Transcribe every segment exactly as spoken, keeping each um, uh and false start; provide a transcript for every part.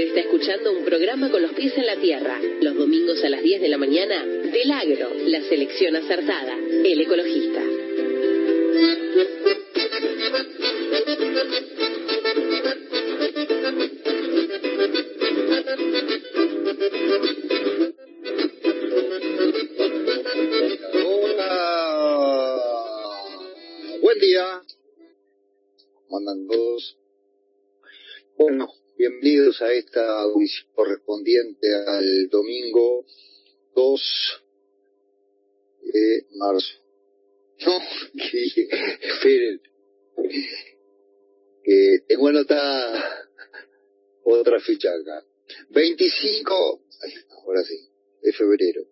Está escuchando un programa con los pies en la tierra. Los domingos a las diez de la mañana, Del Agro, la selección acertada, El Ecologista. Mandan todos. Bueno, bienvenidos a esta audición correspondiente al domingo dos de marzo. No, que, esperen, que tengo anotada otra fecha acá. veinticinco, ay, ahora sí, de febrero.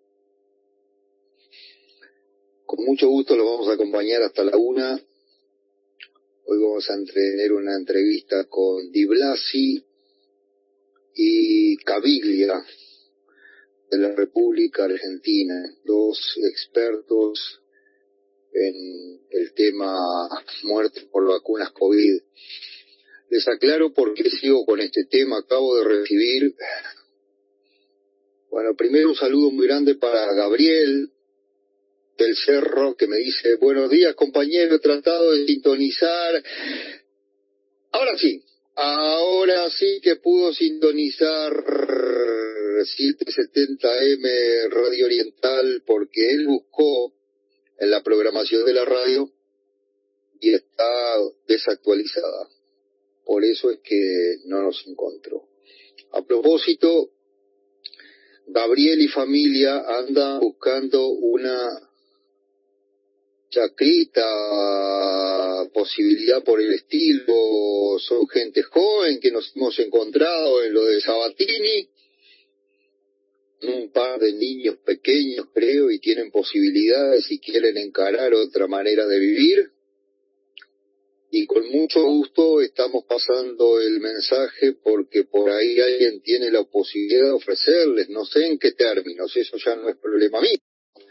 Con mucho gusto los vamos a acompañar hasta la una. Hoy vamos a tener una entrevista con Di Blasi y Caviglia de la República Argentina, dos expertos en el tema muerte por vacunas COVID. Les aclaro por qué sigo con este tema. Acabo de recibir, bueno, primero un saludo muy grande para Gabriel del Cerro, que me dice: buenos días, compañero, he tratado de sintonizar. Ahora sí, ahora sí que pudo sintonizar setecientos setenta M Radio Oriental, porque él buscó en la programación de la radio y está desactualizada. Por eso es que no nos encontró. A propósito, Gabriel y familia andan buscando una chacrita, posibilidad por el estilo. Son gente joven que nos hemos encontrado en lo de Sabatini, un par de niños pequeños creo, y tienen posibilidades y quieren encarar otra manera de vivir, y con mucho gusto estamos pasando el mensaje porque por ahí alguien tiene la posibilidad de ofrecerles, no sé en qué términos, eso ya no es problema mío.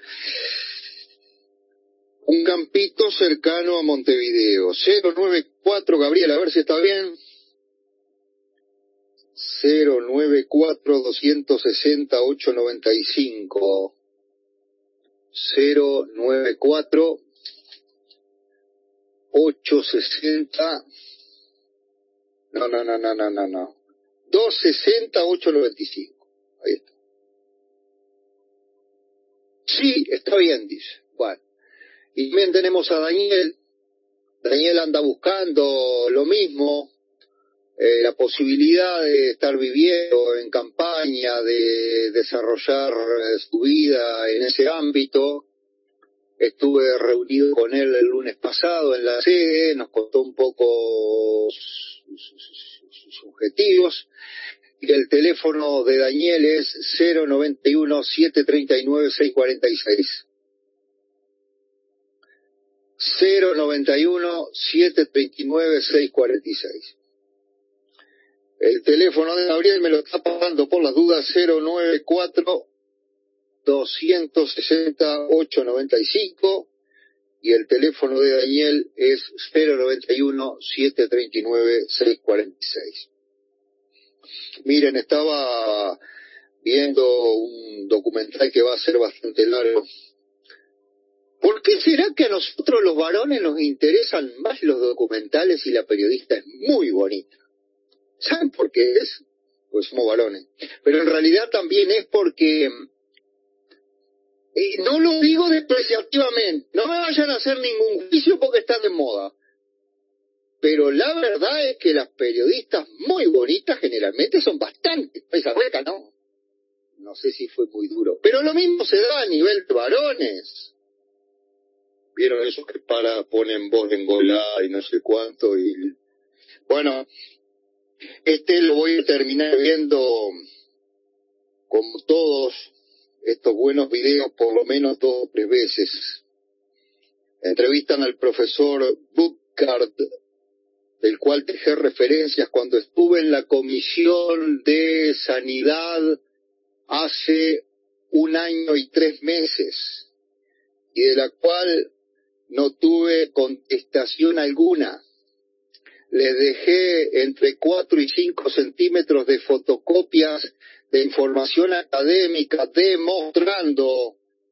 Un campito cercano a Montevideo. cero noventa y cuatro, Gabriel, a ver si está bien. cero noventa y cuatro, dos seis cero, ocho nueve cinco. cero noventa y cuatro, ocho sesenta. No, no, no, no, no, no, no. dos sesenta, ocho noventa y cinco. Ahí está. Sí, está bien, dice. Bueno. Y también tenemos a Daniel. Daniel anda buscando lo mismo, eh, la posibilidad de estar viviendo en campaña, de desarrollar eh, su vida en ese ámbito. Estuve reunido con él el lunes pasado en la sede, nos contó un poco sus, sus, sus objetivos. Y el teléfono de Daniel es cero noventa y uno, siete treinta y nueve, seiscientos cuarenta y seis. cero noventa y uno, siete treinta y nueve, seiscientos cuarenta y seis. El teléfono de Gabriel me lo está pasando por las dudas, cero noventa y cuatro, dos sesenta, ocho noventa y cinco, y el teléfono de Daniel es cero noventa y uno, siete treinta y nueve, seiscientos cuarenta y seis. Miren, estaba viendo un documental que va a ser bastante largo. ¿Por qué será que a nosotros los varones nos interesan más los documentales y la periodista es muy bonita? ¿Saben por qué es? Pues somos varones. Pero en realidad también es porque, eh, no lo digo despreciativamente, no me vayan a hacer ningún juicio porque están de moda. Pero la verdad es que las periodistas muy bonitas generalmente son bastante esa hueca, ¿no? No sé si fue muy duro. Pero lo mismo se da a nivel de varones. ¿Vieron esos que para, ponen voz engolada y no sé cuánto? Y bueno, este lo voy a terminar viendo, como todos estos buenos videos, por lo menos dos o tres veces. Entrevistan al profesor Burkhardt, del cual dejé referencias cuando estuve en la Comisión de Sanidad hace un año y tres meses, y de la cual no tuve contestación alguna. les dejé entre cuatro y cinco centímetros de fotocopias de información académica demostrando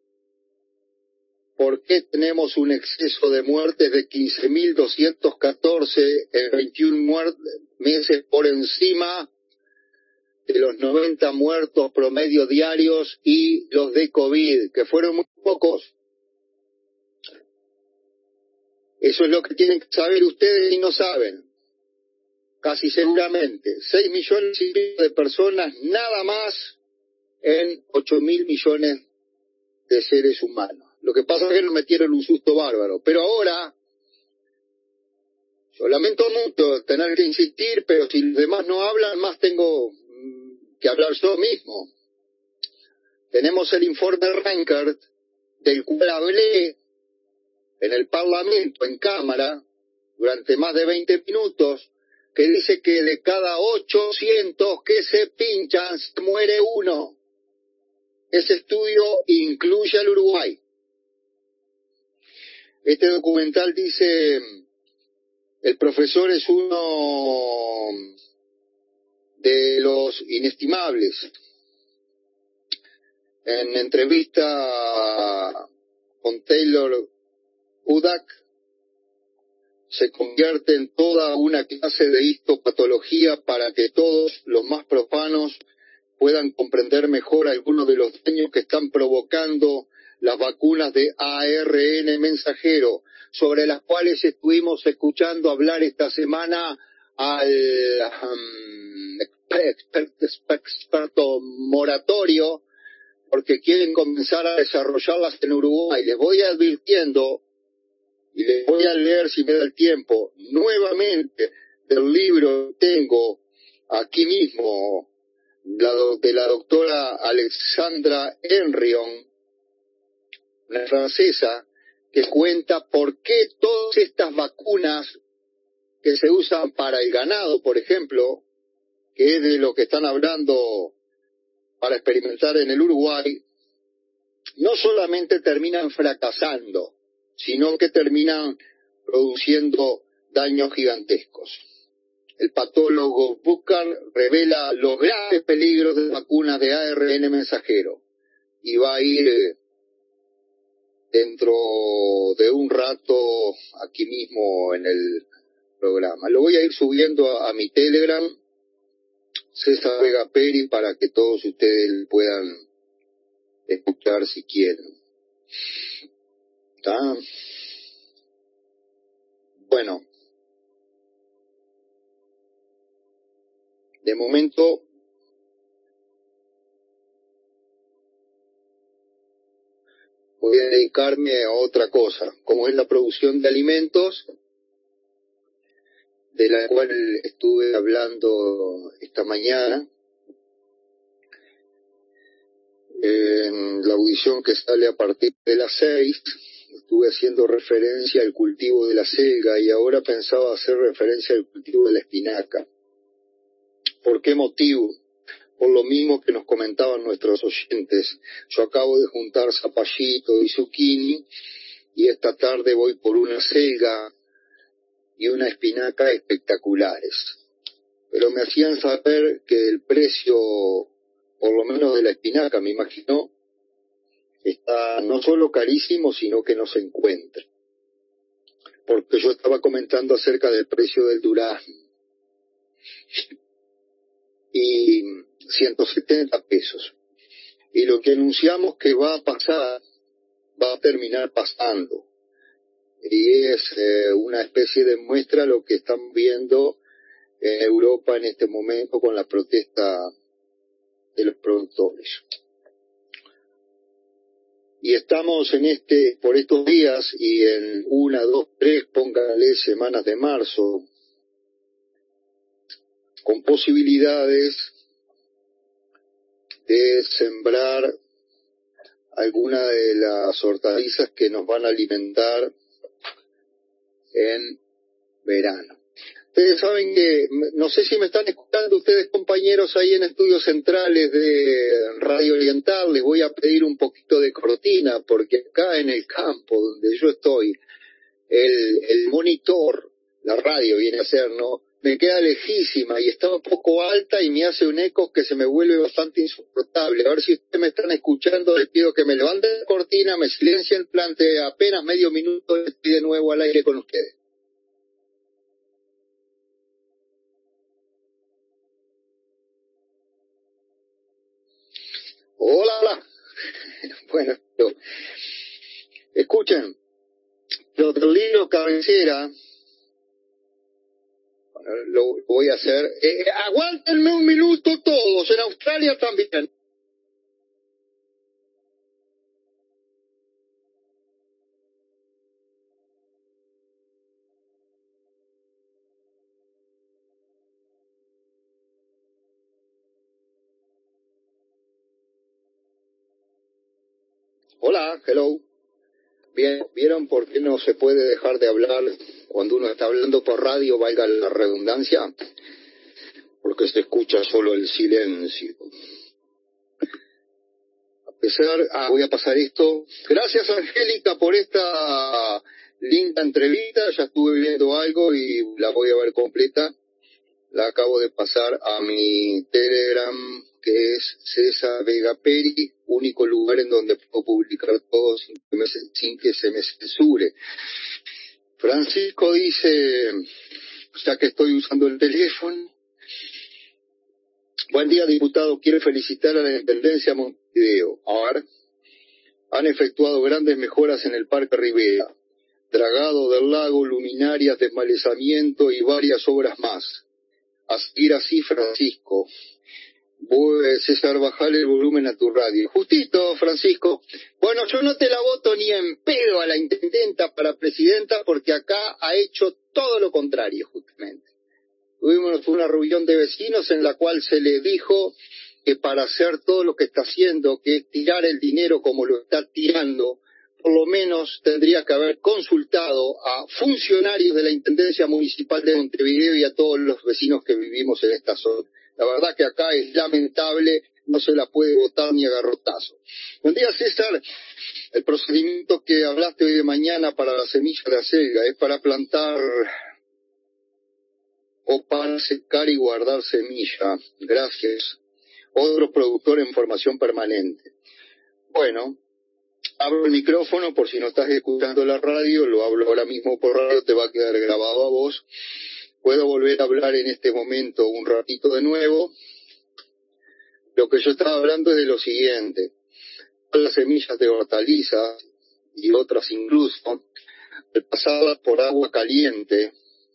por qué tenemos un exceso de muertes de quince mil doscientos catorce en veintiún meses por encima de los noventa muertos promedio diarios y los de COVID, que fueron muy pocos. Eso es lo que tienen que saber ustedes y no saben. Casi seguramente. seis millones y pico de personas nada más en ocho mil millones de seres humanos. Lo que pasa es que nos metieron un susto bárbaro. Pero ahora, yo lamento mucho tener que insistir, pero si los demás no hablan, más tengo que hablar yo mismo. Tenemos el informe Rankert, del cual hablé en el Parlamento, en Cámara, durante más de veinte minutos, que dice que de cada ochocientos que se pinchan, se muere uno. Ese estudio incluye al Uruguay. Este documental dice, el profesor es uno de los inestimables. En entrevista con Taylor Hudak, se convierte en toda una clase de histopatología para que todos los más profanos puedan comprender mejor algunos de los daños que están provocando las vacunas de A R N mensajero, sobre las cuales estuvimos escuchando hablar esta semana al um, experto, experto moratorio, porque quieren comenzar a desarrollarlas en Uruguay. Les voy advirtiendo, y les voy a leer, si me da el tiempo, nuevamente del libro que tengo aquí mismo, la, de la doctora Alexandra Henrion, una francesa, que cuenta por qué todas estas vacunas que se usan para el ganado, por ejemplo, que es de lo que están hablando para experimentar en el Uruguay, no solamente terminan fracasando, sino que terminan produciendo daños gigantescos. El patólogo Bucar revela los graves peligros de vacunas de A R N mensajero y va a ir eh, dentro de un rato aquí mismo en el programa. Lo voy a ir subiendo a, a mi Telegram, César Vega Peri, para que todos ustedes puedan escuchar si quieren. ¿Está? Bueno, de momento voy a dedicarme a otra cosa, como es la producción de alimentos, de la cual estuve hablando esta mañana en la audición que sale a partir de las seis. Estuve haciendo referencia al cultivo de la selga y ahora pensaba hacer referencia al cultivo de la espinaca. ¿Por qué motivo? Por lo mismo que nos comentaban nuestros oyentes. Yo acabo de juntar zapallito y zucchini y esta tarde voy por una selga y una espinaca espectaculares. Pero me hacían saber que el precio, por lo menos de la espinaca, me imagino, está no solo carísimo, sino que no se encuentra. Porque yo estaba comentando acerca del precio del durazno. Y ciento setenta pesos. Y lo que anunciamos que va a pasar, va a terminar pasando. Y es eh, una especie de muestra lo que están viendo en Europa en este momento con la protesta de los productores. Y estamos en este, por estos días y en una, dos, tres, pónganle semanas de marzo, con posibilidades de sembrar alguna de las hortalizas que nos van a alimentar en verano. Ustedes saben que, no sé si me están escuchando ustedes, compañeros, ahí en estudios centrales de Radio Oriental. Les voy a pedir un poquito de cortina, porque acá en el campo donde yo estoy, el, el monitor, la radio viene a ser, ¿no? Me queda lejísima y está un poco alta y me hace un eco que se me vuelve bastante insoportable. A ver si ustedes me están escuchando, les pido que me levanten la cortina, me silencien el plante, apenas medio minuto y estoy de nuevo al aire con ustedes. Hola, hola. Bueno, pero, escuchen, lo del libro cabecera, lo voy a hacer. Eh, aguántenme un minuto todos, en Australia también. Hola, hello. Bien, ¿vieron por qué no se puede dejar de hablar cuando uno está hablando por radio, valga la redundancia? Porque se escucha solo el silencio. A pesar, ah, voy a pasar esto. Gracias, Angélica, por esta linda entrevista. Ya estuve viendo algo y la voy a ver completa. La acabo de pasar a mi Telegram, que es César Vega Peri, único lugar en donde puedo publicar todo sin que, me, sin que se me censure. Francisco dice, ya que estoy usando el teléfono, buen día, diputado, quiero felicitar a la Intendencia de Montevideo. A ver, han efectuado grandes mejoras en el Parque Rivera, dragado del lago, luminarias, desmalezamiento y varias obras más. A seguir así, Francisco. Voy, César, bajale el volumen a tu radio. Justito, Francisco. Bueno, yo no te la voto ni en pedo a la intendenta para presidenta porque acá ha hecho todo lo contrario, justamente. Tuvimos una reunión de vecinos en la cual se le dijo que para hacer todo lo que está haciendo, que es tirar el dinero como lo está tirando, por lo menos tendría que haber consultado a funcionarios de la Intendencia Municipal de Montevideo y a todos los vecinos que vivimos en esta zona. La verdad que acá es lamentable, no se la puede votar ni a garrotazo. Buen día, César. El procedimiento que hablaste hoy de mañana para la semilla de acelga es para plantar o para secar y guardar semilla. Gracias. Otro productor en formación permanente. Bueno, abro el micrófono por si no estás escuchando la radio, lo hablo ahora mismo por radio, te va a quedar grabado a vos. Puedo volver a hablar en este momento un ratito de nuevo. Lo que yo estaba hablando es de lo siguiente. Las semillas de hortalizas y otras incluso, pasadas por agua caliente,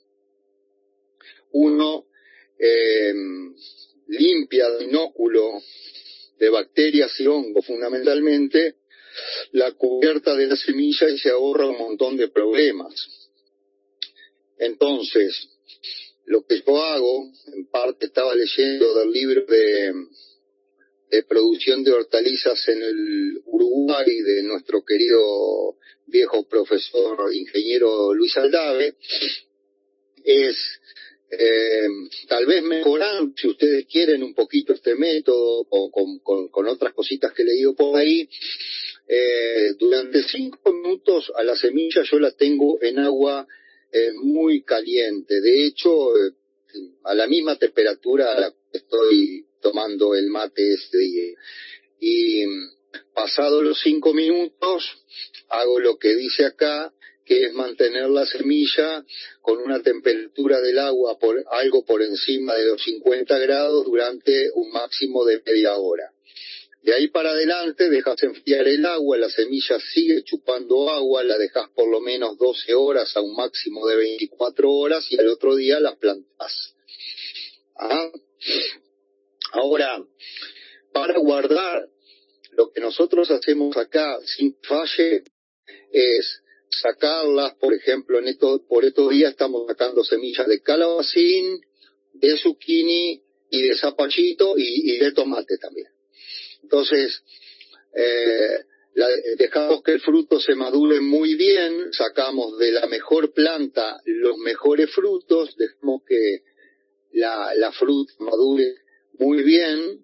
uno eh, limpia el inóculo de bacterias y hongos fundamentalmente, la cubierta de la semilla y se ahorra un montón de problemas. Entonces, lo que yo hago, en parte estaba leyendo del libro de, de producción de hortalizas en el Uruguay de nuestro querido viejo profesor ingeniero Luis Aldave, es eh, tal vez mejorar, si ustedes quieren, un poquito este método o con, con, con otras cositas que he leído por ahí. Eh, durante cinco minutos a la semilla yo la tengo en agua eh, muy caliente. De hecho, eh, a la misma temperatura a la que estoy tomando el mate este día. Y pasados los cinco minutos hago lo que dice acá, que es mantener la semilla con una temperatura del agua por algo por encima de los cincuenta grados durante un máximo de media hora. De ahí para adelante dejas enfriar el agua, la semilla sigue chupando agua, la dejas por lo menos doce horas a un máximo de veinticuatro horas y al otro día la plantas. ¿Ah? Ahora, para guardar, lo que nosotros hacemos acá sin falle es sacarlas, por ejemplo, en estos, por estos días estamos sacando semillas de calabacín, de zucchini y de zapallito y, y de tomate también. Entonces, eh, la, dejamos que el fruto se madure muy bien, sacamos de la mejor planta los mejores frutos, dejamos que la, la fruta madure muy bien,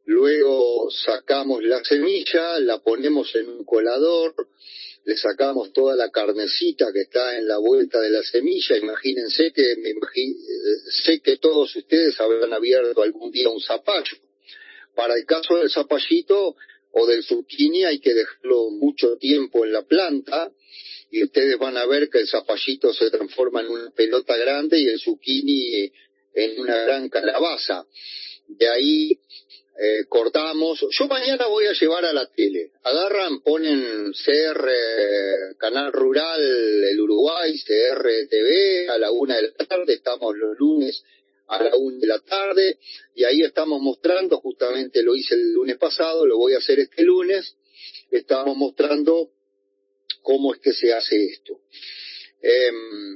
luego sacamos la semilla, la ponemos en un colador, le sacamos toda la carnecita que está en la vuelta de la semilla. Imagínense que me imagino, sé que todos ustedes habrán abierto algún día un zapallo. Para el caso del zapallito o del zucchini hay que dejarlo mucho tiempo en la planta y ustedes van a ver que el zapallito se transforma en una pelota grande y el zucchini en una gran calabaza. De ahí Eh, cortamos. Yo mañana voy a llevar a la tele. Agarran, ponen C R, Canal Rural, el Uruguay, C R T V, a la una de la tarde. Estamos los lunes a la una de la tarde. Y ahí estamos mostrando, justamente lo hice el lunes pasado, lo voy a hacer este lunes. Estamos mostrando cómo es que se hace esto. Eh,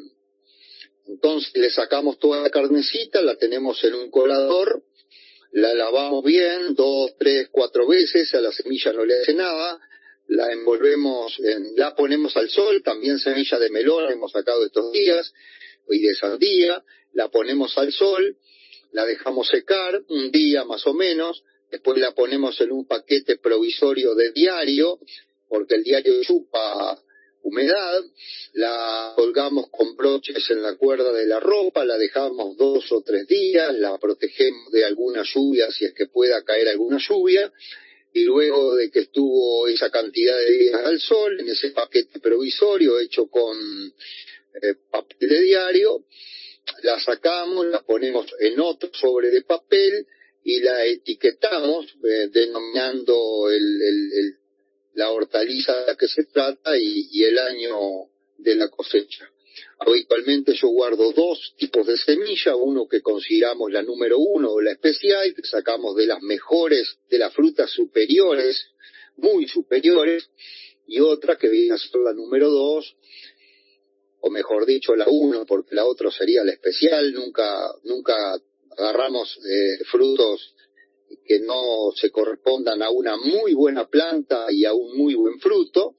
entonces le sacamos toda la carnecita, la tenemos en un colador. La lavamos bien, dos, tres, cuatro veces, a la semilla no le hace nada, la envolvemos, en, la ponemos al sol, también semilla de melón hemos sacado estos días, y de sandía, la ponemos al sol, la dejamos secar un día más o menos, después la ponemos en un paquete provisorio de diario, porque el diario chupa humedad, la colgamos con broches en la cuerda de la ropa, la dejamos dos o tres días, la protegemos de alguna lluvia si es que pueda caer alguna lluvia, y luego de que estuvo esa cantidad de días al sol, en ese paquete provisorio hecho con eh, papel de diario, la sacamos, la ponemos en otro sobre de papel y la etiquetamos eh, denominando el, el, el la hortaliza de la que se trata y, y el año de la cosecha. Habitualmente yo guardo dos tipos de semilla, uno que consideramos la número uno o la especial, que sacamos de las mejores, de las frutas superiores, muy superiores, y otra que viene a ser la número dos, o mejor dicho la uno, porque la otra sería la especial. Nunca, nunca agarramos eh, frutos que no se correspondan a una muy buena planta y a un muy buen fruto,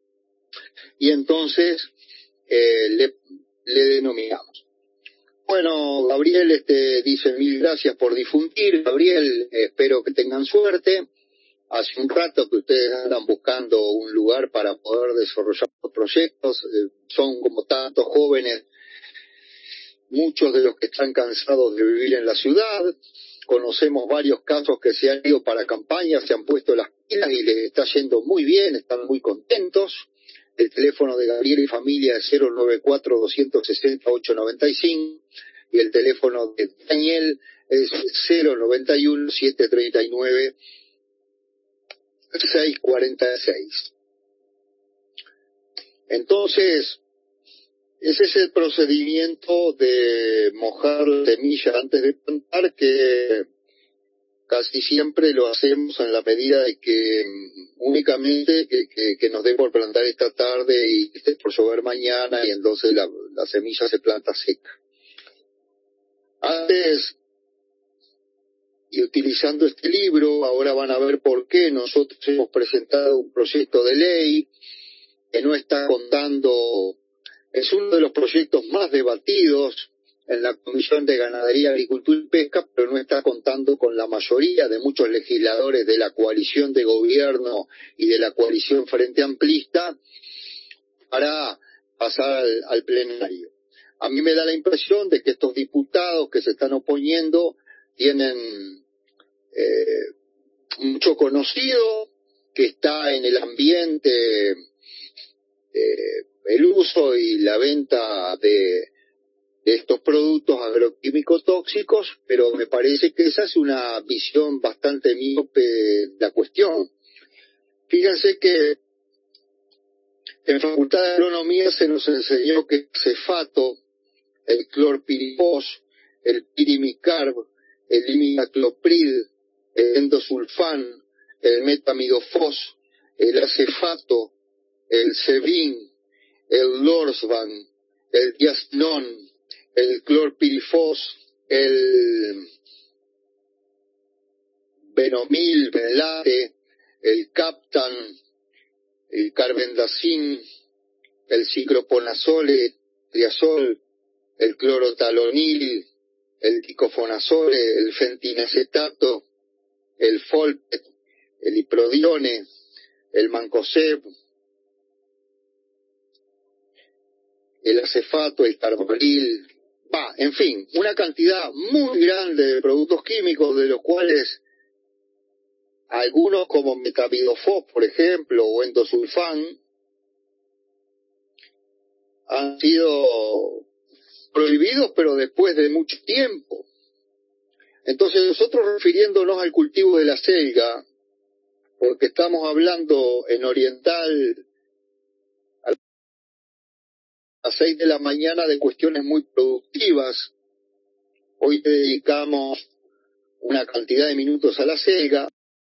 y entonces eh, le, le denominamos. Bueno, Gabriel este, dice mil gracias por difundir. Gabriel, eh, espero que tengan suerte. Hace un rato que ustedes andan buscando un lugar para poder desarrollar los proyectos, eh, son como tantos jóvenes, muchos de los que están cansados de vivir en la ciudad. Conocemos varios casos que se han ido para campañas, se han puesto las pilas y les está yendo muy bien, están muy contentos. El teléfono de Gabriel y familia es cero nueve cuatro, dos seis cero, ocho nueve cinco y el teléfono de Daniel es cero nueve uno, siete tres nueve, seis cuatro seis. Entonces, ese es el procedimiento de mojar la semilla antes de plantar, que casi siempre lo hacemos en la medida de que únicamente que, que, que nos dé por plantar esta tarde y esté por llover mañana, y entonces la, la semilla se planta seca. Antes, y utilizando este libro, ahora van a ver por qué nosotros hemos presentado un proyecto de ley que no está contando. Es uno de los proyectos más debatidos en la Comisión de Ganadería, Agricultura y Pesca, pero no está contando con la mayoría de muchos legisladores de la coalición de gobierno y de la coalición Frente Amplista para pasar al, al plenario. A mí me da la impresión de que estos diputados que se están oponiendo tienen eh, mucho conocido, que está en el ambiente eh, el uso y la venta de, de estos productos agroquímicos tóxicos, pero me parece que esa es una visión bastante miope de la cuestión. Fíjense que en Facultad de Agronomía se nos enseñó que el cefato, el clorpirifos, el pirimicarb, el imidacloprid, el endosulfán, el metamidofos, el acefato, el sebin, el lorsban, el diazinon, el clorpirifos, el benomil, benlate, el captan, el carbendazim, el cicloponazole, triazol, el clorotalonil, el dicofonazole, el fentinacetato, el Folpet, el Iprodione, el Mancozeb, el acefato, el carbaryl, va, en fin, una cantidad muy grande de productos químicos, de los cuales algunos como metabidofob, por ejemplo, o endosulfán, han sido prohibidos, pero después de mucho tiempo. Entonces nosotros, refiriéndonos al cultivo de la selga, porque estamos hablando en Oriental a las seis de la mañana de cuestiones muy productivas, hoy dedicamos una cantidad de minutos a la selga.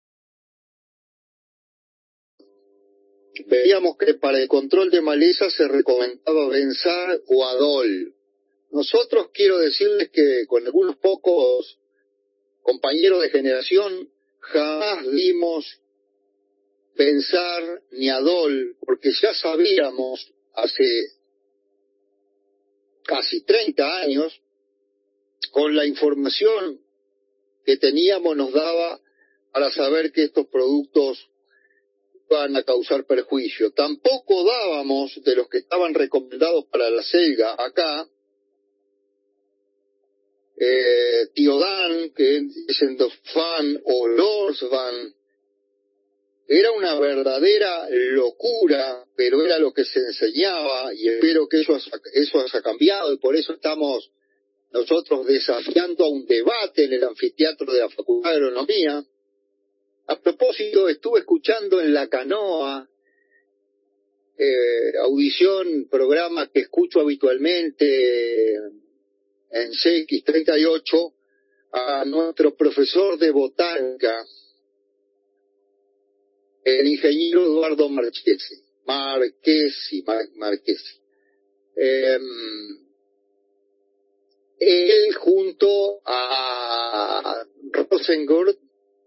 Veíamos que para el control de maleza se recomendaba Benzar o Adol. Nosotros, quiero decirles que con algunos pocos compañeros de generación jamás dimos Benzar ni Adol, porque ya sabíamos hace casi treinta años, con la información que teníamos nos daba para saber que estos productos van a causar perjuicio. Tampoco dábamos, de los que estaban recomendados para la selga acá, eh, Tiodan, que es endosfan, o Lorsban. Era una verdadera locura, pero era lo que se enseñaba, y espero que eso, eso haya cambiado, y por eso estamos nosotros desafiando a un debate en el anfiteatro de la Facultad de Agronomía. A propósito, estuve escuchando en La Canoa, eh, audición, programa que escucho habitualmente en C X treinta y ocho, a nuestro profesor de botánica, el ingeniero Eduardo Marchesi, Marchesi, Mar, Marchesi. Eh, él junto a Rosengord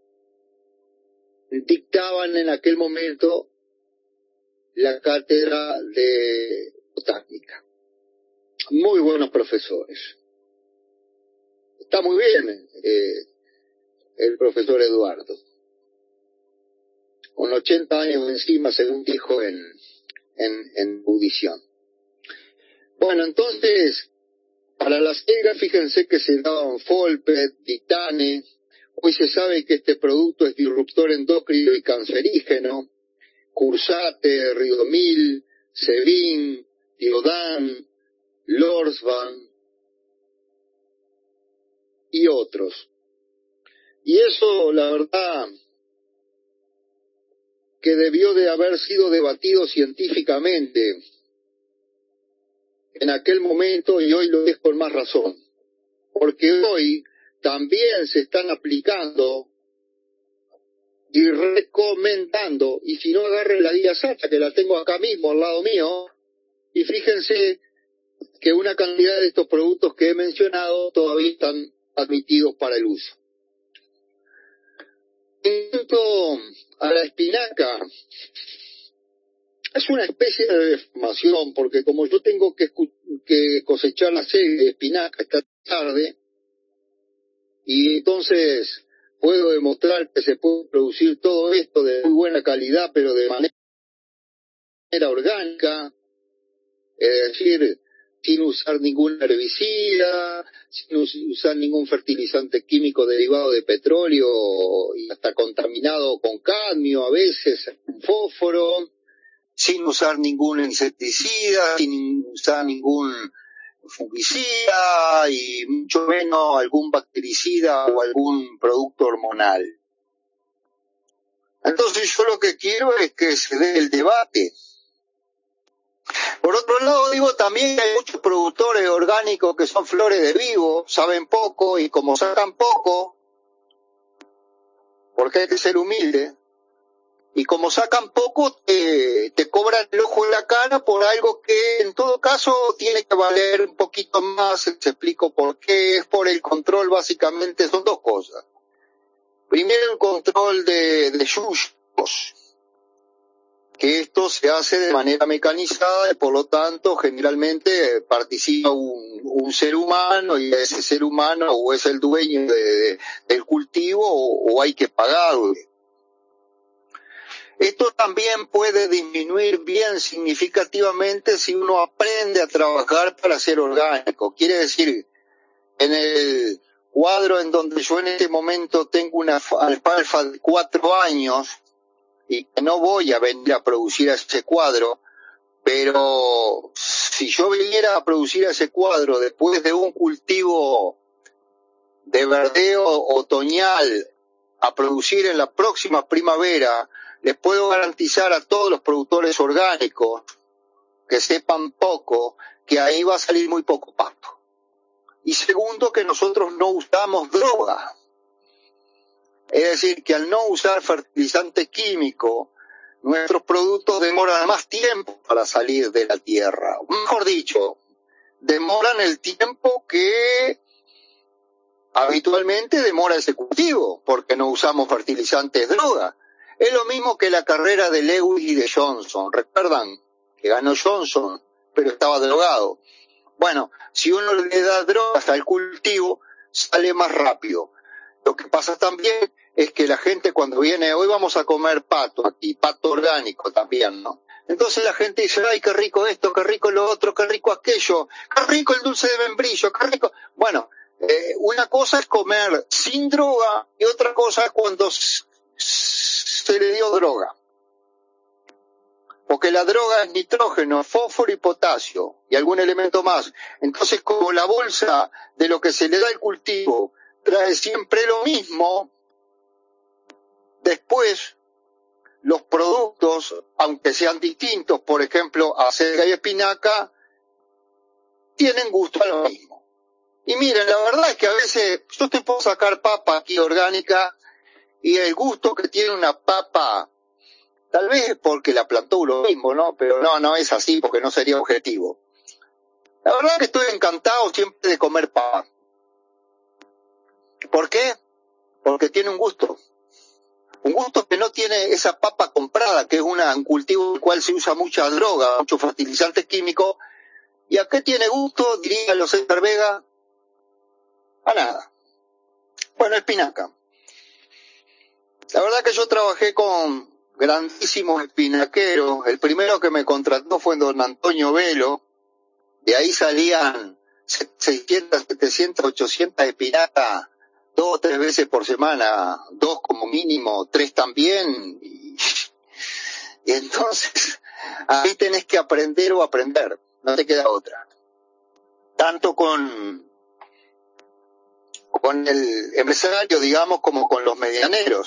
dictaban en aquel momento la cátedra de botánica. Muy buenos profesores. Está muy bien eh, el profesor Eduardo, con ochenta años encima, según dijo en, en, en audición. Bueno, entonces, para la selga, fíjense que se daban Folpet, Ditane. Hoy se sabe que este producto es disruptor endocrino y cancerígeno. Cursate, Ridomil, Sevin, Tiodan, Lorsban y otros. Y eso, la verdad, que debió de haber sido debatido científicamente en aquel momento, y hoy lo es con más razón, porque hoy también se están aplicando y recomendando, y si no, agarre la guía SATA, que la tengo acá mismo al lado mío, y fíjense que una cantidad de estos productos que he mencionado todavía están admitidos para el uso. En cuanto a la espinaca, es una especie de deformación, porque como yo tengo que, que cosechar la selga de espinaca esta tarde, y entonces puedo demostrar que se puede producir todo esto de muy buena calidad, pero de manera orgánica, es decir, sin usar ningún herbicida, sin usar ningún fertilizante químico derivado de petróleo y hasta contaminado con cadmio, a veces fósforo, sin usar ningún insecticida, sin usar ningún fungicida y mucho menos algún bactericida o algún producto hormonal. Entonces yo lo que quiero es que se dé el debate. Por otro lado, digo, también hay muchos productores orgánicos que son flores de vivo, saben poco, y como sacan poco, porque hay que ser humilde, y como sacan poco, te, te cobran el ojo en la cara por algo que en todo caso tiene que valer un poquito más. Te explico por qué. Es por el control, básicamente, son dos cosas. Primero, el control de, de yuyos. que esto se hace de manera mecanizada y por lo tanto generalmente participa un, un ser humano y ese ser humano o es el dueño de, de, del cultivo o, o hay que pagarle. Esto también puede disminuir bien significativamente si uno aprende a trabajar para ser orgánico. Quiere decir, en el cuadro en donde yo en este momento tengo una alfalfa de cuatro años y que no voy a venir a producir ese cuadro, pero si yo viniera a producir ese cuadro después de un cultivo de verdeo otoñal a producir en la próxima primavera, les puedo garantizar a todos los productores orgánicos que sepan poco, que ahí va a salir muy poco pasto. Y segundo, que nosotros no usamos droga. Es decir, que al no usar fertilizante químico, nuestros productos demoran más tiempo para salir de la tierra. Mejor dicho, demoran el tiempo que habitualmente demora ese cultivo, porque no usamos fertilizantes droga. Es lo mismo que la carrera de Lewis y de Johnson. ¿Recuerdan? Que ganó Johnson, pero estaba drogado. Bueno, si uno le da drogas al cultivo, sale más rápido. Lo que pasa también es que la gente cuando viene, hoy vamos a comer pato aquí, pato orgánico también, ¿no? Entonces la gente dice, ay, qué rico esto, qué rico lo otro, qué rico aquello, qué rico el dulce de membrillo, qué rico... Bueno, eh, una cosa es comer sin droga y otra cosa es cuando se le dio droga. Porque la droga es nitrógeno, fósforo y potasio, y algún elemento más. Entonces, como la bolsa de lo que se le da al cultivo trae siempre lo mismo, después los productos, aunque sean distintos, por ejemplo, acelga y espinaca, tienen gusto a lo mismo. Y miren, la verdad es que a veces yo te puedo sacar papa aquí orgánica y el gusto que tiene una papa, tal vez es porque la plantó uno mismo, ¿no? Pero no, no es así porque no sería objetivo. La verdad que estoy encantado siempre de comer papa. ¿Por qué? Porque tiene un gusto. Un gusto que no tiene esa papa comprada, que es una, un cultivo en el cual se usa mucha droga, muchos fertilizantes químicos. ¿Y a qué tiene gusto? Diría los César Vega. A nada. Bueno, espinaca. La verdad que yo trabajé con grandísimos espinaqueros. El primero que me contrató fue don Antonio Velo. De ahí salían seiscientas, setecientas, ochocientas espinacas dos o tres veces por semana, dos como mínimo, tres también. Y, y entonces, ahí tenés que aprender o aprender. No te queda otra. Tanto con, con el empresario, digamos, como con los medianeros.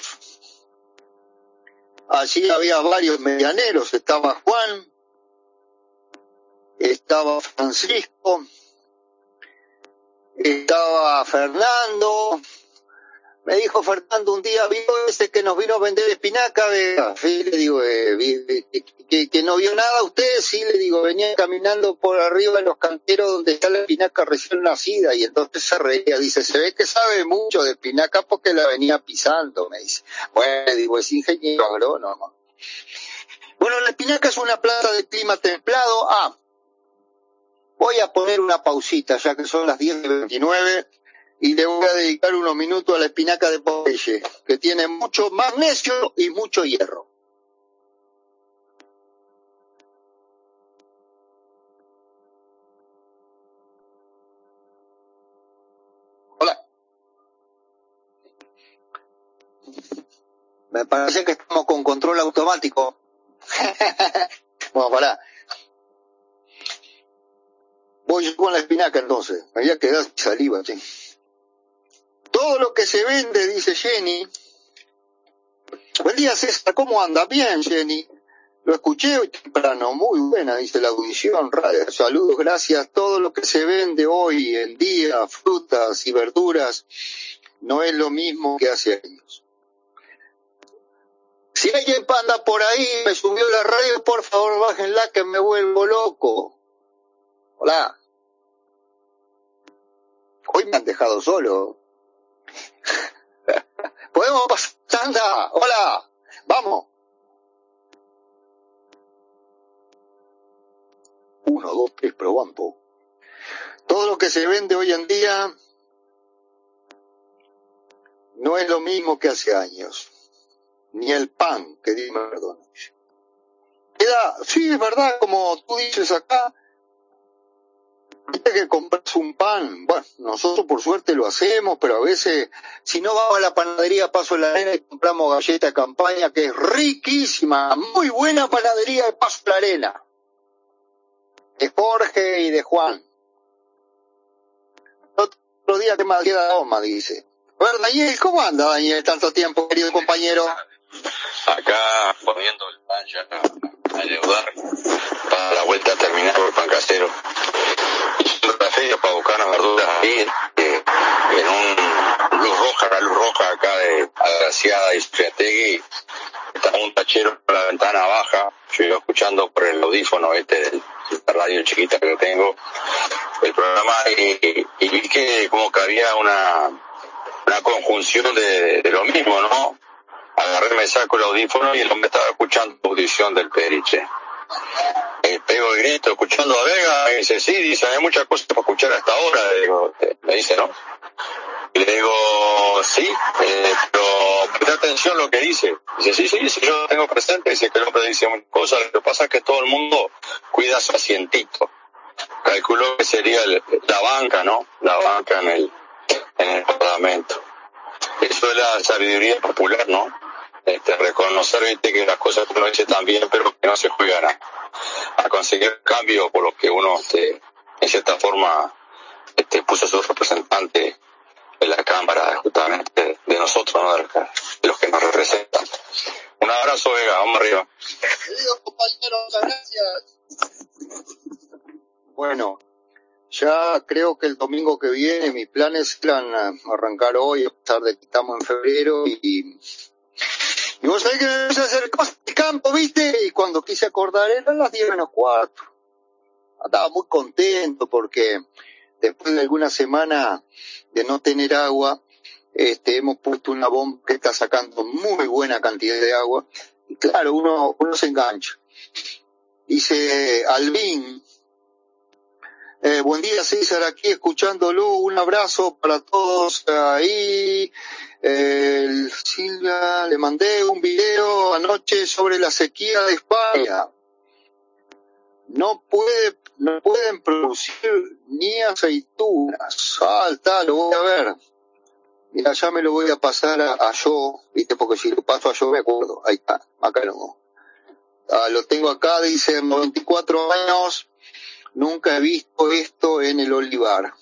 Allí había varios medianeros, estaba Juan, estaba Francisco, estaba Fernando. Me dijo Fernando un día, ¿vio ese que nos vino a vender espinaca? Sí, le digo, eh, que, que no vio nada usted, sí, le digo, venía caminando por arriba de los canteros donde está la espinaca recién nacida, y entonces se reía, dice, se ve que sabe mucho de espinaca porque la venía pisando, me dice. Bueno, le digo, es ingeniero agrónomo. Bueno, la espinaca es una planta de clima templado. Ah, voy a poner una pausita, ya que son las diez y veintinueve, y le voy a dedicar unos minutos a la espinaca de Popeye, que tiene mucho magnesio y mucho hierro. Hola. Me parece que estamos con control automático. Bueno, pará. Voy con la espinaca entonces. Me voy a quedar sin saliva, sí. Todo lo que se vende, dice Jenny. Buen día, César, ¿cómo anda? Bien, Jenny. Lo escuché hoy temprano, muy buena, dice la audición. Saludos, gracias. Todo lo que se vende hoy en día, frutas y verduras, no es lo mismo que hace años. Si alguien anda por ahí, me subió la radio, por favor, bájenla que me vuelvo loco. Hola. Hoy me han dejado solo. Podemos pasar, anda, hola, vamos. probando, es probando. Todo lo que se vende hoy en día no es lo mismo que hace años. Ni el pan, que dice McDonald's. Queda, sí, es verdad, como tú dices acá, viste que compras un pan, bueno, nosotros por suerte lo hacemos, pero a veces, si no vamos a la panadería Paso de la Arena y compramos galleta de campaña, que es riquísima, muy buena panadería de Paso de la Arena, de Jorge y de Juan. Otro día que más queda Oma, dice. A ver, Daniel, ¿cómo anda, Daniel, tanto tiempo, querido compañero? Acá poniendo el pan ya a deudar para la vuelta a terminar por el pan casero. Yendo a la feria para buscar las verduras ahí, eh, en un luz roja, la luz roja acá de Agraciada y Friategui. Está un tachero por la ventana baja. Yo iba escuchando por el audífono este de la radio chiquita que tengo el programa y, y vi que como que había una, una conjunción de, de lo mismo, ¿no? Agarré, me saco el audífono y el hombre estaba escuchando la audición del Periche. Eh, pego el grito, escuchando a Vega, y dice, sí, dice, hay muchas cosas para escuchar hasta ahora, le digo, me dice, ¿no? Y le digo, sí, eh, pero presta atención lo que dice. Dice, sí, sí, dice, yo lo tengo presente, dice que el hombre dice muchas cosas, lo que pasa es que todo el mundo cuida su asientito. Calculó que sería el, la banca, ¿no? La banca en el, en el parlamento. Eso es la sabiduría popular, ¿no? Este, reconocer, viste, que las cosas uno dice también, pero que no se juegan a, a conseguir cambio por lo que uno, este, en cierta forma, este, puso a su representante en la Cámara, justamente, de nosotros, ¿no? De, de los que nos representan. Un abrazo, Vega, vamos arriba. Queridos compañeros, muchas gracias. Bueno, ya creo que el domingo que viene mis planes eran arrancar hoy, a pesar de que estamos en febrero, y, y vos sabés que me empecé a hacer cosas de campo, ¿viste? Y cuando quise acordar eran las diez menos cuatro. Andaba muy contento porque después de alguna semana de no tener agua, este, hemos puesto una bomba que está sacando muy buena cantidad de agua, y claro, uno, uno se engancha. Dice Albín, Eh, buen día, César, aquí escuchándolo, un abrazo para todos ahí. Eh, Silvia, le mandé un video anoche sobre la sequía de España. No puede, no pueden producir ni aceitunas. Ah, está, lo voy a ver. Mira, ya me lo voy a pasar a, a yo, viste, porque si lo paso a yo me acuerdo. Ahí está, acá no. Ah, lo tengo acá, dice, noventa y cuatro años. Nunca he visto esto en el olivar.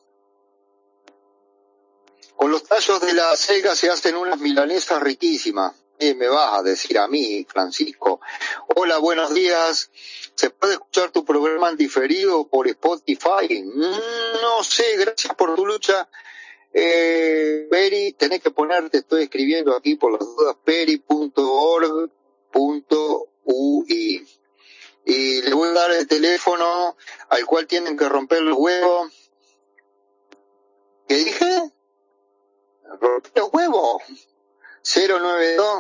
Con los tallos de la selga se hacen unas milanesas riquísimas. ¿Qué me vas a decir a mí, Francisco? Hola, buenos días. ¿Se puede escuchar tu programa en diferido por Spotify? No sé, gracias por tu lucha. Eh, Peri, tenés que ponerte, estoy escribiendo aquí por las dudas, peri punto org punto u i. Y le voy a dar el teléfono al cual tienen que romper los huevos. ¿Qué dije? Romper los huevos. cero nueve dos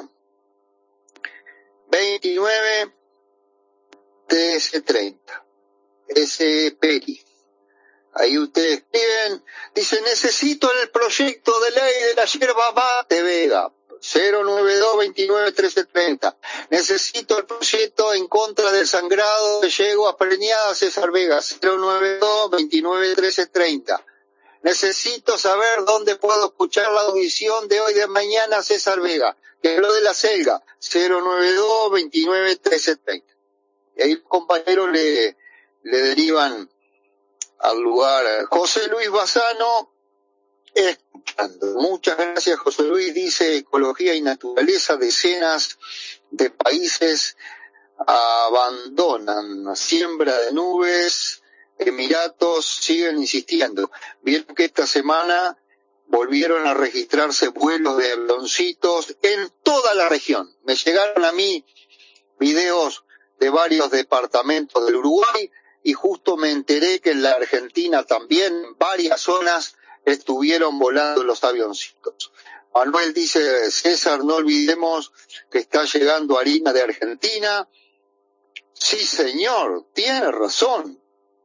veintinueve trece treinta. Ese Peri. Ahí ustedes escriben. Dice, necesito el proyecto de ley de la yerba mate, Vega. cero nueve dos veintinueve trece treinta. Necesito el proyecto en contra del sangrado de yeguas preñadas, César Vega. cero nueve dos veintinueve trece treinta. Necesito saber dónde puedo escuchar la audición de hoy de mañana, César Vega, que habló de la selga. cero nueve dos veintinueve trece treinta. Y ahí los compañeros le, le derivan al lugar. José Luis Bazano, escuchando. Muchas gracias, José Luis. Dice, ecología y naturaleza, decenas de países abandonan siembra de nubes, Emiratos siguen insistiendo. Vieron que esta semana volvieron a registrarse vuelos de avioncitos en toda la región. Me llegaron a mí videos de varios departamentos del Uruguay y justo me enteré que en la Argentina también, en varias zonas, estuvieron volando los avioncitos. Manuel dice, César, no olvidemos que está llegando harina de Argentina. Sí, señor, tiene razón.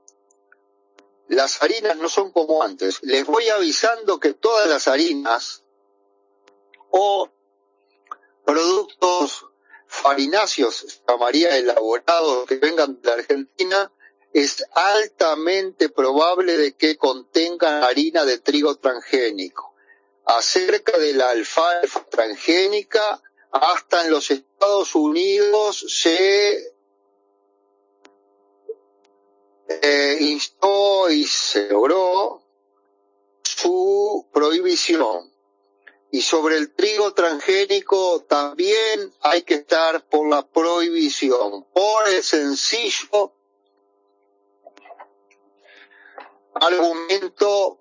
las harinas no son como antes. Les voy avisando que todas las harinas o productos farináceos, llamaría elaborados, que vengan de la Argentina, es altamente probable de que contengan harina de trigo transgénico. Acerca de la alfalfa transgénica, hasta en los Estados Unidos se eh, instó y se logró su prohibición. Y sobre el trigo transgénico también hay que estar por la prohibición, por el sencillo argumento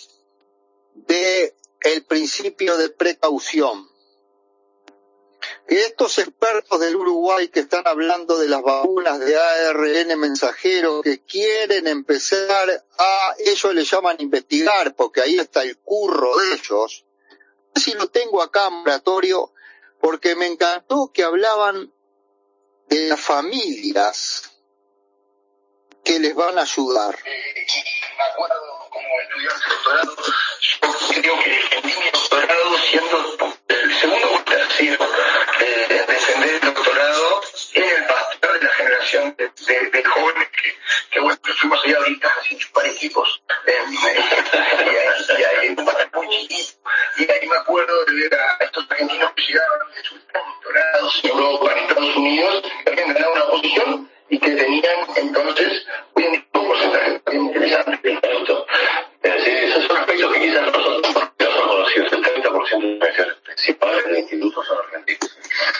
de el principio de precaución. Que estos expertos del Uruguay que están hablando de las vacunas de A R N mensajero, que quieren empezar a, ellos le llaman investigar, porque ahí está el curro de ellos. Si lo tengo acá en moratorio, porque me encantó que hablaban de las familias que les van a ayudar. Eh, me acuerdo como estudiante de doctorado, yo creo que en mi doctorado, siendo el segundo o tercero, eh, defender el doctorado en el pastor de la generación de, de, de jóvenes que, que bueno, que fuimos allá ahorita así chupar equipos, eh, y ahí, y ahí, muy chiquito, y ahí me acuerdo de ver a estos argentinos que llegaban de sus doctorados en Europa, en Estados Unidos, que habían ganado una posición y que tenían entonces un porcentaje interesante de talento. Esos son aspectos que quizás nosotros no somos conocidos. El treinta por ciento de las inversiones principales del instituto son argentinos.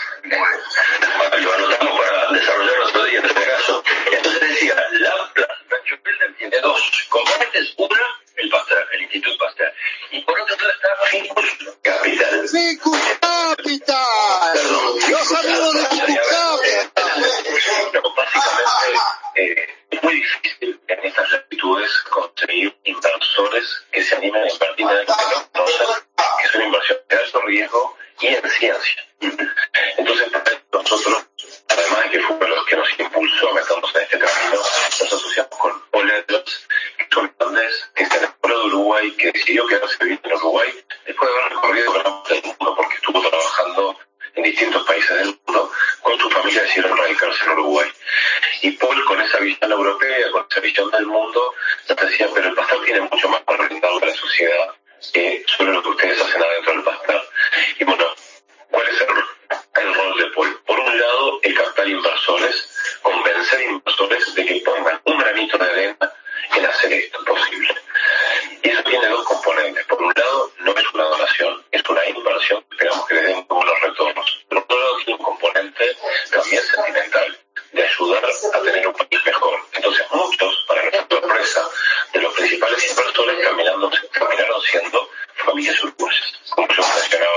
Lo anotamos para desarrollar otro día en este caso. Entonces decía, la, la, la Chupelder tiene dos componentes. Una, el Pasteur, el Instituto Pasteur. Y por otro lado está Ficus Capital. ¡Ficus Capital! ¡Los amigos de Ficus Capital! No, básicamente, eh, es muy difícil en estas latitudes conseguir inversores que se animen a invertir en el que conocen, que es una inversión de alto riesgo y en ciencia. Entonces, nosotros, además de que fueron los que nos impulsó a meternos en este camino, nos asociamos con Paul Edwards, que es un irlandés que se enamoró de Uruguay, que decidió quedarse viviendo en Uruguay, después de haber recorrido gran parte del mundo, porque estuvo trabajando en distintos países del mundo, con su familia decidieron radicarse en Uruguay. Y Paul, con esa visión europea, con esa visión del mundo, nos decía, pero el Pasteur tiene mucho más para brindar a la sociedad que solo lo que ustedes hacen adentro del Pasteur. Y bueno, ¿cuál es el, el rol de Paul? Por un lado, el captar inversores, convencer inversores de que pongan un granito de arena en hacer esto posible. Y eso tiene dos componentes. Por un lado, no es una donación, es una inversión que esperamos que le den buenos retornos. Por otro lado, tiene un componente también sentimental, de ayudar a tener un país mejor. Entonces, muchos, para nuestra sorpresa, de los principales inversores caminando, caminaron siendo familias uruguayas. Como yo mencionaba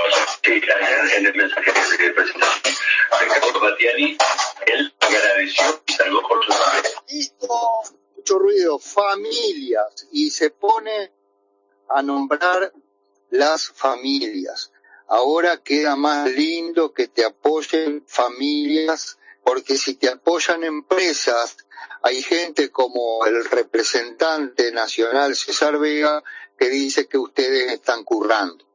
en el mensaje de presentación, Ricardo Battiani, él agradeció y salvó por su madre. Mucho ruido, familias, y se pone a nombrar las familias. Ahora queda más lindo que te apoyen familias, porque si te apoyan empresas, hay gente como el representante nacional César Vega que dice que ustedes están currando.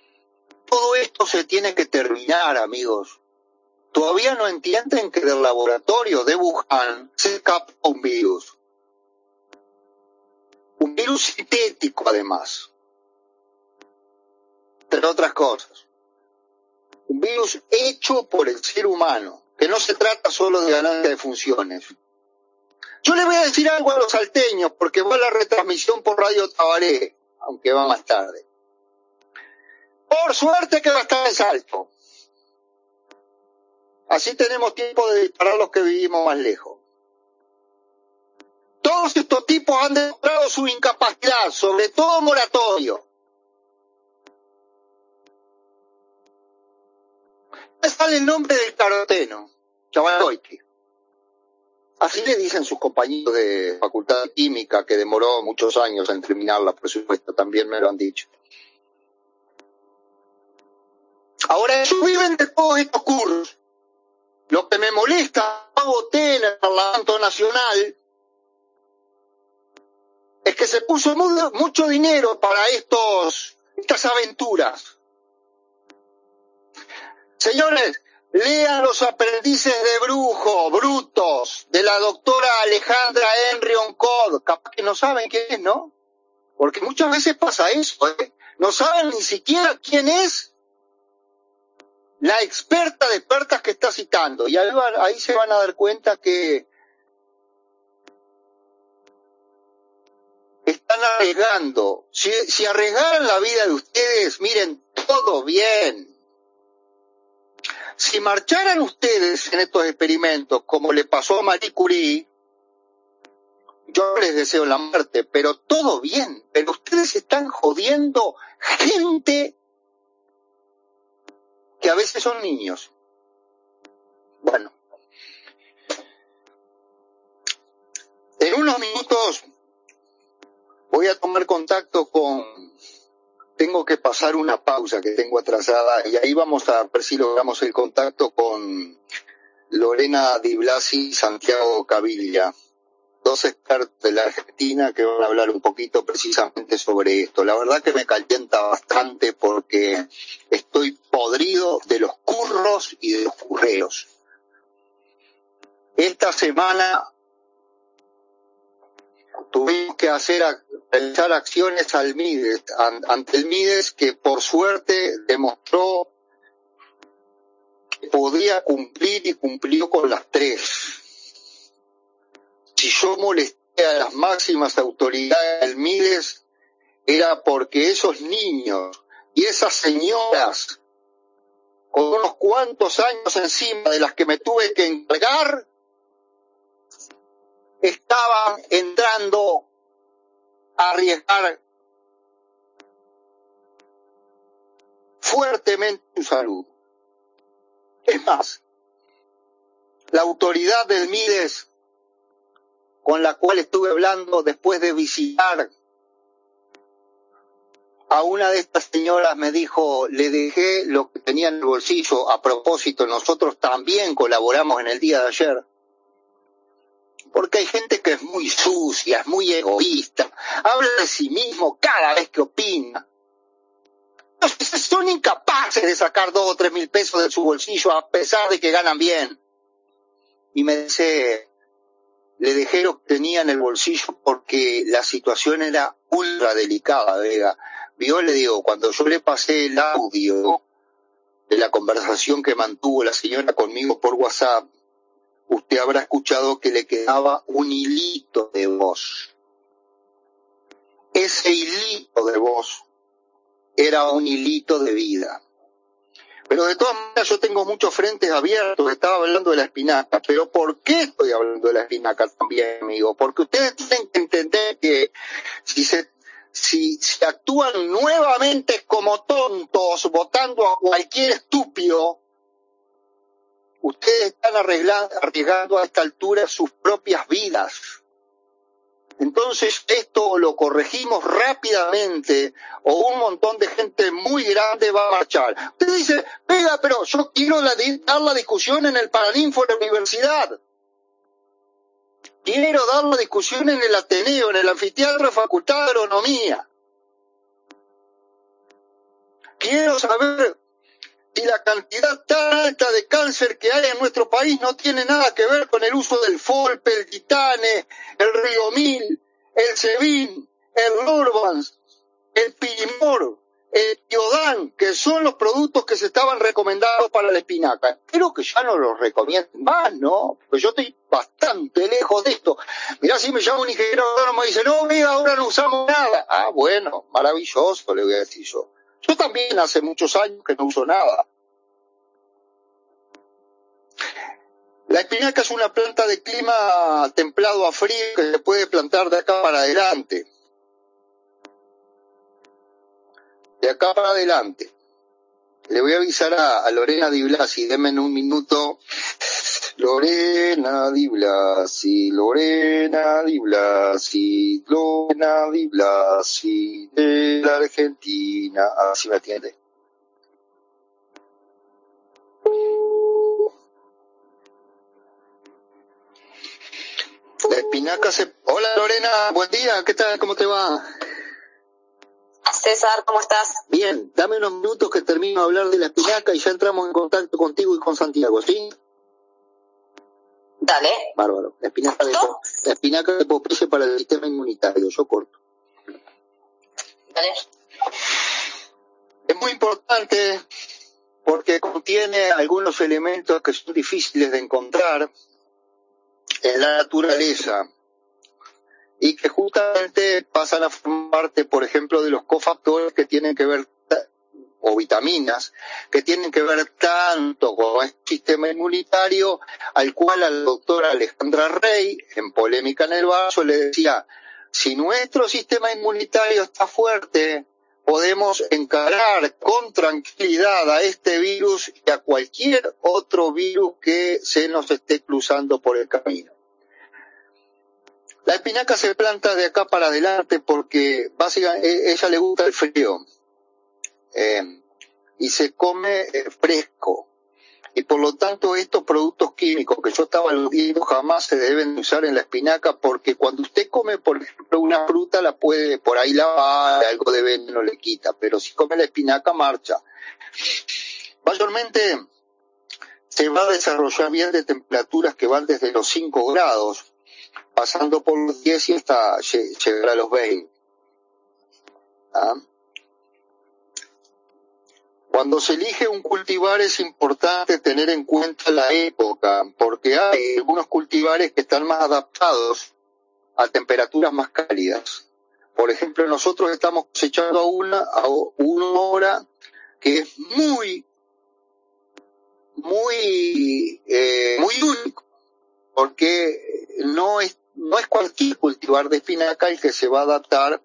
Todo esto se tiene que terminar, amigos. Todavía no entienden que del laboratorio de Wuhan se escapa un virus. Un virus sintético, además. Entre otras cosas. Un virus hecho por el ser humano, que no se trata solo de ganancia de funciones. Yo le voy a decir algo a los salteños, porque va la retransmisión por Radio Tabaré, aunque va más tarde. Por suerte que va a estar en Salto. Así tenemos tiempo de disparar los que vivimos más lejos. Todos estos tipos han demostrado su incapacidad, sobre todo moratorio. Me sale el nombre del caroteno, Chavaloiti. Así le dicen sus compañeros de Facultad de Química, que demoró muchos años en terminarla, por supuesto, también me lo han dicho. Ahora ellos viven de todos estos cursos. Lo que me molesta, no voté en el Parlamento Nacional, es que se puso mucho, mucho dinero para estos, estas aventuras. Señores, lean Los aprendices de brujo, brutos, de la doctora Alejandra Henry Oncod. Capaz que no saben quién es, ¿no? Porque muchas veces pasa eso, ¿eh? No saben ni siquiera quién es la experta de expertas que está citando. Y ahí, ahí se van a dar cuenta que están arriesgando. Si, si arriesgaran la vida de ustedes, miren, todo bien. Si marcharan ustedes en estos experimentos, como le pasó a Marie Curie, yo les deseo la muerte, pero todo bien. Pero ustedes están jodiendo gente que a veces son niños. Bueno, en unos minutos voy a tomar contacto con... Tengo que pasar una pausa que tengo atrasada y ahí vamos a ver si logramos el contacto con Lorena Di Blasi y Santiago Caviglia, dos expertos de la Argentina que van a hablar un poquito precisamente sobre esto. La verdad que me calienta bastante porque estoy podrido de los curros y de los curreos. Esta semana tuvimos que hacer realizar acciones al Mides, ante el Mides, que por suerte demostró que podía cumplir y cumplió con las tres. Si yo molesté a las máximas autoridades del Mides, era porque esos niños y esas señoras con unos cuantos años encima de las que me tuve que encargar, estaban entrando a arriesgar fuertemente su salud. Es más, la autoridad del Mides, con la cual estuve hablando después de visitar a una de estas señoras, me dijo, le dejé lo que tenía en el bolsillo. A propósito, nosotros también colaboramos en el día de ayer. Porque hay gente que es muy sucia, es muy egoísta, habla de sí mismo cada vez que opina. Son incapaces de sacar dos o tres mil pesos de su bolsillo a pesar de que ganan bien. Y me dice, le dejé lo que tenía en el bolsillo porque la situación era ultra delicada, Vega. Vio, le digo, cuando yo le pasé el audio de la conversación que mantuvo la señora conmigo por WhatsApp, usted habrá escuchado que le quedaba un hilito de voz. Ese hilito de voz era un hilito de vida. Pero de todas maneras yo tengo muchos frentes abiertos. Estaba hablando de la espinaca. ¿Pero por qué estoy hablando de la espinaca también, amigo? Porque ustedes tienen que entender que si se, si, si actúan nuevamente como tontos, votando a cualquier estúpido, ustedes están arriesgando a esta altura sus propias vidas. Entonces esto lo corregimos rápidamente o un montón de gente muy grande va a marchar. Usted dice, venga, pero yo quiero la, dar la discusión en el Paraninfo de la universidad. Quiero dar la discusión en el Ateneo, en el anfiteatro de Facultad de Agronomía. Quiero saber si la cantidad tan alta de cáncer que hay en nuestro país no tiene nada que ver con el uso del Folpe, el Titane, el Riomil, el Sevin, el Lurvans, el Pirimor, el Tiodan, que son los productos que se estaban recomendando para la espinaca. Espero que ya no los recomienden más, ¿no? Porque yo estoy bastante lejos de esto. Mirá, si me llama un ingeniero agrónomo y me dice, no, mira, ahora no usamos nada. Ah, bueno, maravilloso, le voy a decir yo. Yo también hace muchos años que no uso nada. La espinaca es una planta de clima templado a frío que se puede plantar de acá para adelante. De acá para adelante. Le voy a avisar a, a Lorena Di Blasi, denme en un minuto. Lorena Di Blasi, Lorena Di Blasi, Lorena Di Blasi de la Argentina. A ver si me atiende. La espinaca espinaca se... Hola Lorena, buen día, ¿qué tal? ¿Cómo te va? César, ¿cómo estás? Bien, dame unos minutos que termino de hablar de la espinaca y ya entramos en contacto contigo y con Santiago, ¿sí? Dale. Bárbaro. La espinaca de, la espinaca de Popeye para el sistema inmunitario, yo corto. Dale. Es muy importante porque contiene algunos elementos que son difíciles de encontrar en la naturaleza y que justamente pasan a formar parte, por ejemplo, de los cofactores que tienen que ver, o vitaminas, que tienen que ver tanto con el sistema inmunitario, al cual a la doctora Alejandra Rey, en Polémica en el Vaso, le decía, si nuestro sistema inmunitario está fuerte, podemos encarar con tranquilidad a este virus y a cualquier otro virus que se nos esté cruzando por el camino. La espinaca se planta de acá para adelante porque básicamente ella le gusta el frío eh, y se come eh, fresco. Y por lo tanto estos productos químicos que yo estaba aludiendo jamás se deben usar en la espinaca porque cuando usted come, por ejemplo, una fruta la puede por ahí lavar, algo de veneno le quita, pero si come la espinaca marcha. Mayormente se va a desarrollar bien de temperaturas que van desde los cinco grados, pasando por los diez y hasta llegar a los veinte. ¿Ah? Cuando se elige un cultivar es importante tener en cuenta la época, porque hay algunos cultivares que están más adaptados a temperaturas más cálidas. Por ejemplo, nosotros estamos cosechando a una, a una hora que es muy, muy, eh, muy único, porque no es, no es cualquier cultivar de espinaca el que se va a adaptar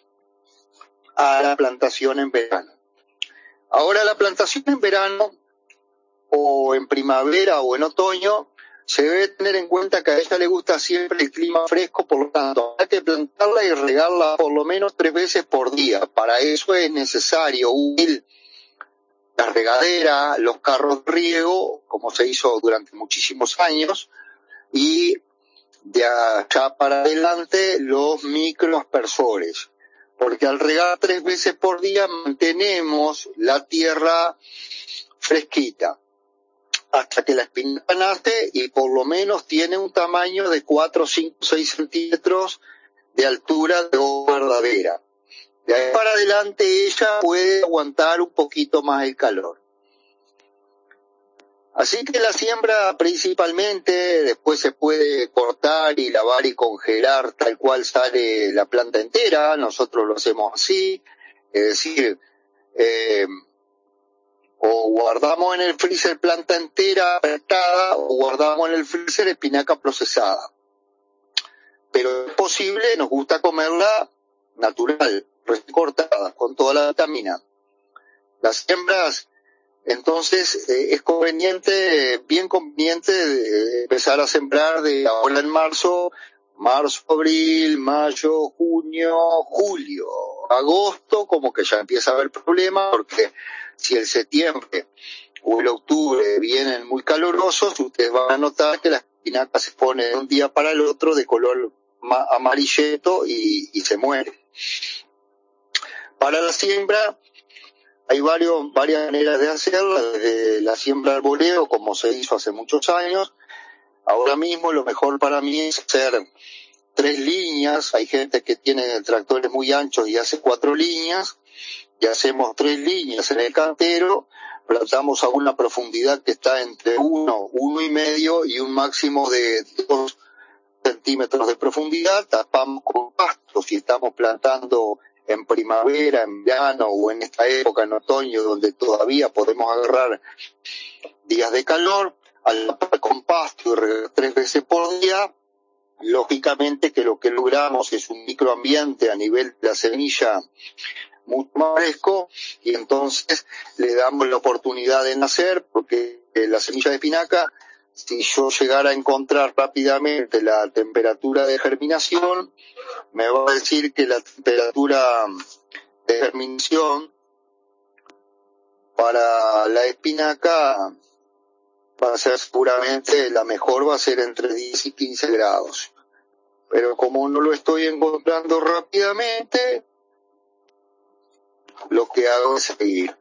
a la plantación en verano. Ahora la plantación en verano o en primavera o en otoño se debe tener en cuenta que a ella le gusta siempre el clima fresco, por lo tanto hay que plantarla y regarla por lo menos tres veces por día. Para eso es necesario útil la regadera, los carros de riego, como se hizo durante muchísimos años, y de allá para adelante los microaspersores. Porque al regar tres veces por día mantenemos la tierra fresquita hasta que la espinaca nace y por lo menos tiene un tamaño de cuatro, cinco, seis centímetros de altura de hoja verdadera. De ahí para adelante ella puede aguantar un poquito más el calor. Así que la siembra principalmente después se puede cortar y lavar y congelar tal cual sale la planta entera. Nosotros lo hacemos así, es decir, eh, o guardamos en el freezer planta entera apretada o guardamos en el freezer espinaca procesada. Pero es posible, nos gusta comerla natural, recién cortada, con toda la vitamina. Las siembras, entonces, eh, es conveniente, bien conveniente eh, empezar a sembrar de ahora en marzo, marzo, abril, mayo, junio, julio, agosto, como que ya empieza a haber problemas, porque si el septiembre o el octubre vienen muy calurosos, ustedes van a notar que la espinaca se pone de un día para el otro de color amarillento y, y se muere. Para la siembra, hay varios, varias maneras de hacerla, desde la siembra al boleo, como se hizo hace muchos años. Ahora mismo lo mejor para mí es hacer tres líneas. Hay gente que tiene tractores muy anchos y hace cuatro líneas. Y hacemos tres líneas en el cantero, plantamos a una profundidad que está entre uno, uno y medio y un máximo de dos centímetros de profundidad. Tapamos con pasto si estamos plantando en primavera, en verano o en esta época, en otoño, donde todavía podemos agarrar días de calor, al tapar con pasto y regar tres veces por día, lógicamente que lo que logramos es un microambiente a nivel de la semilla mucho más fresco y entonces le damos la oportunidad de nacer, porque la semilla de espinaca, si yo llegara a encontrar rápidamente la temperatura de germinación, me va a decir que la temperatura de germinación para la espinaca va a ser seguramente la mejor, va a ser entre diez y quince grados. pero como no lo estoy encontrando rápidamente, lo que hago es seguir.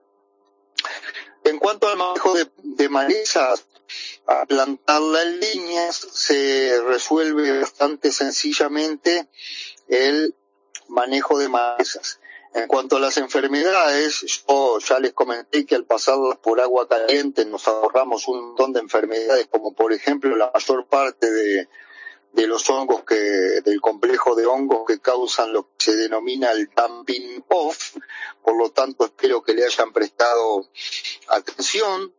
En cuanto al manejo de, de malezas, a plantarla en líneas se resuelve bastante sencillamente el manejo de malezas. En cuanto a las enfermedades, yo ya les comenté que al pasarlas por agua caliente nos ahorramos un montón de enfermedades, como por ejemplo la mayor parte de, de los hongos que, del complejo de hongos que causan lo que se denomina el dumping off. Por lo tanto, espero que le hayan prestado atención.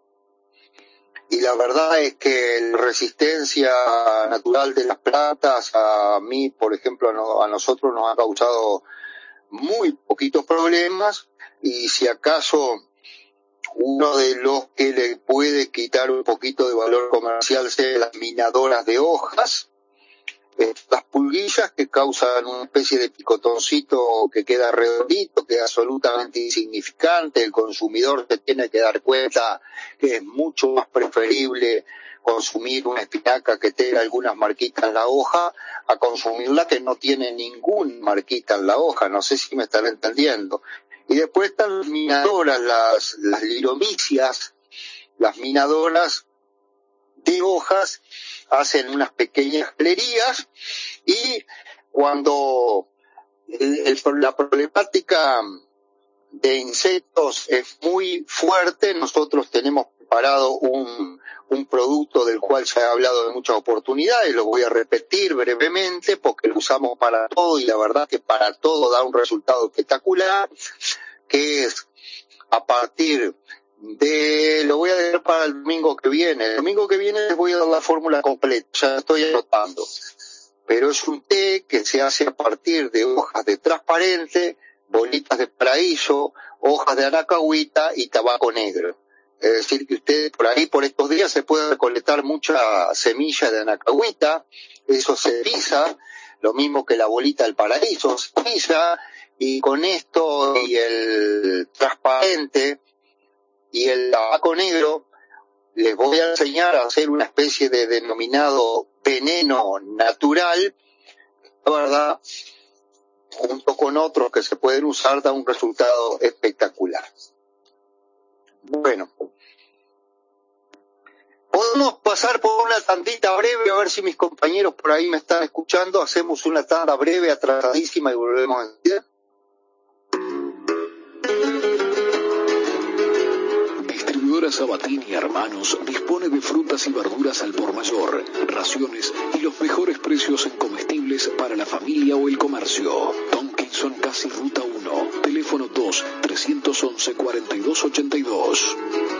Y la verdad es que la resistencia natural de las plantas, a mí, por ejemplo, a, no, a nosotros nos ha causado muy poquitos problemas, y si acaso uno de los que le puede quitar un poquito de valor comercial sea las minadoras de hojas, las pulguillas que causan una especie de picotoncito que queda redondito, que es absolutamente insignificante. El consumidor se tiene que dar cuenta que es mucho más preferible consumir una espinaca que tenga algunas marquitas en la hoja a consumirla que no tiene ninguna marquita en la hoja. No sé si me están entendiendo. Y después están las minadoras, las, las liromicias, las minadoras de hojas, hacen unas pequeñas galerías, y cuando el, el, la problemática de insectos es muy fuerte, nosotros tenemos preparado un, un producto del cual ya he hablado en muchas oportunidades, lo voy a repetir brevemente porque lo usamos para todo y la verdad que para todo da un resultado espectacular, que es a partir de, lo voy a dejar para el domingo que viene, el domingo que viene les voy a dar la fórmula completa, ya estoy anotando, pero es un té que se hace a partir de hojas de transparente, bolitas de paraíso, hojas de anacahuita y tabaco negro. Es decir, que ustedes por ahí, por estos días, se puede recolectar mucha semilla de anacahuita, eso se pisa, lo mismo que la bolita del paraíso, se pisa, y con esto y el transparente y el tabaco negro les voy a enseñar a hacer una especie de denominado veneno natural, la verdad, junto con otros que se pueden usar, da un resultado espectacular. Bueno, podemos pasar por una tandita breve, a ver si mis compañeros por ahí me están escuchando. Hacemos una tanda breve, atrasadísima, y volvemos enseguida. Sabatín y Hermanos dispone de frutas y verduras al por mayor, raciones y los mejores precios en comestibles para la familia o el comercio. Tomkinson Casi Ruta uno, teléfono dos, tres once, cuarenta y dos ochenta y dos.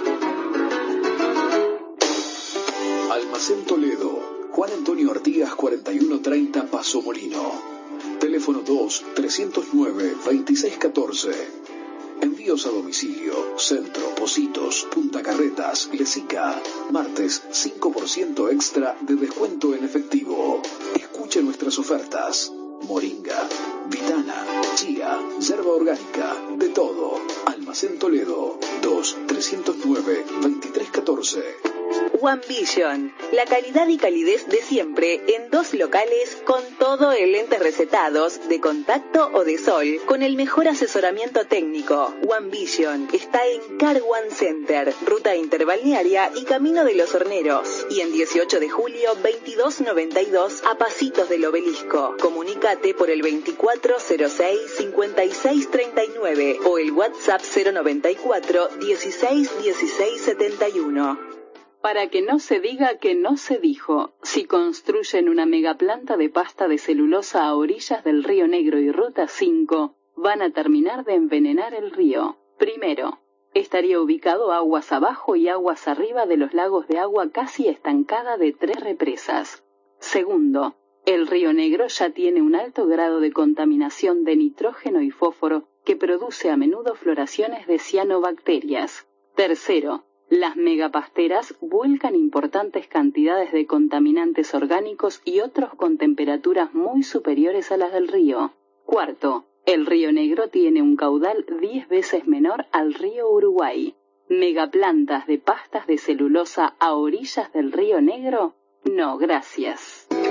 Almacén Toledo, Juan Antonio Artigas cuarenta y uno treinta, Paso Molino. Teléfono dos, tres cero nueve, veintiséis catorce. Envíos a domicilio, Centro, Pocitos, Punta Carretas, Lesica. Martes, cinco por ciento extra de descuento en efectivo. Escuche nuestras ofertas. Moringa, Vitana, Chía, yerba orgánica, de todo. Almacén Toledo, dos, tres cero nueve, veintitrés catorce. One Vision, la calidad y calidez de siempre en dos locales con todo en lentes recetados, de contacto o de sol, con el mejor asesoramiento técnico. One Vision está en Car One Center, ruta interbalnearia y Camino de los Horneros, y en dieciocho de julio veintidós noventa y dos a pasitos del Obelisco. Comunícate por el veinticuatro cero seis, cincuenta y seis treinta y nueve o el WhatsApp cero noventa y cuatro, dieciséis dieciséis setenta y uno. Para que no se diga que no se dijo, si construyen una megaplanta de pasta de celulosa a orillas del Río Negro y Ruta cinco, van a terminar de envenenar el río. Primero, estaría ubicado aguas abajo y aguas arriba de los lagos de agua casi estancada de tres represas. Segundo, el Río Negro ya tiene un alto grado de contaminación de nitrógeno y fósforo que produce a menudo floraciones de cianobacterias. Tercero, las megapasteras vuelcan importantes cantidades de contaminantes orgánicos y otros con temperaturas muy superiores a las del río. Cuarto, el Río Negro tiene un caudal diez veces menor al río Uruguay. ¿Megaplantas de pastas de celulosa a orillas del Río Negro? No, gracias.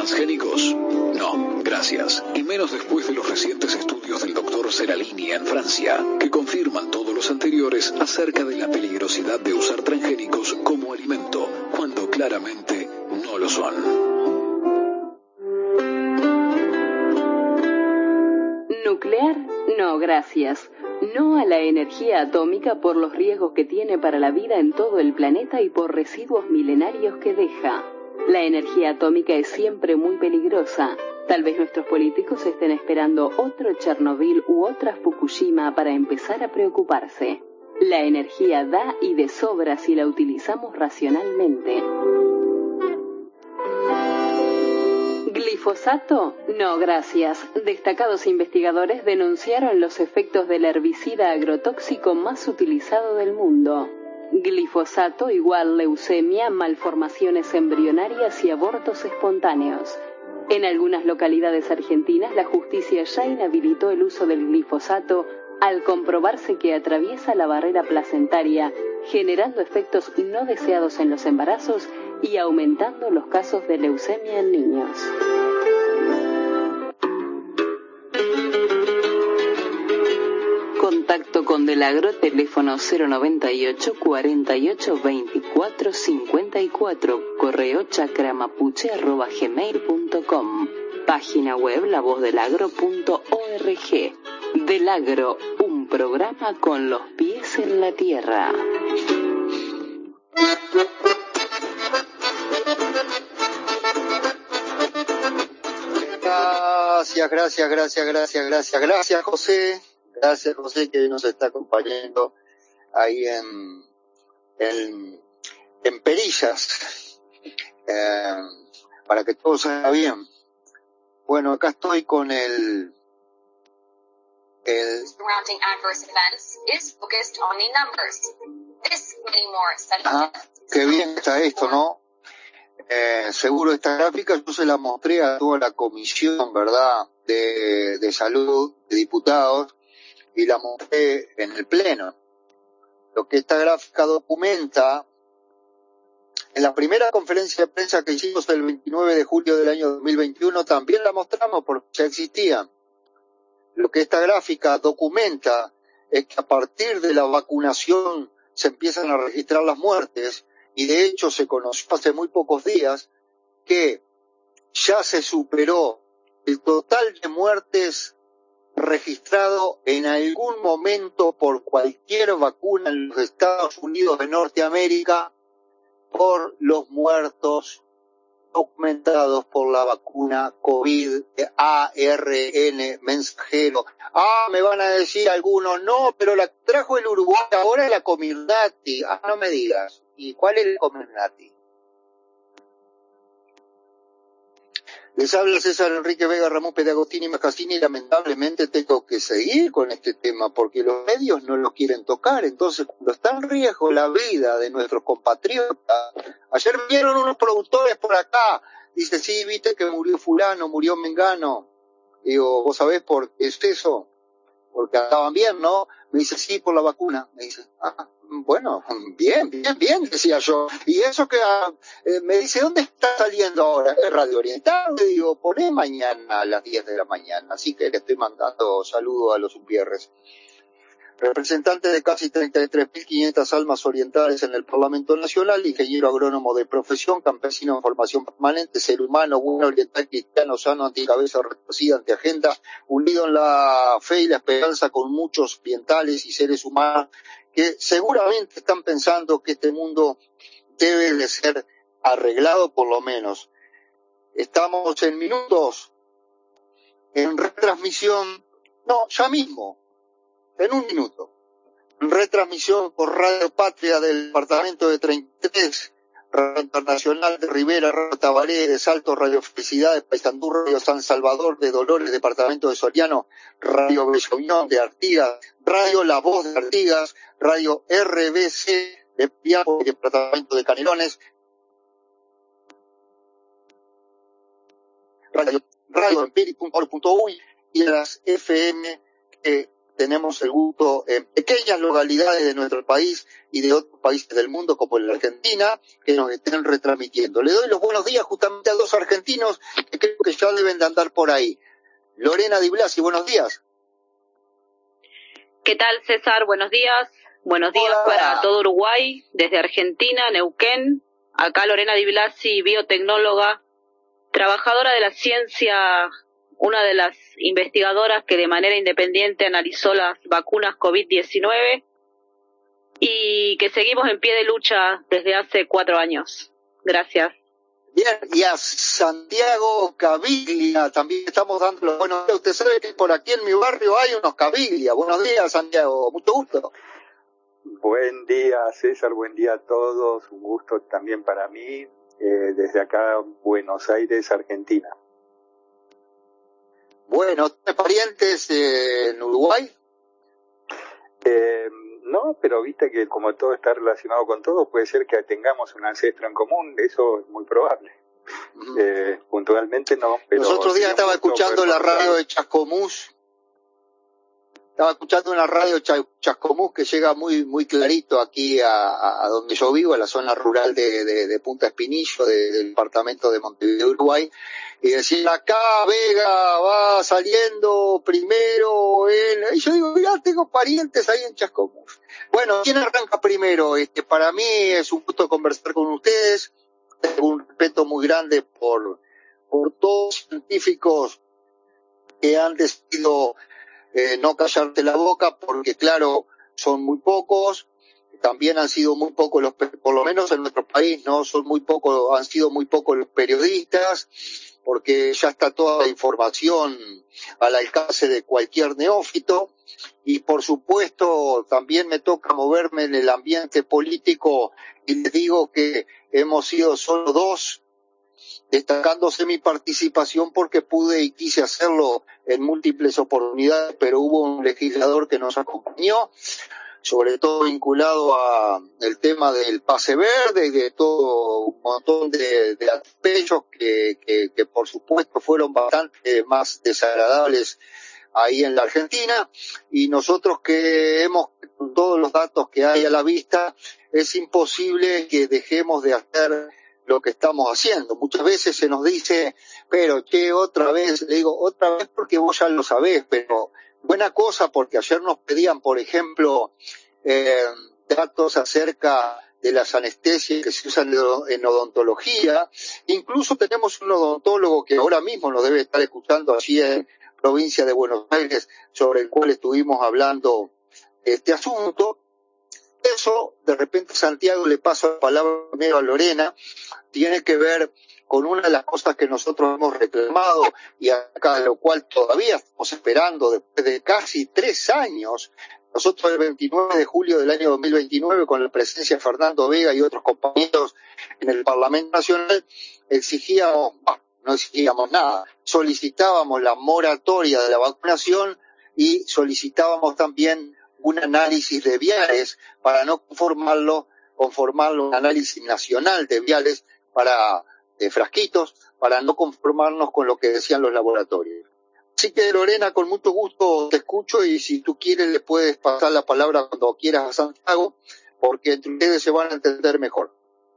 transgénicos? No, gracias. Y menos después de los recientes estudios del doctor Seralini en Francia, que confirman todos los anteriores acerca de la peligrosidad de usar transgénicos como alimento, cuando claramente no lo son. Nuclear, no, gracias. No a la energía atómica por los riesgos que tiene para la vida en todo el planeta y por residuos milenarios que deja. La energía atómica es siempre muy peligrosa. Tal vez nuestros políticos estén esperando otro Chernobyl u otra Fukushima para empezar a preocuparse. La energía da y de sobra si la utilizamos racionalmente. ¿Glifosato? No, gracias. Destacados investigadores denunciaron los efectos del herbicida agrotóxico más utilizado del mundo. Glifosato igual leucemia, malformaciones embrionarias y abortos espontáneos. En algunas localidades argentinas, la justicia ya inhabilitó el uso del glifosato al comprobarse que atraviesa la barrera placentaria, generando efectos no deseados en los embarazos y aumentando los casos de leucemia en niños. Contacto con Del Agro, teléfono cero noventa y ocho, cuarenta y ocho, veinticuatro, cincuenta y cuatro, correo chacramapuche arroba gmail punto com, página web la voz del agro punto org. Del Agro, un programa con los pies en la tierra. Gracias, gracias, gracias, gracias, gracias, gracias, José. Gracias, José, que nos está acompañando ahí en, en, en Perillas, eh, para que todo salga bien. Bueno, acá estoy con el, el Surrounding adverse events is focused on the numbers. This many more studies. Ah, qué bien está esto, ¿no? Eh, seguro esta gráfica yo se la mostré a toda la comisión, ¿verdad?, de, de salud, de diputados, y la mostré en el pleno. Lo que esta gráfica documenta, en la primera conferencia de prensa que hicimos el veintinueve de julio del año dos mil veintiuno, también la mostramos porque ya existía. Lo que esta gráfica documenta es que a partir de la vacunación se empiezan a registrar las muertes, y de hecho se conoció hace muy pocos días que ya se superó el total de muertes registrado en algún momento por cualquier vacuna en los Estados Unidos de Norteamérica por los muertos documentados por la vacuna COVID A R N mensajero. Ah, me van a decir algunos, no, pero la trajo el Uruguay, ahora la Comirnaty. Ah, no me digas. ¿Y cuál es la Comirnaty? Les habla César Enrique Vega Ramón Pedagostini Macasini, y lamentablemente tengo que seguir con este tema porque los medios no lo quieren tocar. Entonces, cuando está en riesgo la vida de nuestros compatriotas, ayer vieron unos productores por acá, dice, sí, viste que murió fulano, murió mengano. Digo, ¿vos sabés por qué es eso? Porque andaban bien, ¿no? Me dice, sí, por la vacuna. Me dice, ah, bueno, bien, bien, bien, decía yo. Y eso que eh, me dice, ¿dónde está saliendo ahora? ¿Es Radio Oriental? Le digo, poné mañana a las diez de la mañana. Así que le estoy mandando saludos a los upierres. Representante de casi treinta y tres mil quinientas almas orientales en el Parlamento Nacional, ingeniero agrónomo de profesión, campesino en formación permanente, ser humano, bueno, oriental, cristiano, sano, anticabeza, retorcida, antiagenda, unido en la fe y la esperanza con muchos orientales y seres humanos que seguramente están pensando que este mundo debe de ser arreglado por lo menos. Estamos en minutos, en retransmisión, no, ya mismo, en un minuto, retransmisión por Radio Patria del departamento de treinta y tres, Radio Internacional de Rivera, Radio Tabaré, de Salto, Radio Felicidad de Paysandú, Radio San Salvador de Dolores, departamento de Soriano, Radio Bellovión de Artigas, Radio La Voz de Artigas, Radio R B C de Piapo, departamento de Canelones, Radio, Radio Empiri punto org punto uy y las F M de tenemos el gusto en pequeñas localidades de nuestro país y de otros países del mundo, como en la Argentina, que nos estén retransmitiendo. Le doy los buenos días justamente a dos argentinos que creo que ya deben de andar por ahí. Lorena Di Blasi, buenos días. ¿Qué tal, César? Buenos días. Buenos días Hola. Para todo Uruguay, desde Argentina, Neuquén. Acá Lorena Di Blasi, biotecnóloga, trabajadora de la ciencia, una de las investigadoras que de manera independiente analizó las vacunas COVID diecinueve y que seguimos en pie de lucha desde hace cuatro años. Gracias. Bien, y a Santiago Caviglia también estamos dando los buenos días. Usted sabe que por aquí en mi barrio hay unos Caviglia. Buenos días, Santiago, mucho gusto. Buen día, César, buen día a todos. Un gusto también para mí, eh, desde acá, Buenos Aires, Argentina. Bueno, ¿tienes parientes eh, en Uruguay? Eh, no, pero viste que como todo está relacionado con todo, puede ser que tengamos un ancestro en común, eso es muy probable. Uh-huh. eh, puntualmente no, pero... Los otros días estaba escuchando la radio de Chascomús, estaba escuchando una radio de Chascomús que llega muy muy clarito aquí a, a, a donde yo vivo, a la zona rural de, de, de Punta Espinillo, de, del departamento de Montevideo, Uruguay, y decía, acá Vega va saliendo primero en... Y yo digo, mirá, tengo parientes ahí en Chascomús. Bueno, ¿quién arranca primero? Este, para mí es un gusto conversar con ustedes, tengo un respeto muy grande por, por todos los científicos que han decidido eh, no callarte la boca, porque claro, son muy pocos, también han sido muy pocos los, por lo menos en nuestro país, no son muy pocos, han sido muy pocos los periodistas, porque ya está toda la información al alcance de cualquier neófito, y por supuesto también me toca moverme en el ambiente político, y les digo que hemos sido solo dos, destacándose mi participación porque pude y quise hacerlo en múltiples oportunidades, pero hubo un legislador que nos acompañó, sobre todo vinculado a el tema del pase verde y de todo un montón de, de atropellos que, que, que por supuesto fueron bastante más desagradables ahí en la Argentina, y nosotros que hemos, con todos los datos que hay a la vista, es imposible que dejemos de hacer lo que estamos haciendo. Muchas veces se nos dice, pero che, otra vez, le digo, otra vez porque vos ya lo sabés, pero buena cosa, porque ayer nos pedían, por ejemplo, eh, datos acerca de las anestesias que se usan en odontología. Incluso tenemos un odontólogo que ahora mismo nos debe estar escuchando allí en provincia de Buenos Aires, sobre el cual estuvimos hablando de este asunto. Eso, de repente, Santiago, le paso la palabra primero a Lorena, tiene que ver con una de las cosas que nosotros hemos reclamado y acá, lo cual todavía estamos esperando después de casi tres años. Nosotros el veintinueve de julio del año dos mil veintinueve, con la presencia de Fernando Vega y otros compañeros en el Parlamento Nacional, exigíamos, bah, no exigíamos nada, solicitábamos la moratoria de la vacunación y solicitábamos también un análisis de viales para no conformarlo, conformarlo un análisis nacional de viales para de frasquitos, para no conformarnos con lo que decían los laboratorios. Así que, Lorena, con mucho gusto te escucho, y si tú quieres le puedes pasar la palabra cuando quieras a Santiago, porque entre ustedes se van a entender mejor.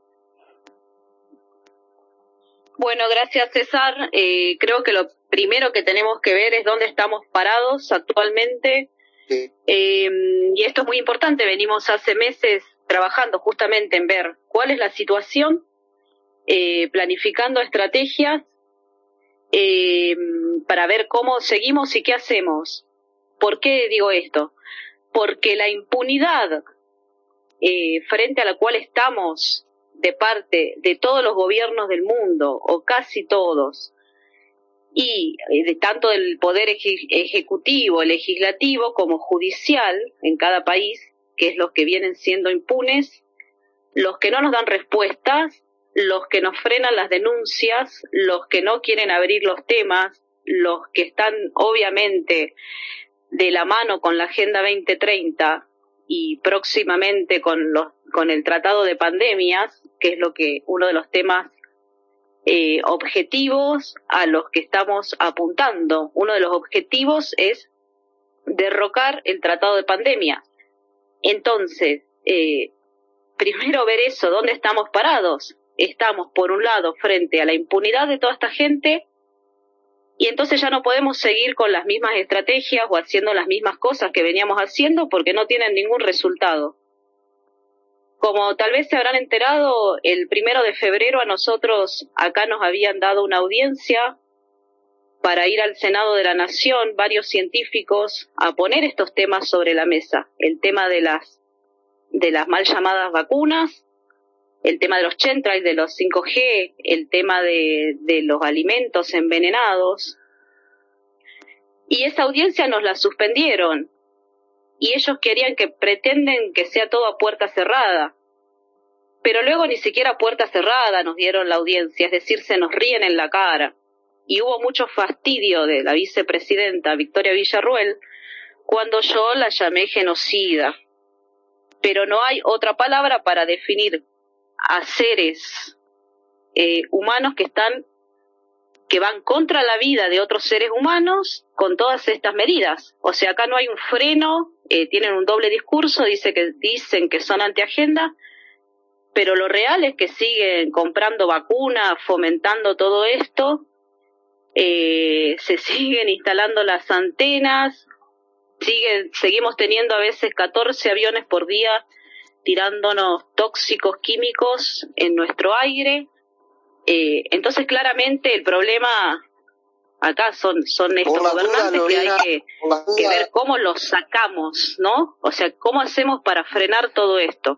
Bueno, gracias, César. Eh, creo que lo primero que tenemos que ver es dónde estamos parados actualmente. Sí. Eh, y esto es muy importante. Venimos hace meses trabajando justamente en ver cuál es la situación, eh, planificando estrategias eh, para ver cómo seguimos y qué hacemos. ¿Por qué digo esto? Porque la impunidad eh, frente a la cual estamos de parte de todos los gobiernos del mundo, o casi todos, y de tanto del poder eje- ejecutivo, legislativo como judicial en cada país, que es los que vienen siendo impunes, los que no nos dan respuestas, los que nos frenan las denuncias, los que no quieren abrir los temas, los que están obviamente de la mano con la Agenda veinte treinta y próximamente con los con el Tratado de Pandemias, que es lo que uno de los temas eh, objetivos a los que estamos apuntando. Uno de los objetivos es derrocar el tratado de pandemia. Entonces, eh, primero ver eso, ¿dónde estamos parados? Estamos, por un lado, frente a la impunidad de toda esta gente, y entonces ya no podemos seguir con las mismas estrategias o haciendo las mismas cosas que veníamos haciendo porque no tienen ningún resultado. Como tal vez se habrán enterado, el primero de febrero a nosotros acá nos habían dado una audiencia para ir al Senado de la Nación, varios científicos, a poner estos temas sobre la mesa. El tema de las, de las mal llamadas vacunas, el tema de los chemtrails, de los cinco G, el tema de, de los alimentos envenenados. Y esa audiencia nos la suspendieron. Y ellos querían que pretenden que sea todo a puerta cerrada. Pero luego ni siquiera a puerta cerrada nos dieron la audiencia, es decir, se nos ríen en la cara. Y hubo mucho fastidio de la vicepresidenta Victoria Villarruel cuando yo la llamé genocida. Pero no hay otra palabra para definir a seres eh, humanos que están, que van contra la vida de otros seres humanos con todas estas medidas. O sea, acá no hay un freno, eh, tienen un doble discurso, dice que, dicen que son antiagenda, pero lo real es que siguen comprando vacunas, fomentando todo esto, eh, se siguen instalando las antenas, siguen, seguimos teniendo a veces catorce aviones por día tirándonos tóxicos químicos en nuestro aire. Eh, entonces claramente el problema acá son, son estos gobernantes que hay que, que ver cómo los sacamos, ¿no? O sea, cómo hacemos para frenar todo esto.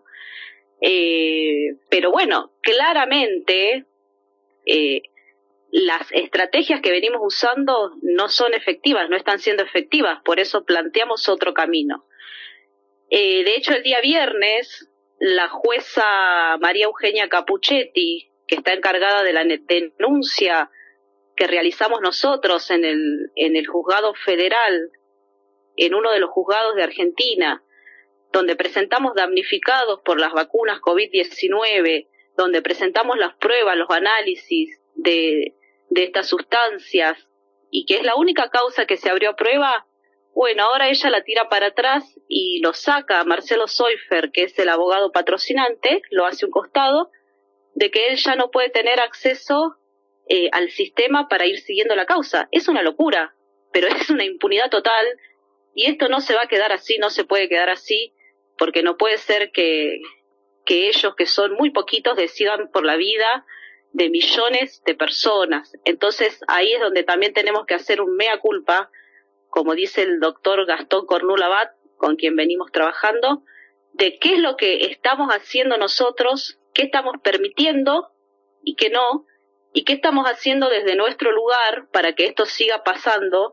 Eh, pero bueno, claramente eh, las estrategias que venimos usando no son efectivas, no están siendo efectivas, por eso planteamos otro camino. Eh, de hecho, el día viernes, la jueza María Eugenia Capuchetti, que está encargada de la denuncia que realizamos nosotros en el, en el juzgado federal, en uno de los juzgados de Argentina, donde presentamos damnificados por las vacunas COVID diecinueve, donde presentamos las pruebas, los análisis de, de estas sustancias, y que es la única causa que se abrió a prueba. Bueno, ahora ella la tira para atrás y lo saca a Marcelo Soifer, que es el abogado patrocinante, lo hace un costado, de que él ya no puede tener acceso eh, al sistema para ir siguiendo la causa. Es una locura, pero es una impunidad total, y esto no se va a quedar así, no se puede quedar así, porque no puede ser que, que ellos, que son muy poquitos, decidan por la vida de millones de personas. Entonces ahí es donde también tenemos que hacer un mea culpa, como dice el doctor Gastón Cornul Abad, con quien venimos trabajando, de qué es lo que estamos haciendo nosotros, qué estamos permitiendo y qué no, y qué estamos haciendo desde nuestro lugar para que esto siga pasando.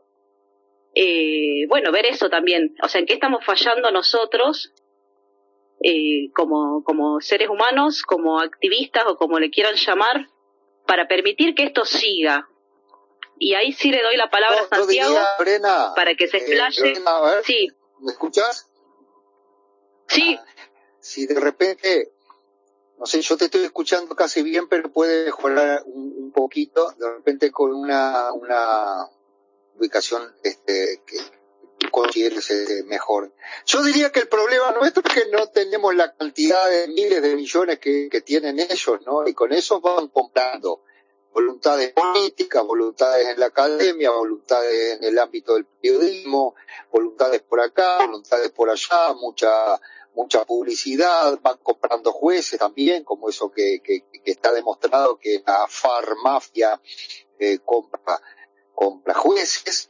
Eh, bueno, ver eso también, o sea, en qué estamos fallando nosotros eh, como, como seres humanos, como activistas o como le quieran llamar, para permitir que esto siga. Y ahí sí le doy la palabra no, a Santiago diría, Brena, para que se explaye. Eh, Brena, a ver, sí. ¿Me escuchás? Sí. Ah, si de repente, no sé, yo te estoy escuchando casi bien, pero puede mejorar un, un poquito, de repente con una, una ubicación este, que consideres eh, mejor. Yo diría que el problema nuestro es que no tenemos la cantidad de miles de millones que, que tienen ellos, ¿no? Y con eso van comprando voluntades políticas, voluntades en la academia, voluntades en el ámbito del periodismo, voluntades por acá, voluntades por allá, mucha mucha publicidad, van comprando jueces también, como eso que, que, que está demostrado que la farmafia eh, compra, compra jueces.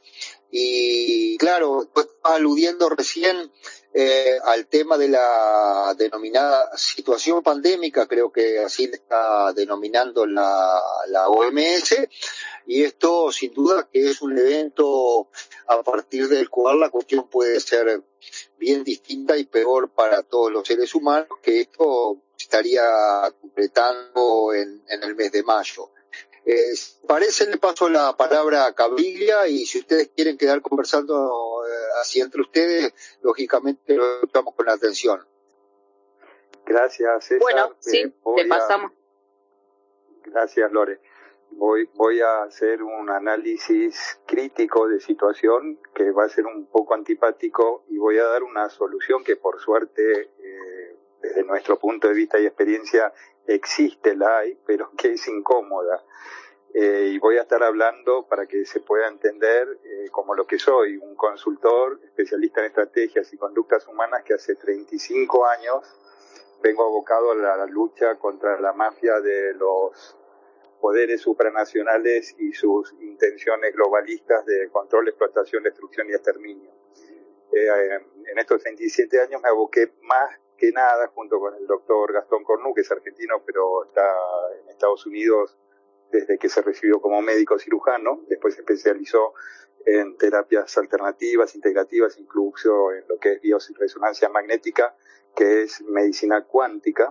Y claro, tú estás aludiendo recién eh, al tema de la denominada situación pandémica, creo que así le está denominando la, la O M S, y esto sin duda que es un evento a partir del cual la cuestión puede ser bien distinta y peor para todos los seres humanos, que esto estaría completando en, en el mes de mayo. Eh, parece, le paso la palabra a Cabiglia, y si ustedes quieren quedar conversando eh, así entre ustedes, lógicamente lo escuchamos con atención. Gracias, César. Bueno, sí, eh, te pasamos. A... Gracias, Lore. voy, voy a hacer un análisis crítico de situación que va a ser un poco antipático y voy a dar una solución que por suerte, eh, desde nuestro punto de vista y experiencia, existe, la hay, pero que es incómoda. Eh, y voy a estar hablando para que se pueda entender eh, como lo que soy, un consultor especialista en estrategias y conductas humanas que hace treinta y cinco años vengo abocado a la, la lucha contra la mafia de los poderes supranacionales y sus intenciones globalistas de control, explotación, destrucción y exterminio. Eh, en estos treinta y siete años me aboqué más que nada, junto con el doctor Gastón Cornu, que es argentino, pero está en Estados Unidos desde que se recibió como médico cirujano, después se especializó en terapias alternativas, integrativas, incluso en lo que es bioresonancia magnética, que es medicina cuántica.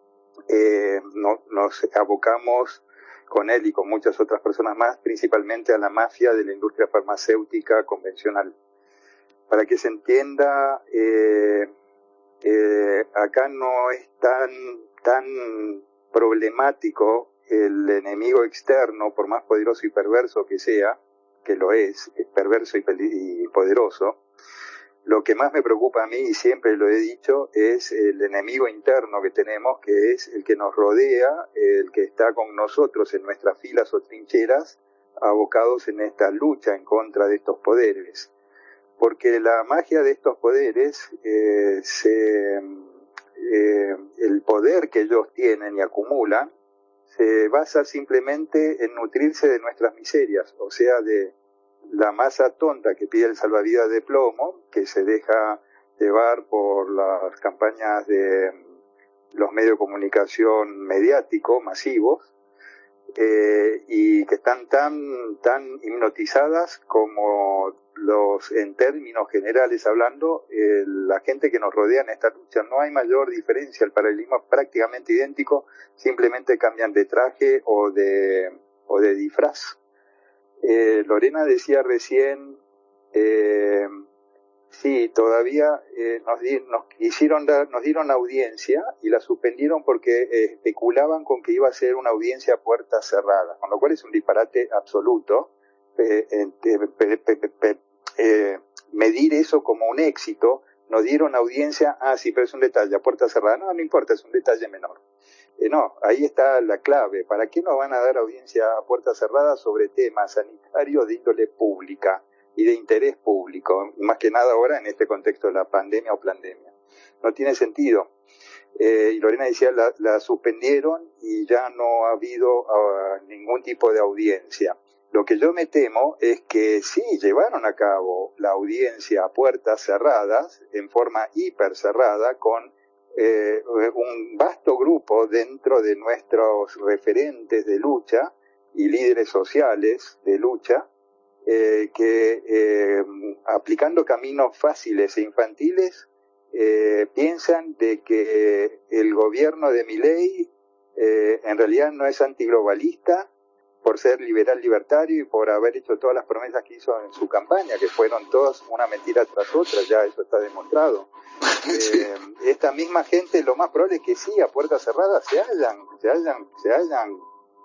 Eh, no, nos abocamos con él y con muchas otras personas más, principalmente a la mafia de la industria farmacéutica convencional. Para que se entienda, eh, eh, acá no es tan, tan problemático el enemigo externo, por más poderoso y perverso que sea, que lo es, es perverso y, y poderoso. Lo que más me preocupa a mí, y siempre lo he dicho, es el enemigo interno que tenemos, que es el que nos rodea, el que está con nosotros en nuestras filas o trincheras, abocados en esta lucha en contra de estos poderes. Porque la magia de estos poderes, eh, se, eh, el poder que ellos tienen y acumulan, se basa simplemente en nutrirse de nuestras miserias, o sea, de la masa tonta que pide el salvavidas de plomo, que se deja llevar por las campañas de los medios de comunicación mediáticos masivos, eh, y que están tan, tan hipnotizadas como los, en términos generales hablando, eh, la gente que nos rodea en esta lucha. No hay mayor diferencia, el paralelismo es prácticamente idéntico, simplemente cambian de traje o de, o de disfraz. Eh, Lorena decía recién, eh, sí, todavía eh, nos, di, nos hicieron dar, nos dieron audiencia y la suspendieron porque eh, especulaban con que iba a ser una audiencia a puertas cerradas, con lo cual es un disparate absoluto. Eh, eh, eh, eh, eh, eh, medir eso como un éxito. Nos dieron audiencia, ah, sí, pero es un detalle, a puerta cerrada. No, no importa, es un detalle menor. Eh, no, ahí está la clave. ¿Para qué nos van a dar audiencia a puerta cerrada sobre temas sanitarios de índole pública y de interés público? Más que nada ahora en este contexto de la pandemia o pandemia. No tiene sentido. Eh, y Lorena decía, la, la suspendieron y ya no ha habido uh, ningún tipo de audiencia. Lo que yo me temo es que sí llevaron a cabo la audiencia a puertas cerradas, en forma hiper cerrada, con eh, un vasto grupo dentro de nuestros referentes de lucha y líderes sociales de lucha, eh, que eh, aplicando caminos fáciles e infantiles, eh, piensan de que el gobierno de Milei eh, en realidad no es antiglobalista, por ser liberal libertario y por haber hecho todas las promesas que hizo en su campaña, que fueron todas una mentira tras otra, ya eso está demostrado. Sí. Eh, esta misma gente, lo más probable es que sí, a puertas cerradas se hayan, se hayan, se hayan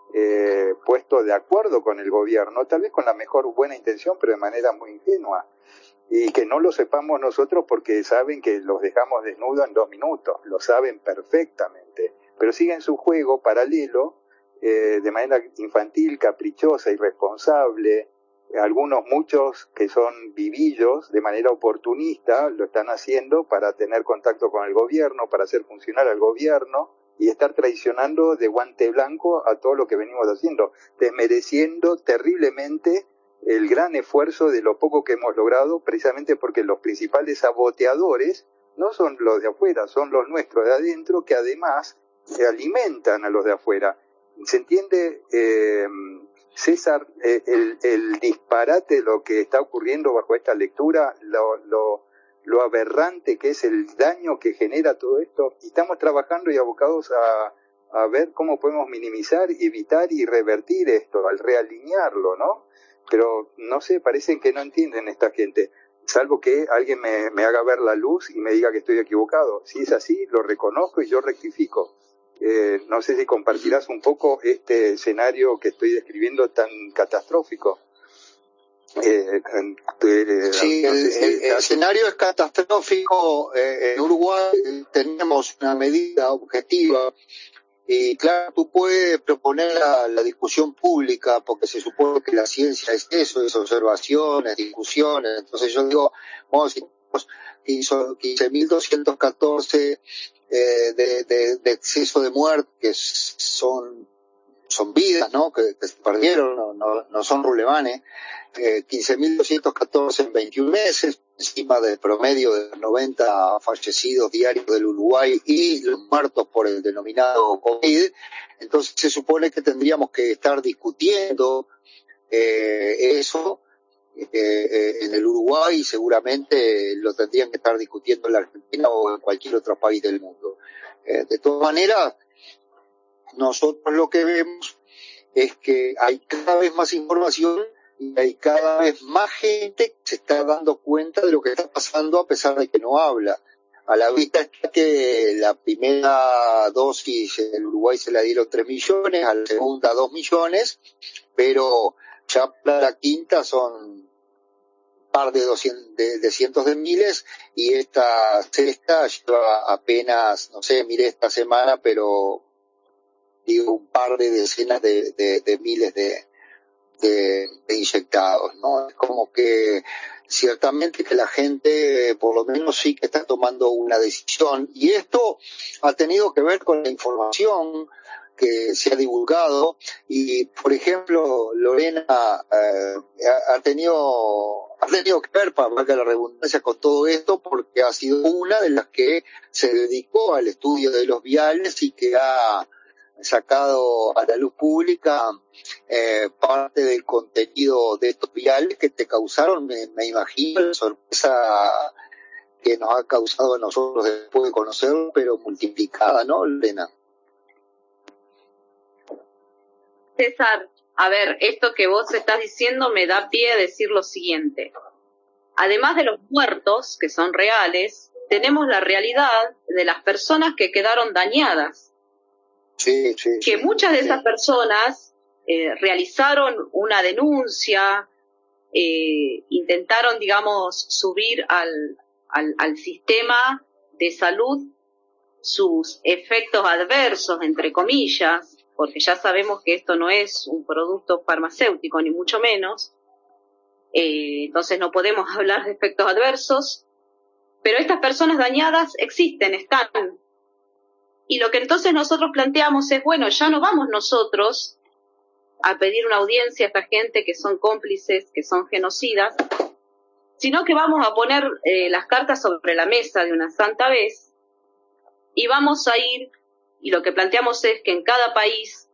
eh, puesto de acuerdo con el gobierno, tal vez con la mejor buena intención, pero de manera muy ingenua. Y que no lo sepamos nosotros porque saben que los dejamos desnudos en dos minutos, lo saben perfectamente, pero siguen su juego paralelo, Eh, de manera infantil, caprichosa, irresponsable. Algunos, muchos que son vivillos, de manera oportunista, lo están haciendo para tener contacto con el gobierno, para hacer funcionar al gobierno y estar traicionando de guante blanco a todo lo que venimos haciendo, desmereciendo terriblemente el gran esfuerzo de lo poco que hemos logrado, precisamente porque los principales saboteadores no son los de afuera, son los nuestros de adentro, que además se alimentan a los de afuera. ¿Se entiende, eh, César, eh, el, el disparate de lo que está ocurriendo bajo esta lectura, lo, lo, lo aberrante que es el daño que genera todo esto? Y estamos trabajando y abocados a, a ver cómo podemos minimizar, evitar y revertir esto, al realinearlo, ¿no? Pero, no sé, parecen que no entienden esta gente, salvo que alguien me, me haga ver la luz y me diga que estoy equivocado. Si es así, lo reconozco y yo rectifico. Eh, no sé si compartirás un poco este escenario que estoy describiendo tan catastrófico. Eh, eh, sí, no el, sé si el, el escenario es catastrófico. Eh, en Uruguay tenemos una medida objetiva y claro, tú puedes proponer la, la discusión pública porque se supone que la ciencia es eso, es observaciones, discusiones. Entonces yo digo, vamos, quince mil doscientos catorce eh, de, de, de exceso de muerte, que son son vidas, ¿no? Que, que se perdieron, no, no, no son rulemanes. Eh, quince mil doscientos catorce en veintiún meses, encima del promedio de noventa fallecidos diarios del Uruguay y los muertos por el denominado COVID. Entonces se supone que tendríamos que estar discutiendo eh, eso eh, eh, en el Uruguay y seguramente lo tendrían que estar discutiendo en la Argentina o en cualquier otro país del mundo. Eh, de todas maneras, nosotros lo que vemos es que hay cada vez más información y hay cada vez más gente que se está dando cuenta de lo que está pasando a pesar de que no habla. A la vista está que la primera dosis en Uruguay se la dieron tres millones, a la segunda dos millones, pero ya para la quinta son un par de, doscientos, de, de cientos de miles y esta sexta lleva apenas, no sé, mire esta semana, pero digo un par de decenas de, de, de miles de, de, de inyectados, ¿no? Es como que ciertamente que la gente por lo menos sí que está tomando una decisión y esto ha tenido que ver con la información que se ha divulgado y por ejemplo Lorena eh, ha, ha tenido ha tenido que ver, para valga la redundancia, con todo esto porque ha sido una de las que se dedicó al estudio de los viales y que ha sacado a la luz pública eh, parte del contenido de estos viales que te causaron, me, me imagino, la sorpresa que nos ha causado a nosotros después de conocerlo, pero multiplicada, ¿no, Lorena? César, a ver, esto que vos estás diciendo me da pie a decir lo siguiente. Además de los muertos, que son reales, tenemos la realidad de las personas que quedaron dañadas. Sí, sí, que sí, muchas de sí. esas personas eh, realizaron una denuncia, eh, intentaron, digamos, subir al, al, al sistema de salud sus efectos adversos, entre comillas, porque ya sabemos que esto no es un producto farmacéutico, ni mucho menos, eh, entonces no podemos hablar de efectos adversos, pero estas personas dañadas existen, están. Y lo que entonces nosotros planteamos es, bueno, ya no vamos nosotros a pedir una audiencia a esta gente que son cómplices, que son genocidas, sino que vamos a poner eh, las cartas sobre la mesa de una santa vez y vamos a ir, y lo que planteamos es que en cada país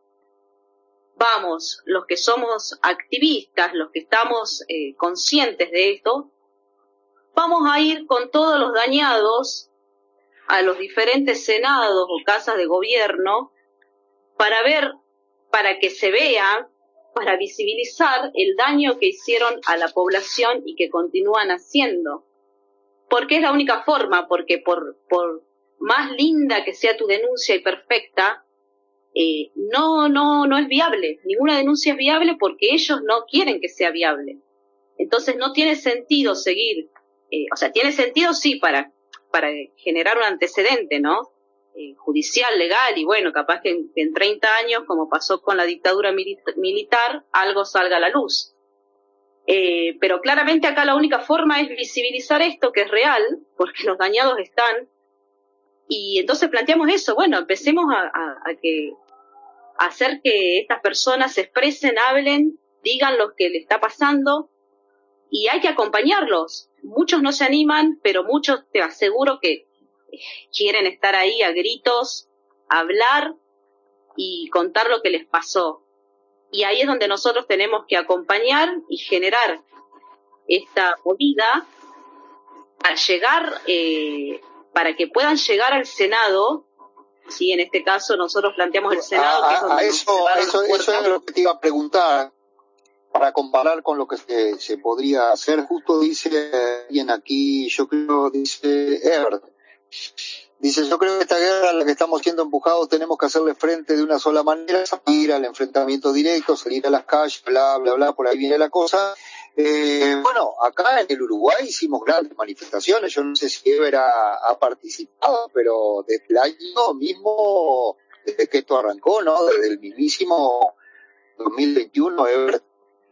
vamos, los que somos activistas, los que estamos eh, conscientes de esto, vamos a ir con todos los dañados a los diferentes senados o casas de gobierno para ver, para que se vea, para visibilizar el daño que hicieron a la población y que continúan haciendo. Porque es la única forma, porque por, por más linda que sea tu denuncia y perfecta, eh, no, no, no es viable. Ninguna denuncia es viable porque ellos no quieren que sea viable. Entonces no tiene sentido seguir, eh, o sea, tiene sentido sí para para generar un antecedente, ¿no? Eh, judicial, legal, y bueno, capaz que en, en treinta años, como pasó con la dictadura mili- militar, algo salga a la luz. Eh, pero claramente acá la única forma es visibilizar esto, que es real, porque los dañados están, y entonces planteamos eso, bueno, empecemos a, a, a que a hacer que estas personas se expresen, hablen, digan lo que le está pasando, y hay que acompañarlos. Muchos no se animan, pero muchos te aseguro que quieren estar ahí a gritos, hablar y contar lo que les pasó. Y ahí es donde nosotros tenemos que acompañar y generar esta movida para llegar, eh, para que puedan llegar al Senado. Sí, en este caso nosotros planteamos el Senado. A, que es donde a eso, eso, eso es lo que te iba a preguntar. Para comparar con lo que se, se podría hacer, justo dice alguien aquí, yo creo, dice Ebert, Dice, yo creo que esta guerra a la que estamos siendo empujados tenemos que hacerle frente de una sola manera, salir al enfrentamiento directo, salir a las calles, bla, bla, bla, por ahí viene la cosa. Eh, bueno, acá en el Uruguay hicimos grandes manifestaciones, yo no sé si Ever ha, ha participado, pero desde el año mismo, desde que esto arrancó, ¿no? Desde el mismísimo dos mil veintiuno, Ever,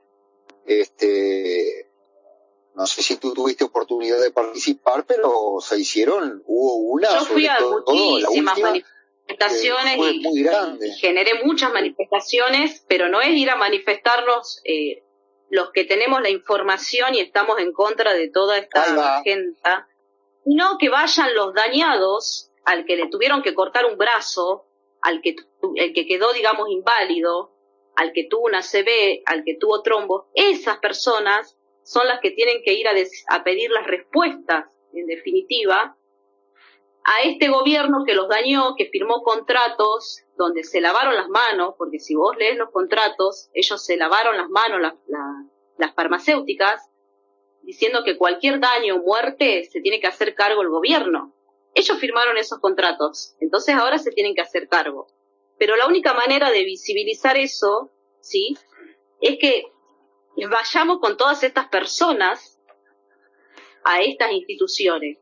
este... No sé si tú tuviste oportunidad de participar, pero se hicieron, hubo una, Yo fui a todo, muchísimas última, manifestaciones fue y, muy grande. y generé muchas manifestaciones, pero no es ir a manifestarnos eh, los que tenemos la información y estamos en contra de toda esta agenda, sino que vayan los dañados, al que le tuvieron que cortar un brazo, al que, el que quedó, digamos, inválido, al que tuvo una C V, al que tuvo trombo. Esas personas son las que tienen que ir a, des, a pedir las respuestas, en definitiva, a este gobierno que los dañó, que firmó contratos donde se lavaron las manos, porque si vos lees los contratos, ellos se lavaron las manos, la, la, las farmacéuticas, diciendo que cualquier daño o muerte se tiene que hacer cargo el gobierno. Ellos firmaron esos contratos, entonces ahora se tienen que hacer cargo. Pero la única manera de visibilizar eso, ¿sí?, es que vayamos con todas estas personas a estas instituciones,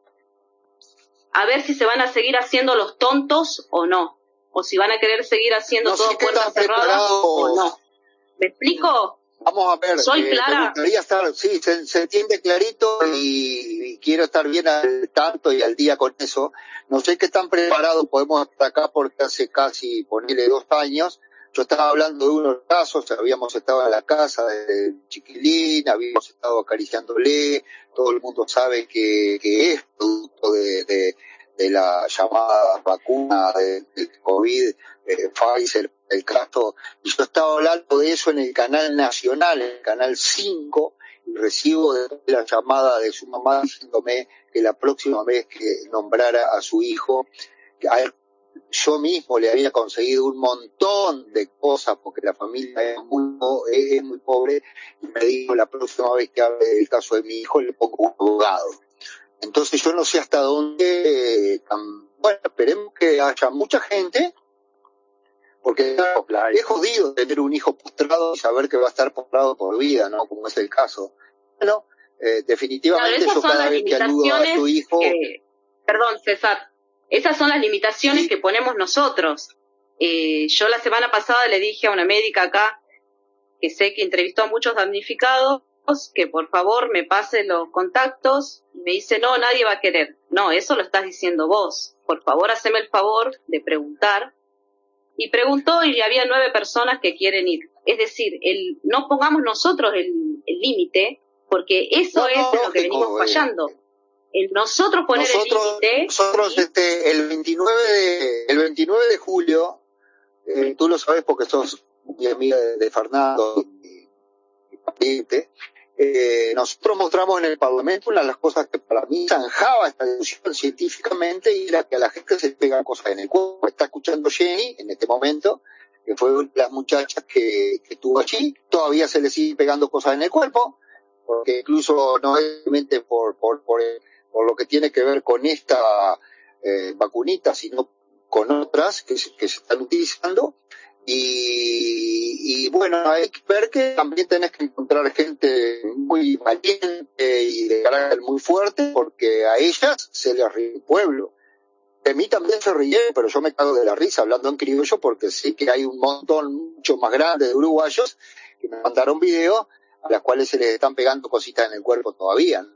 a ver si se van a seguir haciendo los tontos o no, o si van a querer seguir haciendo no todo puertas cerradas o no. ¿Me explico? Vamos a ver, ¿Soy eh, clara? me gustaría estar, sí, se, se entiende clarito y, y quiero estar bien al tanto y al día con eso. No sé qué tan preparados podemos estar acá porque hace casi, ponerle dos años, yo estaba hablando de unos casos, habíamos estado en la casa de Chiquilín, habíamos estado acariciándole, todo el mundo sabe que, que es producto de, de, de la llamada vacuna del de COVID, eh, Pfizer, el caso, y yo estaba hablando de eso en el canal nacional, en el canal cinco, y recibo de la llamada de su mamá diciéndome que la próxima vez que nombrara a su hijo, a él, yo mismo le había conseguido un montón de cosas porque la familia es muy, es muy pobre y me dijo la próxima vez que hable del caso de mi hijo le pongo un abogado. Entonces yo no sé hasta dónde, eh, bueno, esperemos que haya mucha gente porque claro, es jodido tener un hijo postrado y saber que va a estar postrado por vida, ¿no? Como es el caso. Bueno, eh, definitivamente claro, yo cada vez que aludo a tu hijo... Que, perdón, César. Esas son las limitaciones sí. que ponemos nosotros. Eh, yo la semana pasada le dije a una médica acá, que sé que entrevistó a muchos damnificados, que por favor me pase los contactos, y me dice, no, nadie va a querer. No, eso lo estás diciendo vos. Por favor, haceme el favor de preguntar. Y preguntó y había nueve personas que quieren ir. Es decir, el, no pongamos nosotros el límite, porque eso no, es no, lo que venimos fallando. Eh. El nosotros poner nosotros, el límite. Nosotros, ¿sí? este, el veintinueve de, el veintinueve de julio, eh, tú lo sabes porque sos mi amiga de, de Fernando, mi, mi pariente, eh, nosotros mostramos en el Parlamento una de las cosas que para mí zanjaba esta discusión científicamente y era que a la gente se le pegan cosas en el cuerpo. Está escuchando Jenny en este momento, que fue una de las muchachas que, que estuvo allí, todavía se le sigue pegando cosas en el cuerpo, porque incluso no es solamente por, por, por el, por lo que tiene que ver con esta eh, vacunita, sino con otras que se, que se están utilizando. Y, y bueno, hay que ver que también tenés que encontrar gente muy valiente y de carácter muy fuerte, porque a ellas se les ríe el pueblo. De mí también se ríe, pero yo me cago de la risa hablando en criollo, porque sé que hay un montón mucho más grande de uruguayos que me mandaron videos a las cuales se les están pegando cositas en el cuerpo todavía.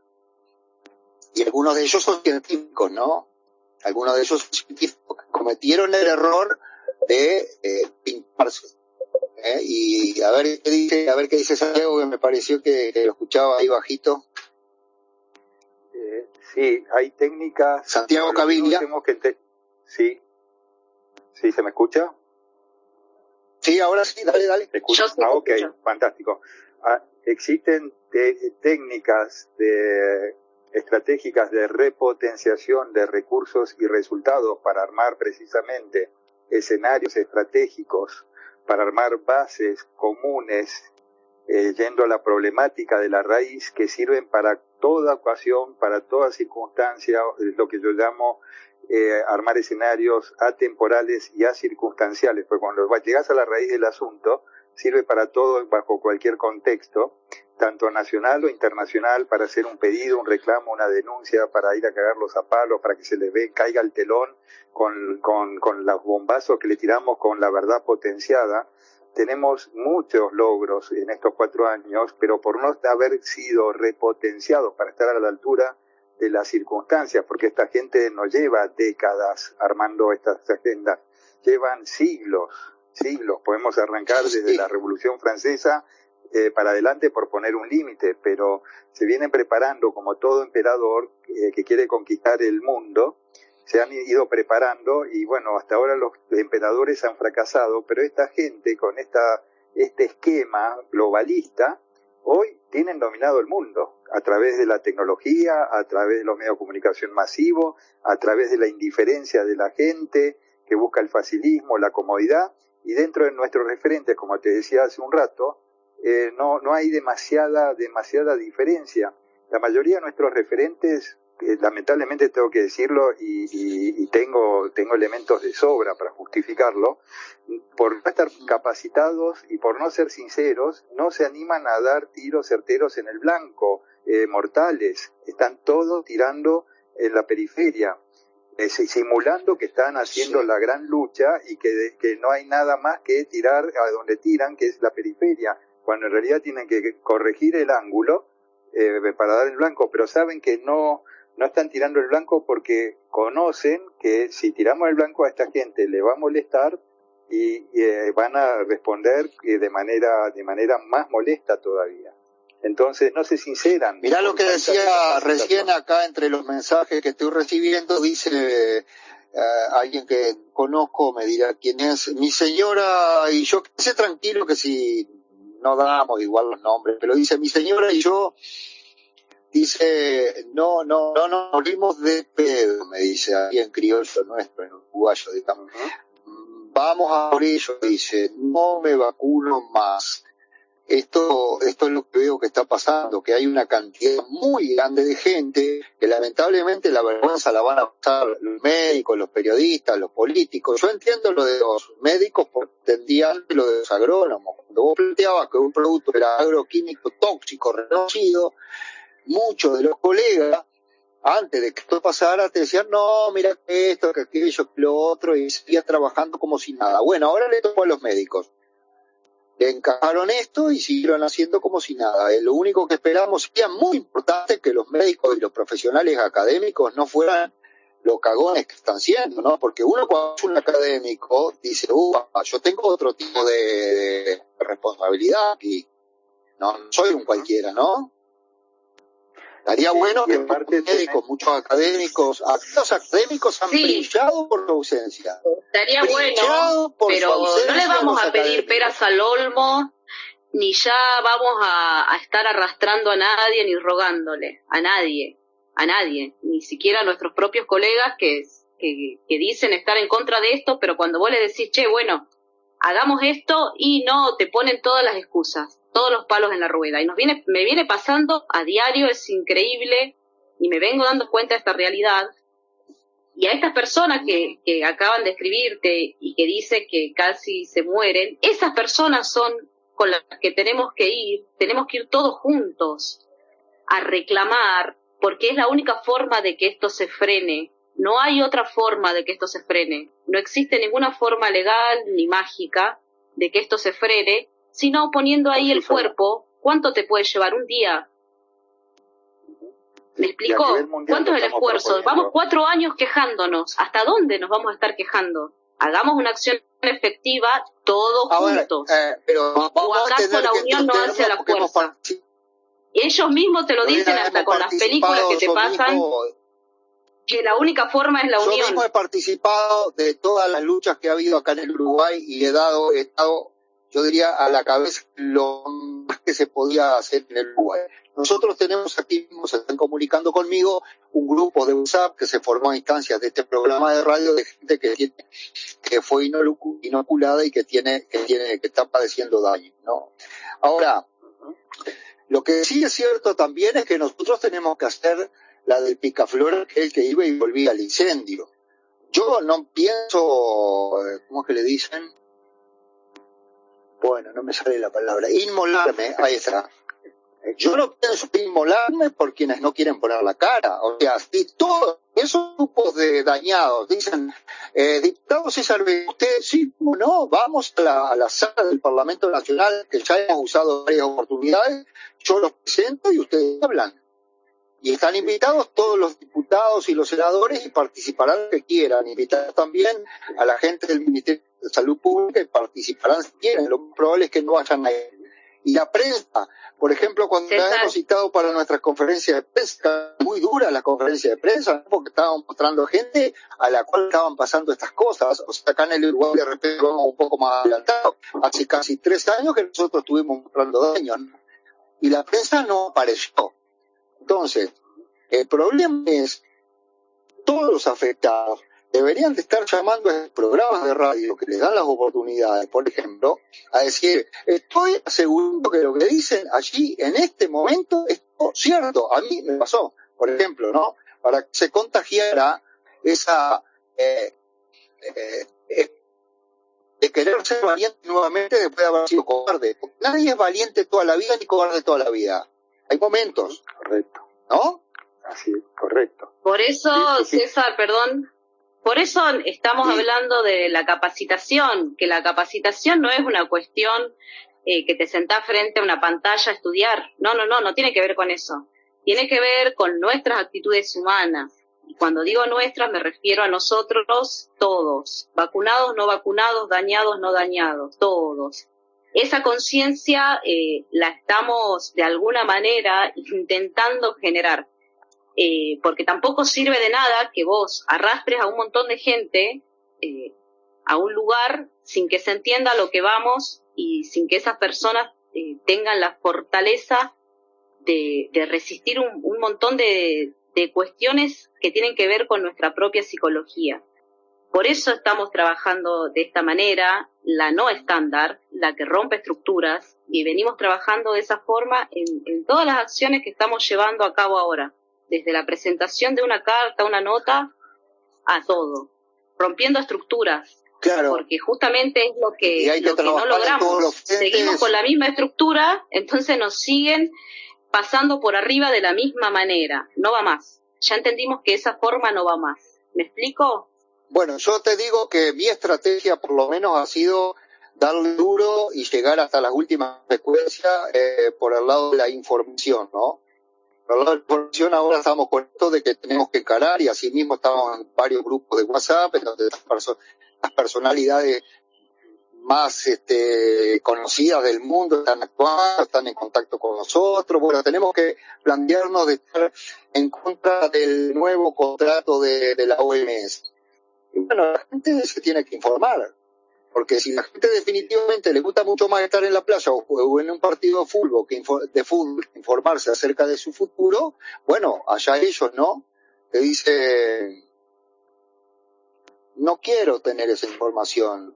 Y algunos de ellos son científicos, ¿no? Algunos de ellos son científicos que cometieron el error de eh, pintarse. ¿eh? Y a ver qué dice, a ver qué dice Santiago, que me pareció que, que lo escuchaba ahí bajito. Eh, sí, hay técnicas. Santiago Caviglia. Que te... Sí, sí, ¿se me escucha? Sí, ahora sí, dale, dale. ¿Te escucho? Yo sí, ah, ok, escucho. Fantástico. Ah, existen te- técnicas de estratégicas de repotenciación de recursos y resultados para armar precisamente escenarios estratégicos, para armar bases comunes, eh, yendo a la problemática de la raíz, que sirven para toda ocasión, para toda circunstancia, lo que yo llamo eh, armar escenarios atemporales y acircunstanciales, porque cuando llegas a la raíz del asunto, sirve para todo bajo cualquier contexto, tanto nacional o internacional, para hacer un pedido, un reclamo, una denuncia, para ir a cagarlos a palos, para que se les ve, caiga el telón con, con, con los bombazos que le tiramos con la verdad potenciada. Tenemos muchos logros en estos cuatro años, pero por no haber sido repotenciados para estar a la altura de las circunstancias, porque esta gente no lleva décadas armando estas agendas, llevan siglos, siglos. Podemos arrancar desde la Revolución Francesa eh, para adelante por poner un límite, pero se vienen preparando como todo emperador eh, que quiere conquistar el mundo. Se han ido preparando y bueno, hasta ahora los emperadores han fracasado, pero esta gente con esta este esquema globalista hoy tienen dominado el mundo a través de la tecnología, a través de los medios de comunicación masivos, a través de la indiferencia de la gente que busca el facilismo, la comodidad, y dentro de nuestros referentes, como te decía hace un rato, eh, no no hay demasiada demasiada diferencia. La mayoría de nuestros referentes, Eh, lamentablemente tengo que decirlo y, y, y tengo tengo elementos de sobra para justificarlo, por no estar capacitados y por no ser sinceros, no se animan a dar tiros certeros en el blanco, eh, mortales. Están todos tirando en la periferia, eh, simulando que están haciendo la gran lucha y que, que no hay nada más que tirar a donde tiran, que es la periferia, cuando en realidad tienen que corregir el ángulo eh, para dar el blanco, pero saben que no no están tirando el blanco porque conocen que si tiramos el blanco a esta gente le va a molestar y, y eh, van a responder eh, de manera de manera más molesta todavía. Entonces no se sinceran. Mirá lo que decía recién acá entre los mensajes que estoy recibiendo, dice eh, alguien que conozco, me dirá quién es, mi señora y yo, quédese tranquilo que si no damos igual los nombres, pero dice mi señora y yo, dice, no, no, no nos morimos de pedo, me dice alguien criollo nuestro, en uruguayo, digamos. Vamos a por ello, dice, no me vacuno más. Esto, esto es lo que veo que está pasando, que hay una cantidad muy grande de gente que lamentablemente la vergüenza la van a pasar los médicos, los periodistas, los políticos. Yo entiendo lo de los médicos porque entendía antes lo de los agrónomos. Cuando vos planteabas que un producto era agroquímico tóxico, reconocido, muchos de los colegas, antes de que esto pasara, te decían, no, mira que esto, que aquello, que lo otro, y seguían trabajando como si nada. Bueno, ahora le tocó a los médicos. Le encajaron esto y siguieron haciendo como si nada. Eh, lo único que esperamos, sería muy importante que los médicos y los profesionales académicos no fueran los cagones que están siendo, ¿no? Porque uno cuando es un académico dice, uh, yo tengo otro tipo de, de responsabilidad y no, no soy un cualquiera, ¿no? Estaría bueno que muchos médicos, muchos académicos, los académicos han sí. brillado por su ausencia. Estaría bueno, pero no le vamos a pedir peras al olmo, ni ya vamos a, a estar arrastrando a nadie, ni rogándole, a nadie, a nadie, ni siquiera a nuestros propios colegas que, que, que dicen estar en contra de esto, pero cuando vos le decís, che, bueno, hagamos esto, y no, te ponen todas las excusas, todos los palos en la rueda, y nos viene, me viene pasando a diario, es increíble, y me vengo dando cuenta de esta realidad, y a estas personas que, que acaban de escribirte y que dicen que casi se mueren, esas personas son con las que tenemos que ir, tenemos que ir todos juntos a reclamar, porque es la única forma de que esto se frene. No hay otra forma de que esto se frene. No existe ninguna forma legal ni mágica de que esto se frene, sino poniendo ahí el cuerpo. ¿Cuánto te puede llevar? Un día. ¿Me explico? ¿Cuánto es el esfuerzo? Vamos cuatro años quejándonos. ¿Hasta dónde nos vamos a estar quejando? Hagamos una acción efectiva todos Ahora, juntos. Eh, pero o acaso la unión no hace a la fuerza. Ellos mismos te lo dicen hasta con las películas que te pasan. Mismo, que la única forma es la unión. Yo mismo he participado de todas las luchas que ha habido acá en el Uruguay y he dado, he estado, yo diría, a la cabeza lo más que se podía hacer en el Uruguay. Nosotros tenemos aquí mismo, se están comunicando conmigo, un grupo de WhatsApp que se formó a instancias de este programa de radio de gente que tiene, que fue inoculada y que tiene, que tiene, que está padeciendo daño, ¿no? Ahora, lo que sí es cierto también es que nosotros tenemos que hacer la del picaflor, que el que iba y volvía al incendio. yo no pienso, ¿cómo es que le dicen? Bueno, no me sale la palabra, inmolarme, ahí está. Yo no pienso inmolarme por quienes no quieren poner la cara. O sea, si todos esos grupos de dañados dicen, eh, diputado César, usted, sí, ¿cómo no? Vamos a la, a la sala del Parlamento Nacional, que ya hemos usado varias oportunidades, yo los presento y ustedes hablan. Y están invitados todos los diputados y los senadores y participarán lo que quieran. Invitar también a la gente del Ministerio de Salud Pública y participarán si quieren. Lo más probable es que no vayan a ir. Y la prensa, por ejemplo, cuando la hemos citado para nuestras conferencias de prensa, muy dura la conferencia de prensa, porque estaban mostrando gente a la cual estaban pasando estas cosas. O sea, acá en el Uruguay de repente vamos un poco más adelantado. Hace casi tres años que nosotros estuvimos mostrando daños, ¿no? Y la prensa no apareció. Entonces, el problema es, todos los afectados deberían de estar llamando a programas de radio que les dan las oportunidades, por ejemplo, a decir, estoy asegurando que lo que dicen allí en este momento es todo cierto. A mí me pasó, por ejemplo, ¿no? Para que se contagiara esa eh, eh, eh, de querer ser valiente nuevamente después de haber sido cobarde. Porque nadie es valiente toda la vida ni cobarde toda la vida. Hay momentos. Correcto. ¿No? Así, correcto. Por eso, sí, sí, sí. César, perdón, por eso estamos sí. hablando de la capacitación, que la capacitación no es una cuestión eh, que te sentás frente a una pantalla a estudiar. No, no, no, no tiene que ver con eso. Tiene que ver con nuestras actitudes humanas. Y cuando digo nuestras me refiero a nosotros todos, vacunados, no vacunados, dañados, no dañados, todos. Esa conciencia eh, la estamos de alguna manera intentando generar. Eh, porque tampoco sirve de nada que vos arrastres a un montón de gente eh, a un lugar sin que se entienda lo que vamos y sin que esas personas eh, tengan la fortaleza de, de resistir un, un montón de, de cuestiones que tienen que ver con nuestra propia psicología. Por eso estamos trabajando de esta manera, la no estándar, la que rompe estructuras, y venimos trabajando de esa forma en, en todas las acciones que estamos llevando a cabo ahora. Desde la presentación de una carta, una nota, a todo, rompiendo estructuras, claro. Porque justamente es lo que, lo que no logramos. Seguimos con la misma estructura, entonces nos siguen pasando por arriba de la misma manera, no va más. Ya entendimos que esa forma no va más. ¿Me explico? Bueno, yo te digo que mi estrategia por lo menos ha sido darle duro y llegar hasta las últimas consecuencias eh, por el lado de la información, ¿no? Por el lado de la información ahora estamos con esto de que tenemos que encarar, y así mismo estamos en varios grupos de WhatsApp en donde las, perso- las personalidades más este, conocidas del mundo están actuando, están en contacto con nosotros. Bueno, tenemos que plantearnos de estar en contra del nuevo contrato de, de la O M S. Y bueno, la gente se tiene que informar. Porque si la gente definitivamente le gusta mucho más estar en la playa o en un partido de fútbol que de fútbol, informarse acerca de su futuro, bueno, allá ellos, ¿no? Que dice, no quiero tener esa información.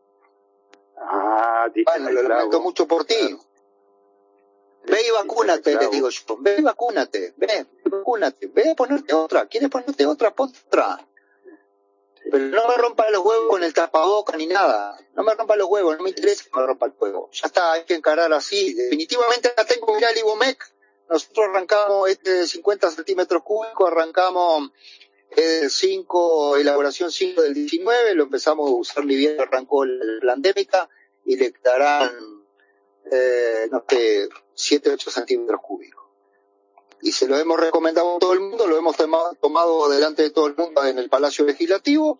Ah, bueno, lo lamento mucho por ti. Claro. Ve y vacúnate, les digo yo. Ve y vacúnate, ve, vacúnate. Ve a ponerte otra. ¿Quieres ponerte otra? Ponte otra. Pero no me rompa los huevos con el tapaboca ni nada. No me rompa los huevos, no me interesa que me rompa el huevo. Ya está, hay que encarar así. Definitivamente la tengo, mirá el Ibomec. Nosotros arrancamos este de cincuenta centímetros cúbicos, arrancamos el cinco, elaboración cinco del diecinueve, lo empezamos a usar ni bien arrancó la pandémica, y le quedarán, eh, no sé, siete, ocho centímetros cúbicos. Y se lo hemos recomendado a todo el mundo, lo hemos tomado, tomado delante de todo el mundo en el Palacio Legislativo.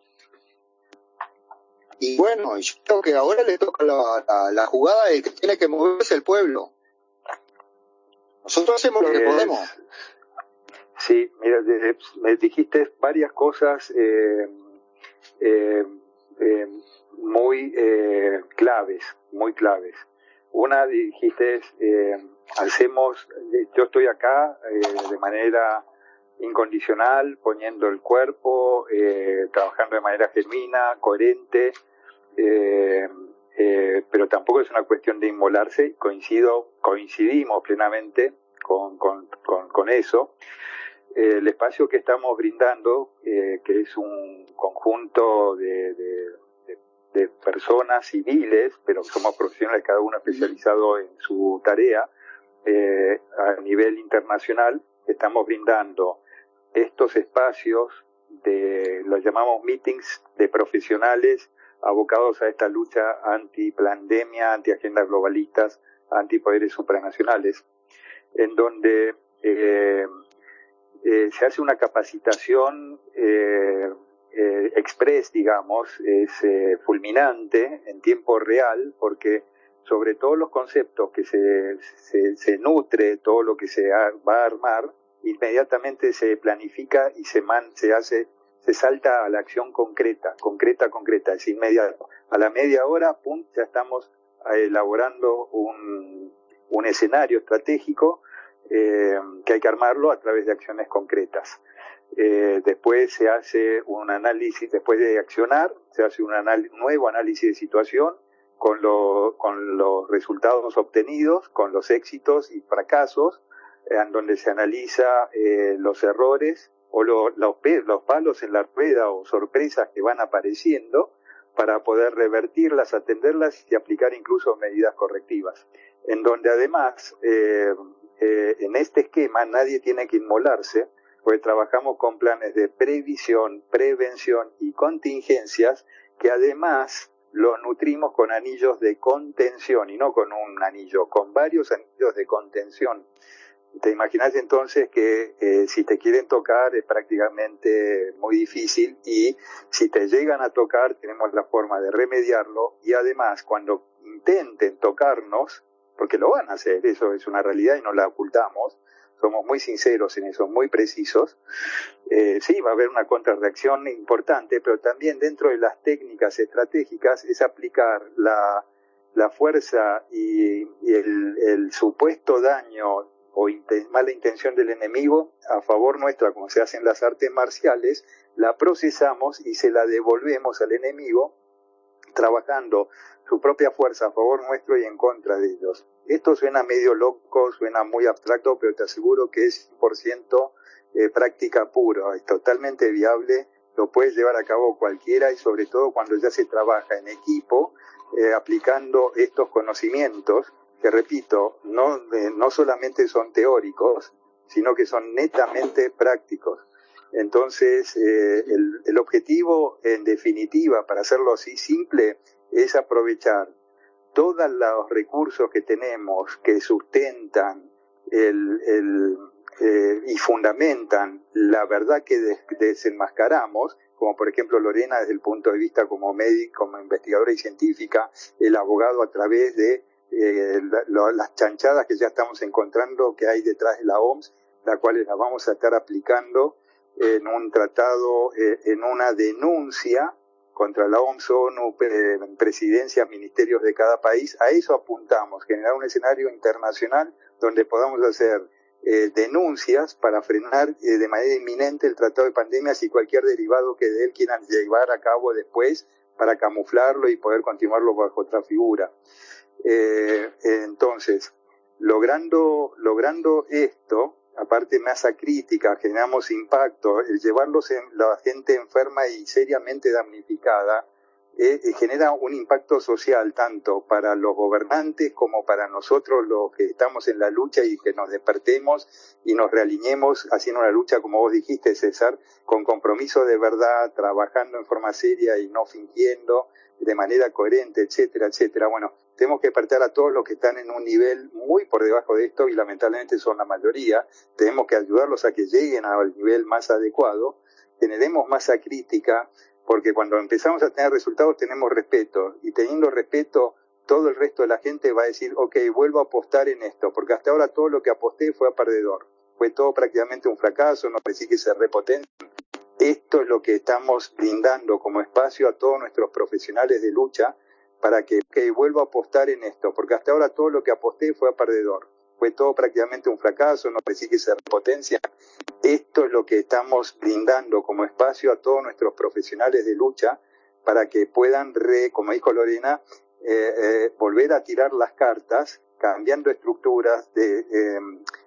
Y bueno, yo creo que ahora le toca la, la, la jugada, el que tiene que moverse el pueblo. Nosotros hacemos lo que podemos. Sí, mira, me dijiste varias cosas eh, eh, eh, muy eh, claves, muy claves. Una dijiste, eh, hacemos, yo estoy acá eh, de manera incondicional, poniendo el cuerpo, eh, trabajando de manera genuina, coherente, eh, eh, pero tampoco es una cuestión de inmolarse. Coincido, coincidimos plenamente con, con, con, con eso. eh, el espacio que estamos brindando, eh, que es un conjunto de, de, de, de personas civiles, pero somos profesionales, cada uno especializado en su tarea, eh, a nivel internacional, estamos brindando estos espacios de, los llamamos meetings de profesionales abocados a esta lucha anti-pandemia, anti-agendas globalistas, anti-poderes supranacionales, en donde eh, eh, se hace una capacitación eh, eh, express, digamos, es eh, fulminante en tiempo real, porque sobre todos los conceptos que se, se, se nutre, todo lo que se va a armar, inmediatamente se planifica y se, man, se hace, se salta a la acción concreta, concreta, concreta, es inmediato. A la media hora, pum, ya estamos elaborando un, un escenario estratégico eh, que hay que armarlo a través de acciones concretas. Eh, después se hace un análisis, después de accionar, se hace un anal- nuevo análisis de situación, con, lo, con los resultados obtenidos, con los éxitos y fracasos, eh, en donde se analiza eh, los errores o lo, los, los palos en la rueda o sorpresas que van apareciendo para poder revertirlas, atenderlas y aplicar incluso medidas correctivas. En donde además, eh, eh, en este esquema nadie tiene que inmolarse, porque trabajamos con planes de previsión, prevención y contingencias que además los nutrimos con anillos de contención y no con un anillo, con varios anillos de contención. Te imaginas entonces que eh, si te quieren tocar es prácticamente muy difícil y si te llegan a tocar tenemos la forma de remediarlo y además cuando intenten tocarnos, porque lo van a hacer, eso es una realidad y no la ocultamos, somos muy sinceros en eso, muy precisos, eh, sí, va a haber una contrarreacción importante, pero también dentro de las técnicas estratégicas es aplicar la, la fuerza y, y el, el supuesto daño o inten, mala intención del enemigo a favor nuestra, como se hace en las artes marciales, la procesamos y se la devolvemos al enemigo, trabajando su propia fuerza a favor nuestro y en contra de ellos. Esto suena medio loco, suena muy abstracto, pero te aseguro que es cien por ciento eh, práctica pura, es totalmente viable, lo puede llevar a cabo cualquiera y sobre todo cuando ya se trabaja en equipo, eh, aplicando estos conocimientos, que repito, no, eh, no solamente son teóricos, sino que son netamente prácticos. Entonces, eh, el, el objetivo, en definitiva, para hacerlo así simple, es aprovechar todos los recursos que tenemos que sustentan el, el, eh, y fundamentan la verdad que des, desenmascaramos, como por ejemplo Lorena desde el punto de vista como médico, como investigadora y científica, el abogado a través de eh, la, lo, las chanchadas que ya estamos encontrando que hay detrás de la O M S, las cuales las vamos a estar aplicando en un tratado, eh, en una denuncia contra la O M S, ONU, eh, presidencias, ministerios de cada país. A eso apuntamos, generar un escenario internacional donde podamos hacer eh, denuncias para frenar eh, de manera inminente el tratado de pandemias y cualquier derivado que de él quieran llevar a cabo después para camuflarlo y poder continuarlo bajo otra figura. Eh, entonces, logrando, logrando esto, aparte masa crítica, generamos impacto, el llevarlos en la gente enferma y seriamente damnificada, eh, genera un impacto social tanto para los gobernantes como para nosotros los que estamos en la lucha y que nos despertemos y nos realineemos haciendo una lucha, como vos dijiste, César, con compromiso de verdad, trabajando en forma seria y no fingiendo, de manera coherente, etcétera, etcétera. Bueno, tenemos que despertar a todos los que están en un nivel muy por debajo de esto y lamentablemente son la mayoría. Tenemos que ayudarlos a que lleguen al nivel más adecuado, generemos masa crítica, porque cuando empezamos a tener resultados tenemos respeto y teniendo respeto todo el resto de la gente va a decir, ok, vuelvo a apostar en esto, porque hasta ahora todo lo que aposté fue a perdedor, fue todo prácticamente un fracaso, no pensé que se repotencia. Esto es lo que estamos brindando como espacio a todos nuestros profesionales de lucha para que, que vuelva a apostar en esto, porque hasta ahora todo lo que aposté fue a perdedor, fue todo prácticamente un fracaso, no pensé que se repotencia. Esto es lo que estamos brindando como espacio a todos nuestros profesionales de lucha para que puedan, re, como dijo Lorena, eh, eh, volver a tirar las cartas, cambiando estructuras, de, eh,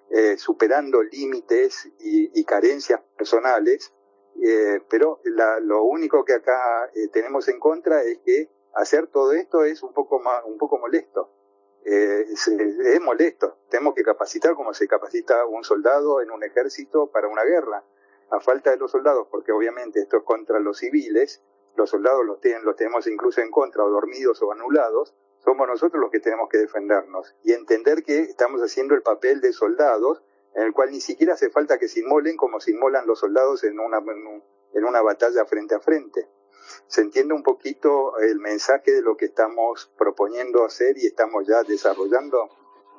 eh, superando límites y, y carencias personales, eh, pero la, lo único que acá eh, tenemos en contra es que hacer todo esto es un poco más, un poco molesto. Eh, es, es molesto. Tenemos que capacitar como se capacita un soldado en un ejército para una guerra. A falta de los soldados, porque obviamente esto es contra los civiles, los soldados los, tienen, los tenemos incluso en contra, o dormidos o anulados, somos nosotros los que tenemos que defendernos y entender que estamos haciendo el papel de soldados, en el cual ni siquiera hace falta que se inmolen como se inmolan los soldados en una, en una batalla frente a frente. Se entiende un poquito el mensaje de lo que estamos proponiendo hacer y estamos ya desarrollando.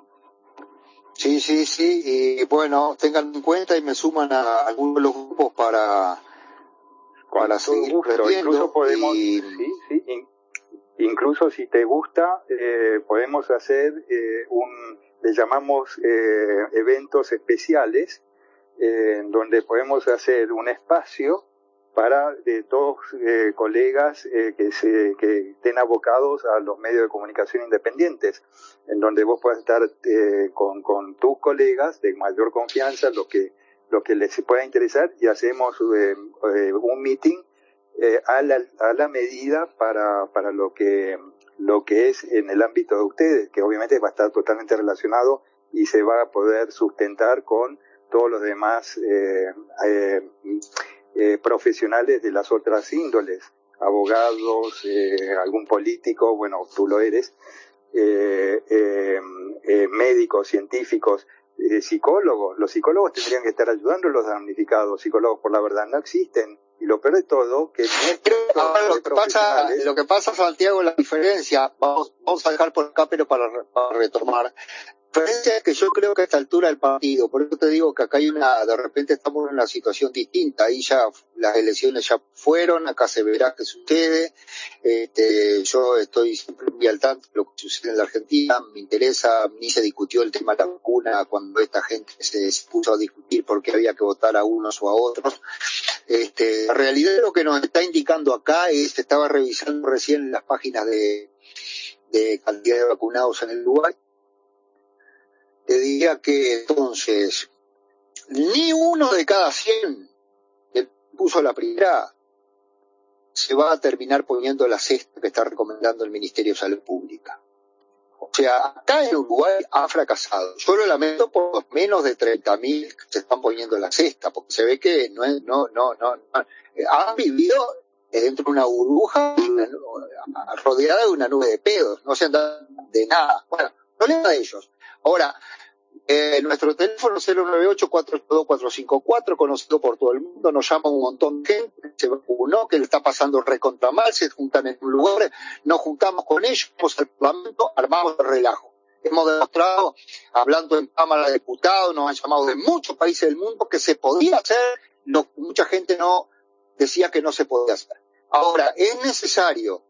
Sí, sí, sí, y bueno, tengan en cuenta y me suman a algunos de los grupos para, para seguir gusto. Incluso podemos, y... sí, sí, in, incluso si te gusta, eh, podemos hacer eh, un, le llamamos eh, eventos especiales, eh, donde podemos hacer un espacio para de todos eh, colegas eh, que se que estén abocados a los medios de comunicación independientes, en donde vos puedas estar eh, con, con tus colegas de mayor confianza, lo que lo que les pueda interesar, y hacemos eh, eh, un meeting eh, a la a la medida para para lo que lo que es en el ámbito de ustedes, que obviamente va a estar totalmente relacionado y se va a poder sustentar con todos los demás eh, eh, Eh, profesionales de las otras índoles, abogados, eh, algún político, bueno, tú lo eres, eh, eh, eh, médicos, científicos, eh, psicólogos. Los psicólogos tendrían que estar ayudando a los damnificados. Psicólogos, por la verdad, no existen. Y lo peor de todo, que Ahora, lo que pasa, lo que pasa, Santiago, la diferencia, vamos, vamos a dejar por acá, pero para, para retomar. La diferencia es que yo creo que a esta altura del partido, por eso te digo que acá hay una, de repente estamos en una situación distinta, ahí ya las elecciones ya fueron, acá se verá qué sucede, este, yo estoy siempre muy al tanto de lo que sucede en la Argentina, me interesa, ni se discutió el tema de la vacuna cuando esta gente se puso a discutir por qué había que votar a unos o a otros. Este, la realidad de lo que nos está indicando acá es, estaba revisando recién las páginas de, de cantidad de vacunados en el Uruguay. Te diría que entonces ni uno de cada cien que puso la primera se va a terminar poniendo la cesta que está recomendando el Ministerio de Salud Pública. O sea, acá en Uruguay ha fracasado. Yo lo lamento por los menos de treinta mil que se están poniendo la cesta, porque se ve que no es, no, no, no, no han vivido dentro de una burbuja una, rodeada de una nube de pedos, no se han dado de nada. Bueno, problema de ellos. Ahora, eh, nuestro teléfono cero nueve ocho, cuatro ocho dos, cuatro cinco cuatro, conocido por todo el mundo, nos llama un montón de gente, se vacunó, que le está pasando recontra mal, se juntan en un lugar, nos juntamos con ellos, vamos al Parlamento, armamos el relajo. Hemos demostrado, hablando en Cámara de Diputados, nos han llamado de muchos países del mundo que se podía hacer, lo que mucha gente no decía que no se podía hacer. Ahora, es necesario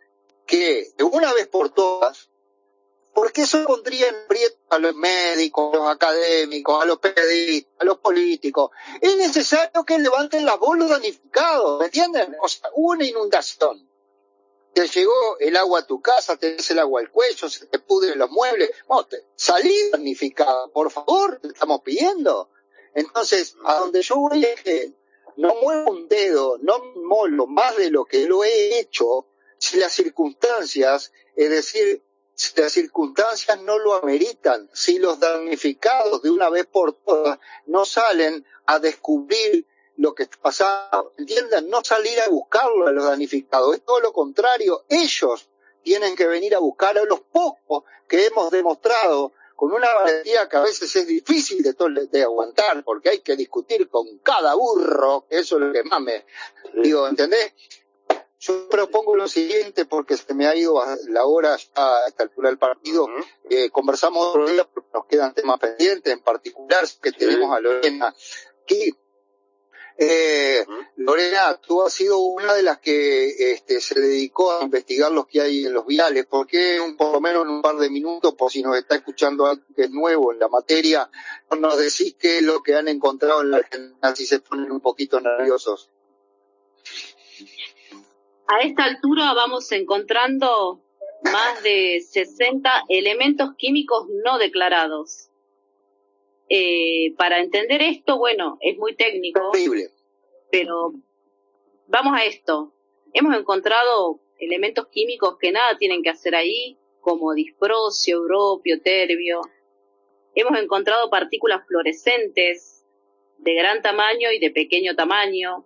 que de una vez por todas, porque eso pondría en aprieto a los médicos, a los académicos, a los periodistas, a los políticos. Es necesario que levanten la voz los damnificados, ¿me entienden? O sea, hubo una inundación. Te llegó el agua a tu casa, te des el agua al cuello, se te pudren los muebles. Bueno, te, salí damnificado, por favor, te estamos pidiendo. Entonces, a donde yo voy es que no muevo un dedo, no me molo más de lo que lo he hecho, si las circunstancias, es decir, si las circunstancias no lo ameritan, si los damnificados de una vez por todas no salen a descubrir lo que está pasando, ¿entienden? No salir a buscarlo a los damnificados, es todo lo contrario, ellos tienen que venir a buscar a los pocos que hemos demostrado con una valentía que a veces es difícil de, to- de aguantar, porque hay que discutir con cada burro, que eso es lo que más me digo, ¿entendés? Yo propongo lo siguiente, porque se me ha ido la hora ya a esta altura del partido. Uh-huh. Eh, conversamos otro día porque nos quedan temas pendientes, en particular que tenemos a Lorena aquí. Eh, uh-huh. Lorena, tú has sido una de las que este, se dedicó a investigar los que hay en los viales. ¿Por qué, un, por lo menos en un par de minutos, por si nos está escuchando algo que es nuevo en la materia, no nos decís qué es lo que han encontrado en la Argentina, si se ponen un poquito nerviosos? A esta altura vamos encontrando más de sesenta elementos químicos no declarados. Eh, para entender esto, bueno, es muy técnico, Horrible. Pero vamos a esto. Hemos encontrado elementos químicos que nada tienen que hacer ahí, como disprosio, europio, terbio. Hemos encontrado partículas fluorescentes de gran tamaño y de pequeño tamaño.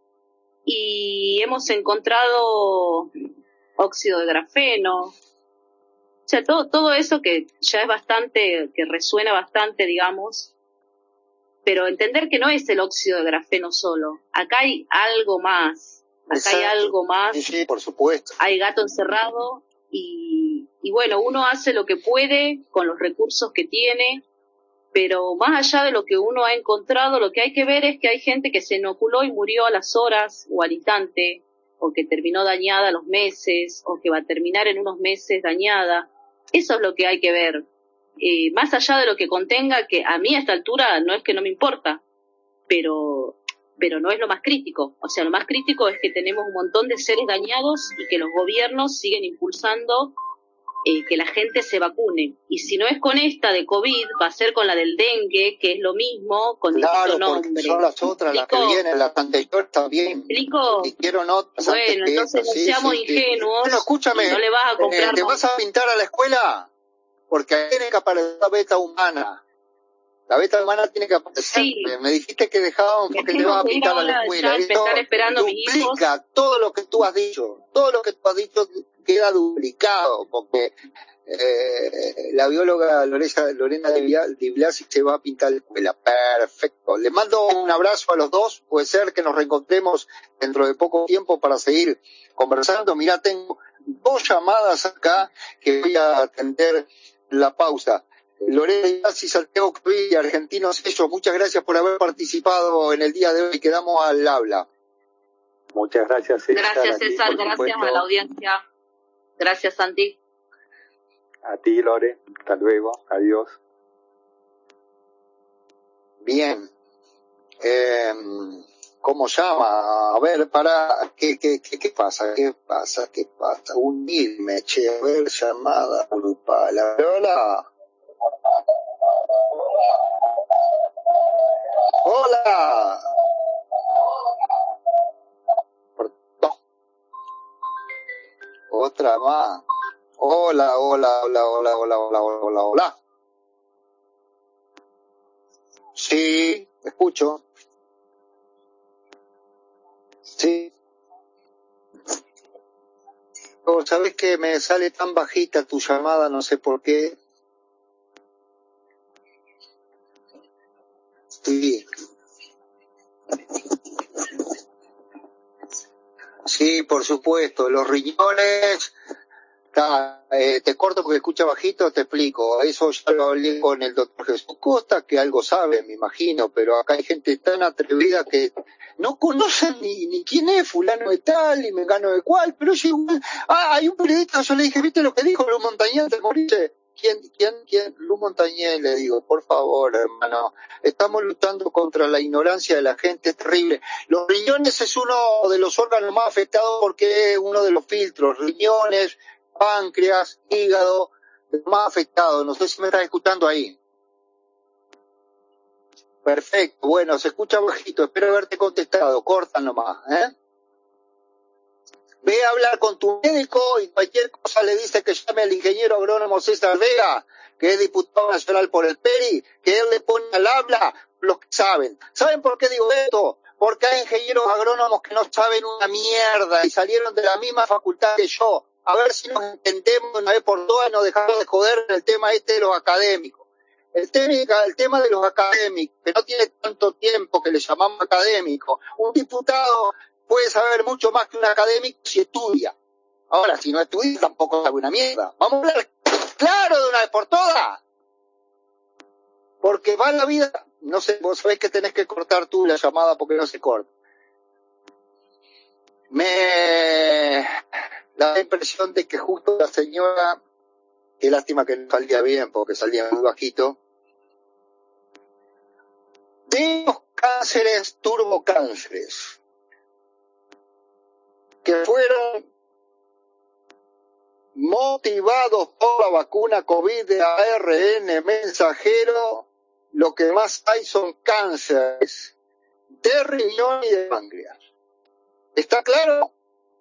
Y hemos encontrado óxido de grafeno. O sea, todo, todo eso que ya es bastante, que resuena bastante, digamos. Pero entender que no es el óxido de grafeno solo. Acá hay algo más. Acá Exacto. hay algo más. Sí, sí, por supuesto. Hay gato encerrado y, y bueno, uno hace lo que puede con los recursos que tiene, pero más allá de lo que uno ha encontrado, lo que hay que ver es que hay gente que se inoculó y murió a las horas o al instante, o que terminó dañada a los meses, o que va a terminar en unos meses dañada. Eso es lo que hay que ver. Eh, más allá de lo que contenga, que a mí a esta altura no es que no me importa, pero, pero no es lo más crítico. O sea, lo más crítico es que tenemos un montón de seres dañados y que los gobiernos siguen impulsando eh, que la gente se vacune. Y si no es con esta de COVID, va a ser con la del dengue, que es lo mismo, con claro, distinto nombre. Porque son las otras, las que vienen, las anteriores también. ¿Me explico? Y quiero notas bueno, entonces no sí, seamos sí, ingenuos. Bueno, escúchame, no le vas a comprar eh, ¿te vas a pintar a la escuela? Porque ahí tiene que aparecer la beta humana. La beta humana tiene que aparecer. Sí. Me dijiste que dejábamos porque te vas a pintar a la escuela. Esto esperando duplica todo lo que tú has dicho. Todo lo que tú has dicho queda duplicado porque eh, la bióloga Lorena, Lorena de Blasi se va a pintar la escuela. Perfecto. Les mando un abrazo a los dos. Puede ser que nos reencontremos dentro de poco tiempo para seguir conversando. Mirá, tengo dos llamadas acá que voy a atender la pausa. Lorena y Santiago Cavilla, argentinos ellos, muchas gracias por haber participado en el día de hoy. Quedamos al habla. Muchas gracias, César. Gracias, César. Gracias supuesto. a la audiencia. Gracias, Santi. A ti, Lore. Hasta luego. Adiós. Bien. Eh, ¿Cómo llama? A ver, para, ¿qué, qué, qué, qué pasa? ¿Qué pasa? ¿Qué pasa? Unirme, che, a ver, llamada grupal. Hola. Hola. No. Otra más. Hola, hola, hola, hola, hola, hola, hola, hola. Sí, escucho. Sí. Oh, ¿sabes que me sale tan bajita tu llamada? No sé por qué. Sí. Sí, por supuesto. Los riñones... Ta, eh, te corto porque escucha bajito, te explico. Eso ya lo hablé con el doctor Jesús Costa, que algo sabe, me imagino, pero acá hay gente tan atrevida que no conocen ni, ni quién es fulano de tal, ni mengano de cual, pero yo igual... Ah, hay un periodista, yo le dije, ¿viste lo que dijo Lu Montañez de morirse? ¿Quién, quién, quién? Lu Montañez, le digo, por favor, hermano, estamos luchando contra la ignorancia de la gente, es terrible. Los riñones es uno de los órganos más afectados porque es uno de los filtros, riñones, páncreas, hígado, más afectado. No sé si me estás escuchando ahí. Perfecto, bueno, se escucha bajito, espero haberte contestado, corta nomás, ¿eh? Ve a hablar con tu médico y cualquier cosa le dice que llame al ingeniero agrónomo César Vega, que es diputado nacional por el P E R I, que él le pone al habla los que saben. ¿Saben por qué digo esto? Porque hay ingenieros agrónomos que no saben una mierda y salieron de la misma facultad que yo. A ver si nos entendemos una vez por todas y nos dejamos de joder en el tema este de los académicos. El tema, el tema de los académicos, que no tiene tanto tiempo que le llamamos académico. Un diputado puede saber mucho más que un académico si estudia. Ahora, si no estudia, tampoco sabe una mierda. Vamos a hablar claro de una vez por todas. Porque va la vida... No sé, vos sabés que tenés que cortar tú la llamada porque no se corta. Me... da la impresión de que justo la señora, qué lástima que no salía bien porque salía muy bajito, de los cánceres, turbocánceres, que fueron motivados por la vacuna COVID de A R N mensajero, lo que más hay son cánceres de riñón y de páncreas. ¿Está claro?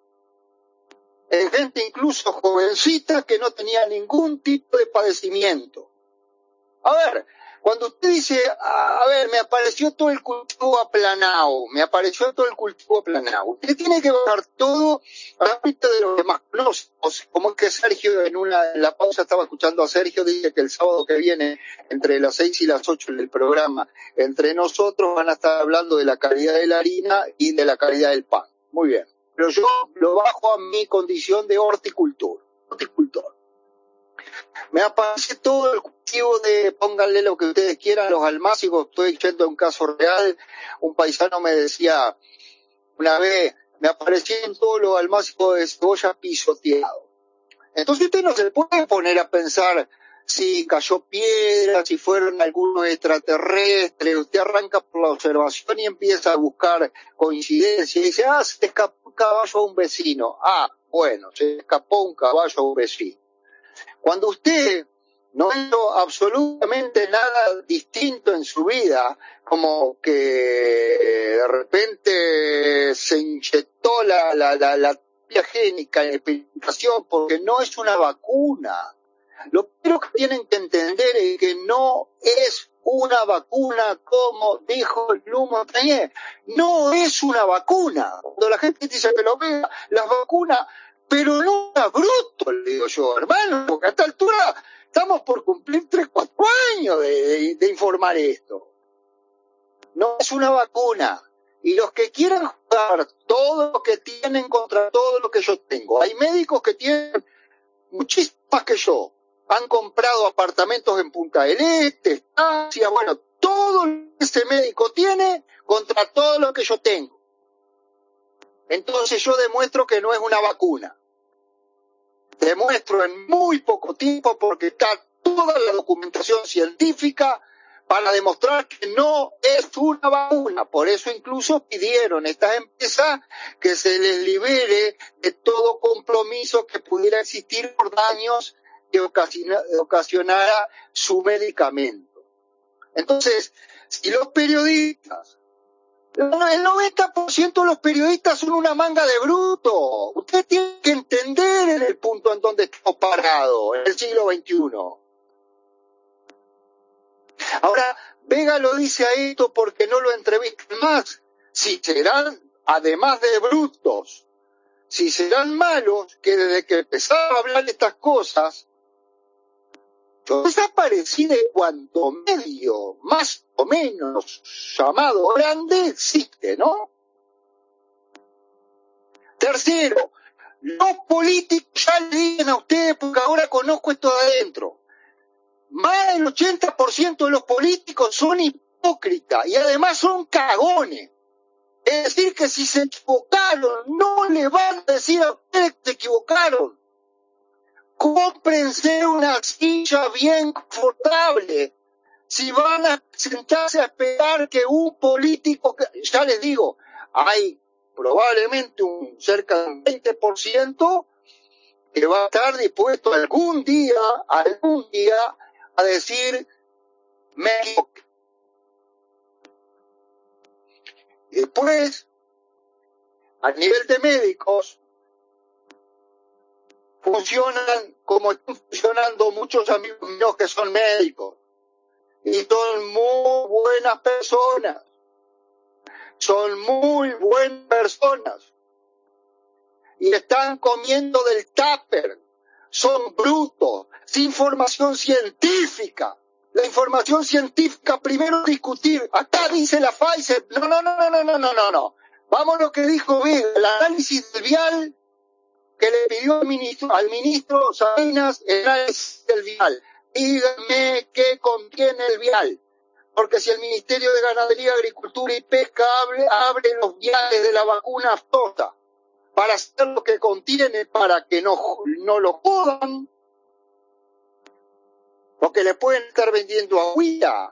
En gente incluso jovencita que no tenía ningún tipo de padecimiento. A ver, cuando usted dice, a, a ver, me apareció todo el cultivo aplanado, me apareció todo el cultivo aplanado, usted tiene que bajar todo a la vista de los demás conocidos, como es que Sergio, en una en la pausa estaba escuchando a Sergio, dice que el sábado que viene, entre las seis y las ocho del programa, entre nosotros van a estar hablando de la calidad de la harina y de la calidad del pan. Muy bien. Pero yo lo bajo a mi condición de horticultor. horticultor. Me aparece todo el cultivo de, pónganle lo que ustedes quieran, los almácigos. Estoy yendo a un caso real. Un paisano me decía una vez, me aparecían todos los almácigos de cebolla pisoteados. Entonces usted no se puede poner a pensar si cayó piedra, si fueron algunos extraterrestres. Usted arranca por la observación y empieza a buscar coincidencias y dice, ah, se escapó un caballo a un vecino. Ah, bueno, se escapó un caballo a un vecino. Cuando usted no hizo absolutamente nada distinto en su vida, como que de repente se inyectó la, la, la, la terapia génica en experimentación, porque no es una vacuna. Lo primero que tienen que entender es que no es una vacuna, como dijo Luc Montagnier. No es una vacuna. Cuando la gente dice que lo vea, las vacunas, pero no es bruto, le digo yo, hermano, porque a esta altura estamos por cumplir tres, cuatro años de, de, de informar esto. No es una vacuna. Y los que quieran jugar todo lo que tienen contra todo lo que yo tengo. Hay médicos que tienen muchísimas más que yo. Han comprado apartamentos en Punta del Este, estancias, bueno, todo lo que ese médico tiene contra todo lo que yo tengo. Entonces yo demuestro que no es una vacuna. Demuestro en muy poco tiempo, porque está toda la documentación científica para demostrar que no es una vacuna. Por eso incluso pidieron estas empresas que se les libere de todo compromiso que pudiera existir por daños que ocasionara su medicamento. Entonces, si los periodistas, el noventa por ciento de los periodistas son una manga de bruto. Usted tiene que entender en el punto en donde estamos parados, en el siglo veintiuno. Ahora, Vega lo dice a esto porque no lo entrevistan más. Si serán, además de brutos, si serán malos, que desde que empezaba a hablar estas cosas, yo desaparecí de cuanto medio, más o menos, llamado grande, existe, ¿no? Tercero, los políticos ya le dicen a ustedes, porque ahora conozco esto de adentro, más del ochenta por ciento de los políticos son hipócritas y además son cagones. Es decir, que si se equivocaron, no le van a decir a ustedes que se equivocaron. Cómprense una silla bien confortable. Si van a sentarse a esperar que un político, ya les digo, hay probablemente un cerca del veinte por ciento que va a estar dispuesto algún día, algún día, a decir, me equivoqué. Y después, a nivel de médicos, funcionan como están funcionando muchos amigos míos que son médicos. Y son muy buenas personas. Son muy buenas personas. Y están comiendo del tupper. Son brutos, sin formación científica. La información científica, primero discutir. Acá dice la Pfizer. No, no, no, no, no, no, no, no, no. Vamos a lo que dijo Vega, el análisis del vial que le pidió al ministro, al ministro Salinas, el análisis del vial. Dígame qué contiene el vial. Porque si el Ministerio de Ganadería, Agricultura y Pesca abre, abre los viales de la vacuna aftosa para hacer lo que contiene, para que no, no lo jodan, porque le pueden estar vendiendo agüita.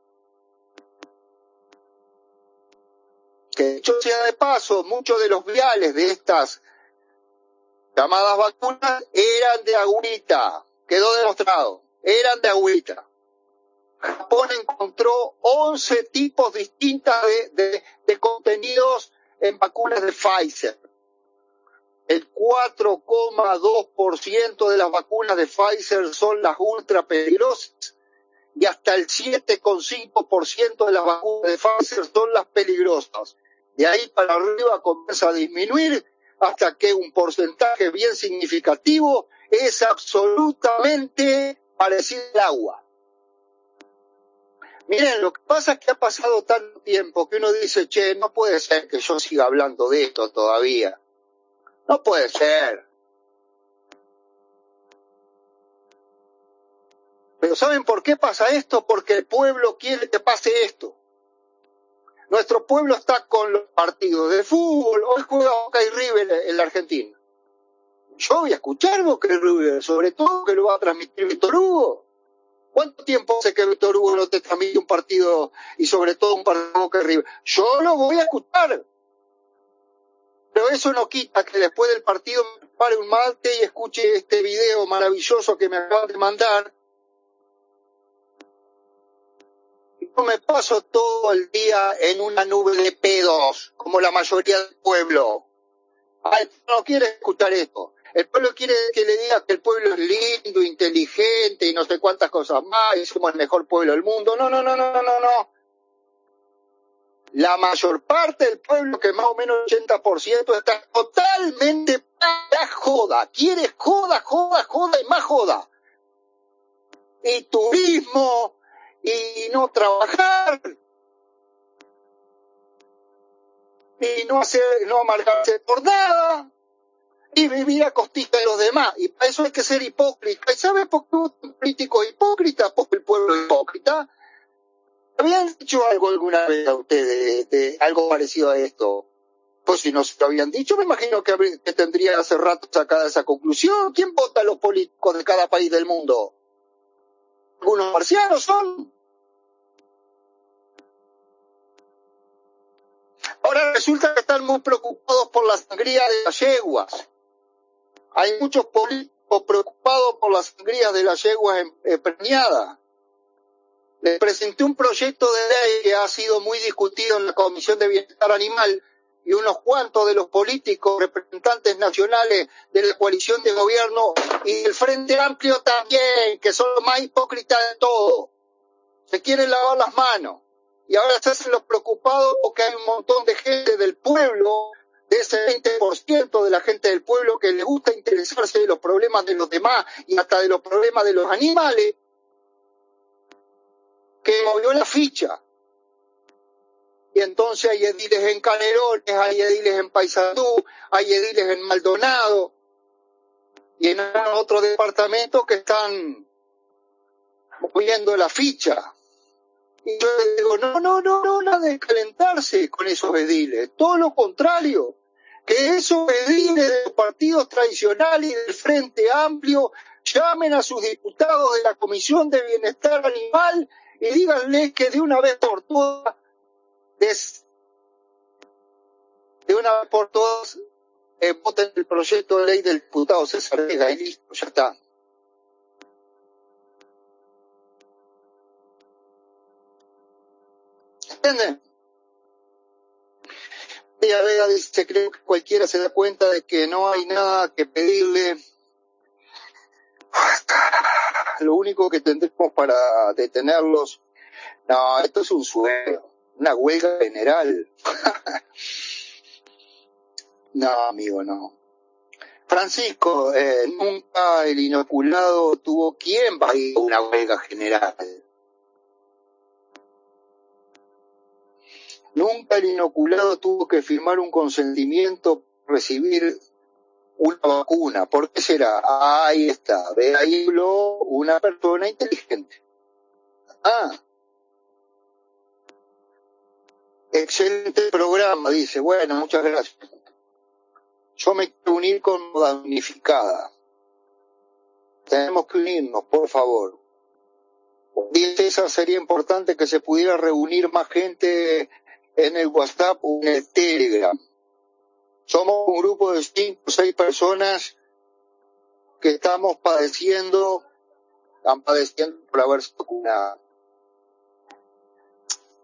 Que dicho sea de paso, muchos de los viales de estas llamadas vacunas eran de agüita, quedó demostrado, eran de agüita. Japón encontró once tipos distintos de, de, de contenidos en vacunas de Pfizer. El cuatro coma dos por ciento de las vacunas de Pfizer son las ultra peligrosas y hasta el siete coma cinco por ciento de las vacunas de Pfizer son las peligrosas. De ahí para arriba comienza a disminuir hasta que un porcentaje bien significativo es absolutamente parecido al agua. Miren, lo que pasa es que ha pasado tanto tiempo que uno dice, che, no puede ser que yo siga hablando de esto todavía. No puede ser. Pero ¿saben por qué pasa esto? Porque el pueblo quiere que pase esto. Nuestro pueblo está con los partidos de fútbol. Hoy juega Boca y River en la Argentina. Yo voy a escuchar Boca y River, sobre todo que lo va a transmitir Víctor Hugo. ¿Cuánto tiempo hace que Víctor Hugo no te transmite un partido y sobre todo un partido de Boca y River? Yo lo voy a escuchar. Pero eso no quita que después del partido me pare un mate y escuche este video maravilloso que me acaban de mandar. Yo me paso todo el día en una nube de pedos, como la mayoría del pueblo. Ay, no quiere escuchar esto. El pueblo quiere que le diga que el pueblo es lindo, inteligente y no sé cuántas cosas más, y somos el mejor pueblo del mundo. No, no, no, no, no, no, no. La mayor parte del pueblo, que más o menos el ochenta por ciento, está totalmente para joda. Quiere joda, joda, joda y más joda. Y turismo, y no trabajar, y no hacer, no amargarse por nada, y vivir a costilla de los demás. Y para eso hay que ser hipócrita. ¿Y sabes por qué un político hipócrita? Porque el pueblo es hipócrita. ¿Habían dicho algo alguna vez a ustedes de, de algo parecido a esto? Pues si no se lo habían dicho, me imagino que, habría, que tendría hace rato sacada esa conclusión. ¿Quién vota a los políticos de cada país del mundo? ¿Algunos marcianos son? Ahora resulta que están muy preocupados por la sangría de las yeguas. Hay muchos políticos preocupados por las sangrías de las yeguas preñadas. Les presenté un proyecto de ley que ha sido muy discutido en la Comisión de Bienestar Animal y unos cuantos de los políticos representantes nacionales de la coalición de gobierno y del Frente Amplio también, que son los más hipócritas de todo. Se quieren lavar las manos y ahora se hacen los preocupados porque hay un montón de gente del pueblo, de ese veinte por ciento de la gente del pueblo que le gusta interesarse de los problemas de los demás y hasta de los problemas de los animales, que movió la ficha. Y entonces hay ediles en Canelones, hay ediles en Paysandú, hay ediles en Maldonado y en otros departamentos que están moviendo la ficha. Y yo les digo, no, no, no, no, nada de calentarse con esos ediles, todo lo contrario, que esos ediles de los partidos tradicionales y del Frente Amplio llamen a sus diputados de la Comisión de Bienestar Animal y díganle que de una vez por todas, de, de una vez por todas, eh, voten el proyecto de ley del diputado César Vega y listo, ya está. ¿Entienden? Ella Vega dice, creo que cualquiera se da cuenta de que no hay nada que pedirle. Lo único que tendremos para detenerlos, no, esto es un sueño, una huelga general. No, amigo, no. Francisco, eh, nunca el inoculado tuvo quién va a ir a una huelga general. Nunca el inoculado tuvo que firmar un consentimiento para recibir una vacuna. ¿Por qué será? Ahí está. Ve ahí habló una persona inteligente. Ah. Excelente programa, dice. Bueno, muchas gracias. Yo me quiero unir con Moda Unificada. Tenemos que unirnos, por favor. Dice César, sería importante que se pudiera reunir más gente en el WhatsApp o en el Telegram. Somos un grupo de cinco o seis personas que estamos padeciendo, están padeciendo por haberse vacunado.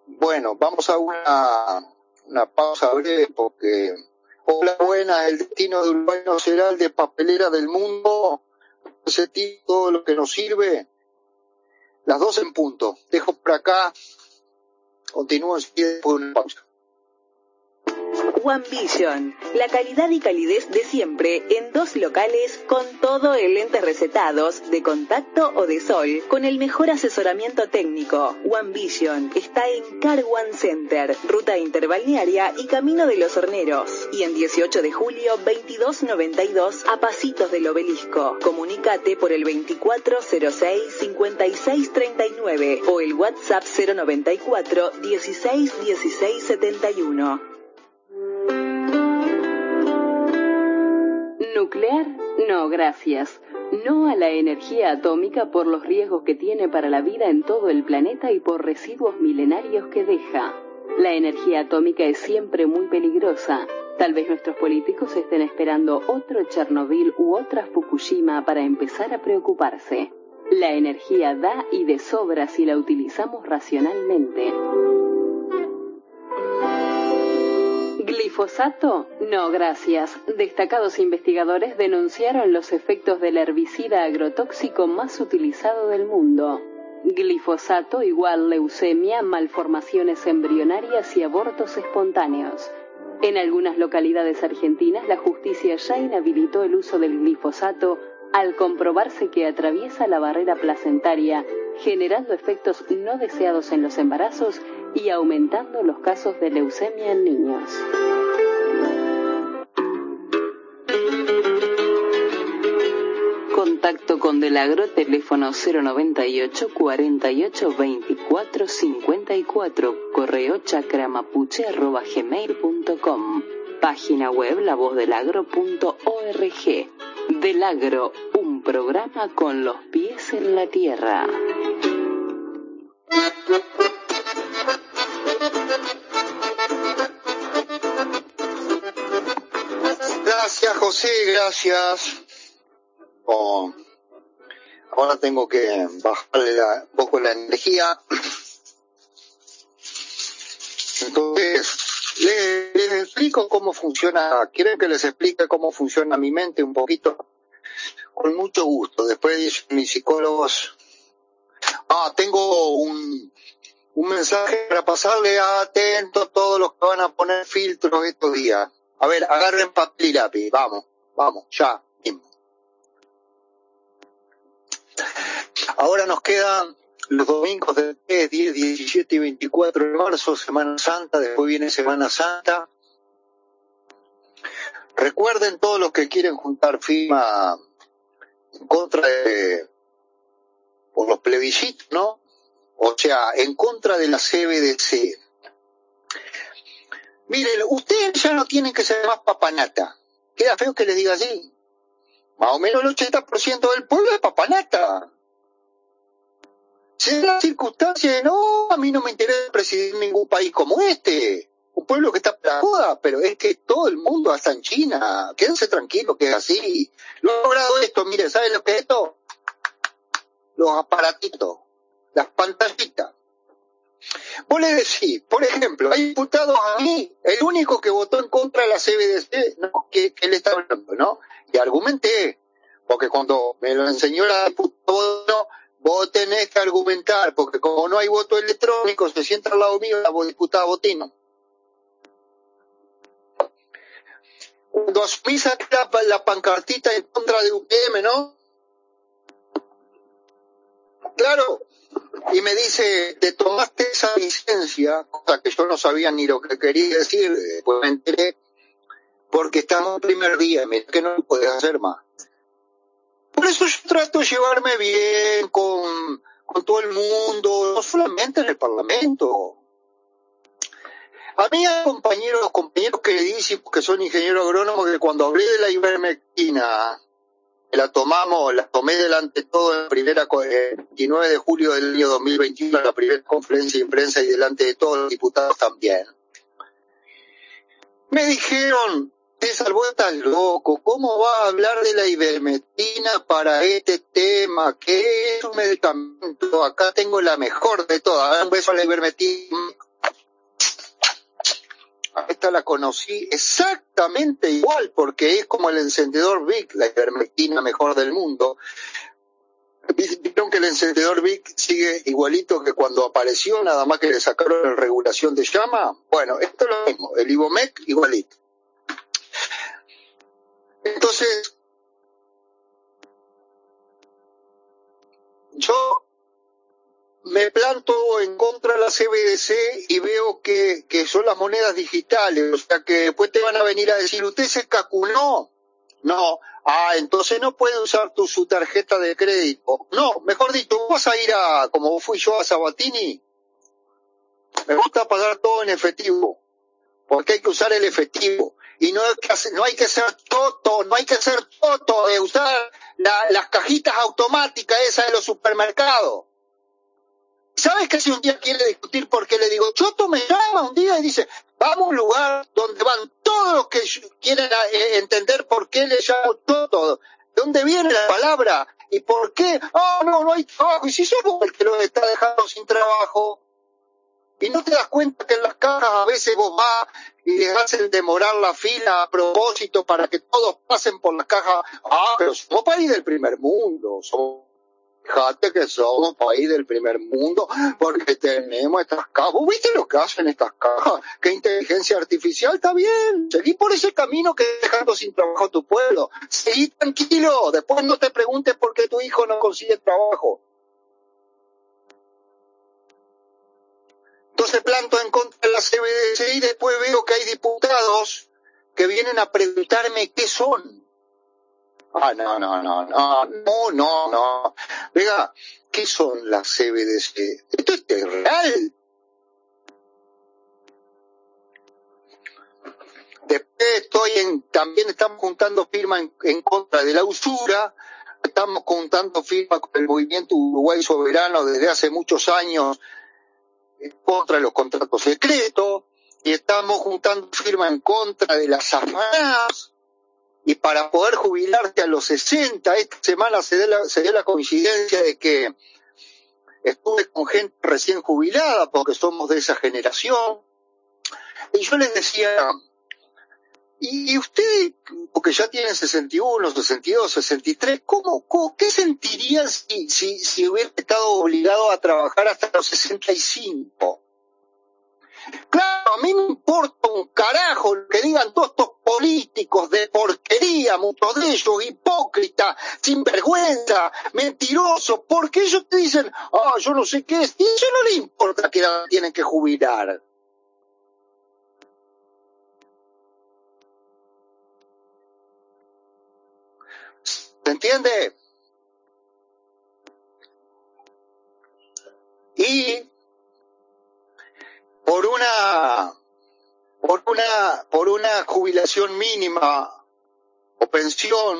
Bueno, vamos a una, una pausa breve porque... Hola, buenas, el destino de Uruguay no será el de papelera del mundo, ese tipo, todo lo que nos sirve. Las dos en punto. Dejo por acá, continúo enseguida después de una pausa. One Vision, la calidad y calidez de siempre en dos locales con todo en lentes recetados, de contacto o de sol, con el mejor asesoramiento técnico. One Vision está en Car One Center, ruta interbalnearia y Camino de los Horneros. Y en dieciocho de julio, veintidós noventa y dos, a pasitos del Obelisco. Comunicate por el veinticuatro cero seis, cincuenta y seis treinta y nueve o el WhatsApp cero noventa y cuatro, dieciséis dieciséis setenta y uno. Nuclear, no gracias. No a la energía atómica por los riesgos que tiene para la vida en todo el planeta y por residuos milenarios que deja. La energía atómica es siempre muy peligrosa. Tal vez nuestros políticos estén esperando otro Chernobyl u otra Fukushima para empezar a preocuparse. La energía da y de sobra si la utilizamos racionalmente. ¿Glifosato? No, gracias. Destacados investigadores denunciaron los efectos del herbicida agrotóxico más utilizado del mundo. Glifosato igual leucemia, malformaciones embrionarias y abortos espontáneos. En algunas localidades argentinas, la justicia ya inhabilitó el uso del glifosato al comprobarse que atraviesa la barrera placentaria, generando efectos no deseados en los embarazos y aumentando los casos de leucemia en niños. Contacto con Del Agro, teléfono cero noventa y ocho, cuarenta y ocho, veinticuatro cincuenta y cuatro, correo chacramapuche arroba gmail punto com, página web la voz del agro punto org. Del Agro, un programa con los pies en la tierra. Gracias, José, gracias. Oh, ahora tengo que bajarle la, un poco la energía. Entonces, les, les explico cómo funciona. ¿Quieren que les explique cómo funciona mi mente un poquito? Con mucho gusto. Después dicen mis psicólogos, ah, tengo un, un mensaje para pasarle, atentos todos los que van a poner filtros estos días. A ver, agarren papel y lápiz, vamos, vamos, ya mismo. Ahora nos quedan los domingos del tres, diez, diecisiete y veinticuatro de marzo, Semana Santa, después viene Semana Santa. Recuerden todos los que quieren juntar firma en contra de, por los plebiscitos, ¿no? O sea, en contra de la C B D C. Miren, ustedes ya no tienen que ser más papanata. Queda feo que les diga así. Más o menos el ochenta por ciento del pueblo es papanata. Si es la circunstancia de no, a mí no me interesa presidir ningún país como este. Un pueblo que está para la joda, pero es que todo el mundo, hasta en China, quédense tranquilos que es así. Lo he logrado esto, miren, ¿saben lo que es esto? Los aparatitos, las pantallitas. Vos le decís, por ejemplo, hay diputados a mí, el único que votó en contra de la C B D C, no, que, que él está hablando, ¿no? Y argumenté, porque cuando me lo enseñó la diputada, no, vos tenés que argumentar, porque como no hay voto electrónico, se sienta al lado mío la diputada Botino. Cuando asumís la, la pancartita en contra de U P M, ¿no? Claro, y me dice, te tomaste esa licencia, cosa que yo no sabía ni lo que quería decir, pues me enteré, porque estamos en primer día, mira que no puedes hacer más. Por eso yo trato de llevarme bien con, con todo el mundo, no solamente en el Parlamento. A mí hay compañeros, compañeros que dicen que son ingenieros agrónomos, que cuando hablé de la ivermectina, la tomamos, la tomé delante de todo en la primera, el veintinueve de julio del año dos mil veintiuno, en la primera conferencia de prensa y delante de todos los diputados también. Me dijeron, César, vos estás loco, ¿cómo vas a hablar de la ivermectina para este tema? ¿Qué es un medicamento? Acá tengo la mejor de todas, un beso a la ivermectina. esta la conocí exactamente igual, porque es como el encendedor Vic, la ivermectina mejor del mundo. Vieron que el encendedor Vic sigue igualito que cuando apareció, nada más que le sacaron la regulación de llama. Bueno, esto es lo mismo, el Ivomec igualito. Entonces, yo me planto en contra de la C B D C y veo que, que son las monedas digitales, o sea que después te van a venir a decir, ¿usted se calculó? No, ah, entonces no puede usar tu, su tarjeta de crédito. No, mejor dicho, vas a ir a, como fui yo a Sabatini, me gusta pagar todo en efectivo, porque hay que usar el efectivo. Y no hay que, hacer, no hay que ser toto, no hay que ser toto de usar la, las cajitas automáticas esas de los supermercados. ¿Sabes que si un día quiere discutir por qué le digo, Choto me llama un día y dice, vamos a un lugar donde van todos los que quieren eh, entender por qué le llamo Choto, de dónde viene la palabra y por qué, oh no, no hay trabajo, y si somos el que lo está dejando sin trabajo, y no te das cuenta que en las cajas a veces vos vas y les hacen demorar la fila a propósito para que todos pasen por las cajas, ah, pero somos país del primer mundo, somos... Fíjate que somos país del primer mundo porque tenemos estas cajas. ¿Vos viste lo que hacen estas cajas? ¿Qué inteligencia artificial? Está bien. Seguí por ese camino que dejando sin trabajo a tu pueblo. Seguí tranquilo. Después no te preguntes por qué tu hijo no consigue trabajo. Entonces planto en contra de la C B D C y después veo que hay diputados que vienen a preguntarme qué son. Ah, no, no, no, no, no, no, no. Venga, ¿qué son las C B D C? Esto es real. Después estoy en, también estamos juntando firmas en, en contra de la usura, estamos juntando firmas con el movimiento Uruguay Soberano desde hace muchos años en contra de los contratos secretos, y estamos juntando firmas en contra de las afanadas. Y para poder jubilarte a los sesenta, esta semana se dio, la, se dio la coincidencia de que estuve con gente recién jubilada, porque somos de esa generación, y yo les decía, y, y usted, porque ya tienen sesenta y uno, sesenta y dos, sesenta y tres, ¿cómo, cómo, qué sentirían si, si, si hubiera estado obligado a trabajar hasta los sesenta y cinco? Claro, a mí me importa un carajo lo que digan todos estos políticos de porquería, muchos de ellos hipócritas, sinvergüenza, mentirosos, porque ellos te dicen, ah, oh, yo no sé qué es, y a ellos no les importa que la tienen que jubilar. ¿Se entiende? Y por una por una por una jubilación mínima o pensión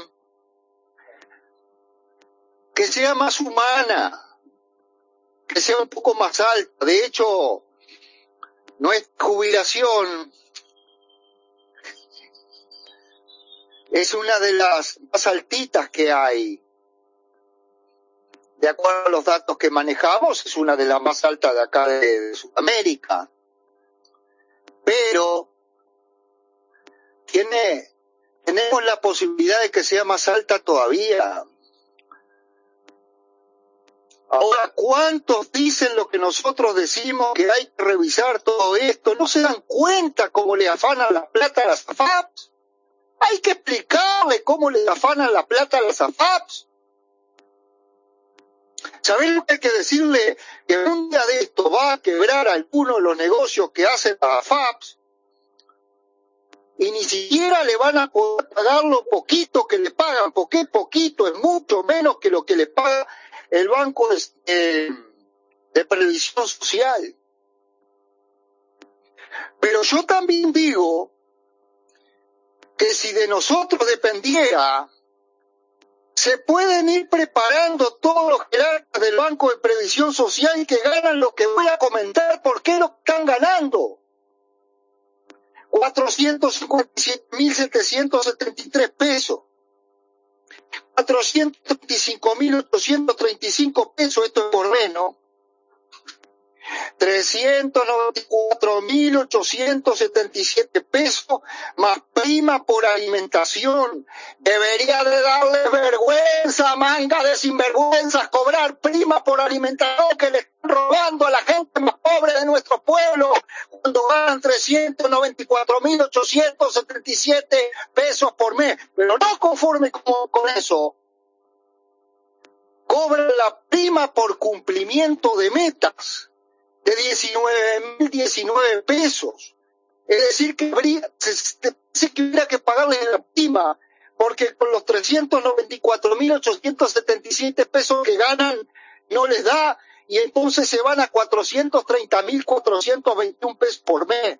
que sea más humana, que sea un poco más alta. De hecho, nuestra jubilación es una de las más altitas que hay. De acuerdo a los datos que manejamos, es una de las más altas de acá de, de Sudamérica. Pero tiene, tenemos la posibilidad de que sea más alta todavía. Ahora, ¿cuántos dicen lo que nosotros decimos, que hay que revisar todo esto? ¿No se dan cuenta cómo le afanan la plata a las A F A Ps? Hay que explicarle cómo le afanan la plata a las A F A Ps. ¿Saben lo que hay que decirle? Que un día de esto va a quebrar alguno de los negocios que hacen las A F A Ps y ni siquiera le van a poder pagar lo poquito que le pagan, porque es poquito, es mucho menos que lo que le paga el Banco de, eh, de Previsión Social. Pero yo también digo que si de nosotros dependiera, se pueden ir preparando todos los jerarcas del Banco de Previsión Social que ganan lo que voy a comentar, ¿por qué lo están ganando? cuatrocientos cincuenta y siete mil setecientos setenta y tres pesos. cuatrocientos treinta y cinco mil ochocientos treinta y cinco pesos, esto es por menos. trescientos noventa y cuatro mil ochocientos setenta y siete pesos más prima por alimentación. Debería de darle vergüenza, manga de sinvergüenzas, cobrar prima por alimentación que le están robando a la gente más pobre de nuestro pueblo cuando ganan trescientos noventa y cuatro mil ochocientos setenta y siete pesos por mes. Pero no conforme con, con eso, cobran la prima por cumplimiento de metas de diecinueve mil diecinueve pesos. Es decir, que habría, se, se, que hubiera que pagarle la prima, porque con los trescientos noventa y cuatro mil ochocientos setenta y siete pesos que ganan no les da, y entonces se van a cuatrocientos treinta mil cuatrocientos veintiún pesos por mes.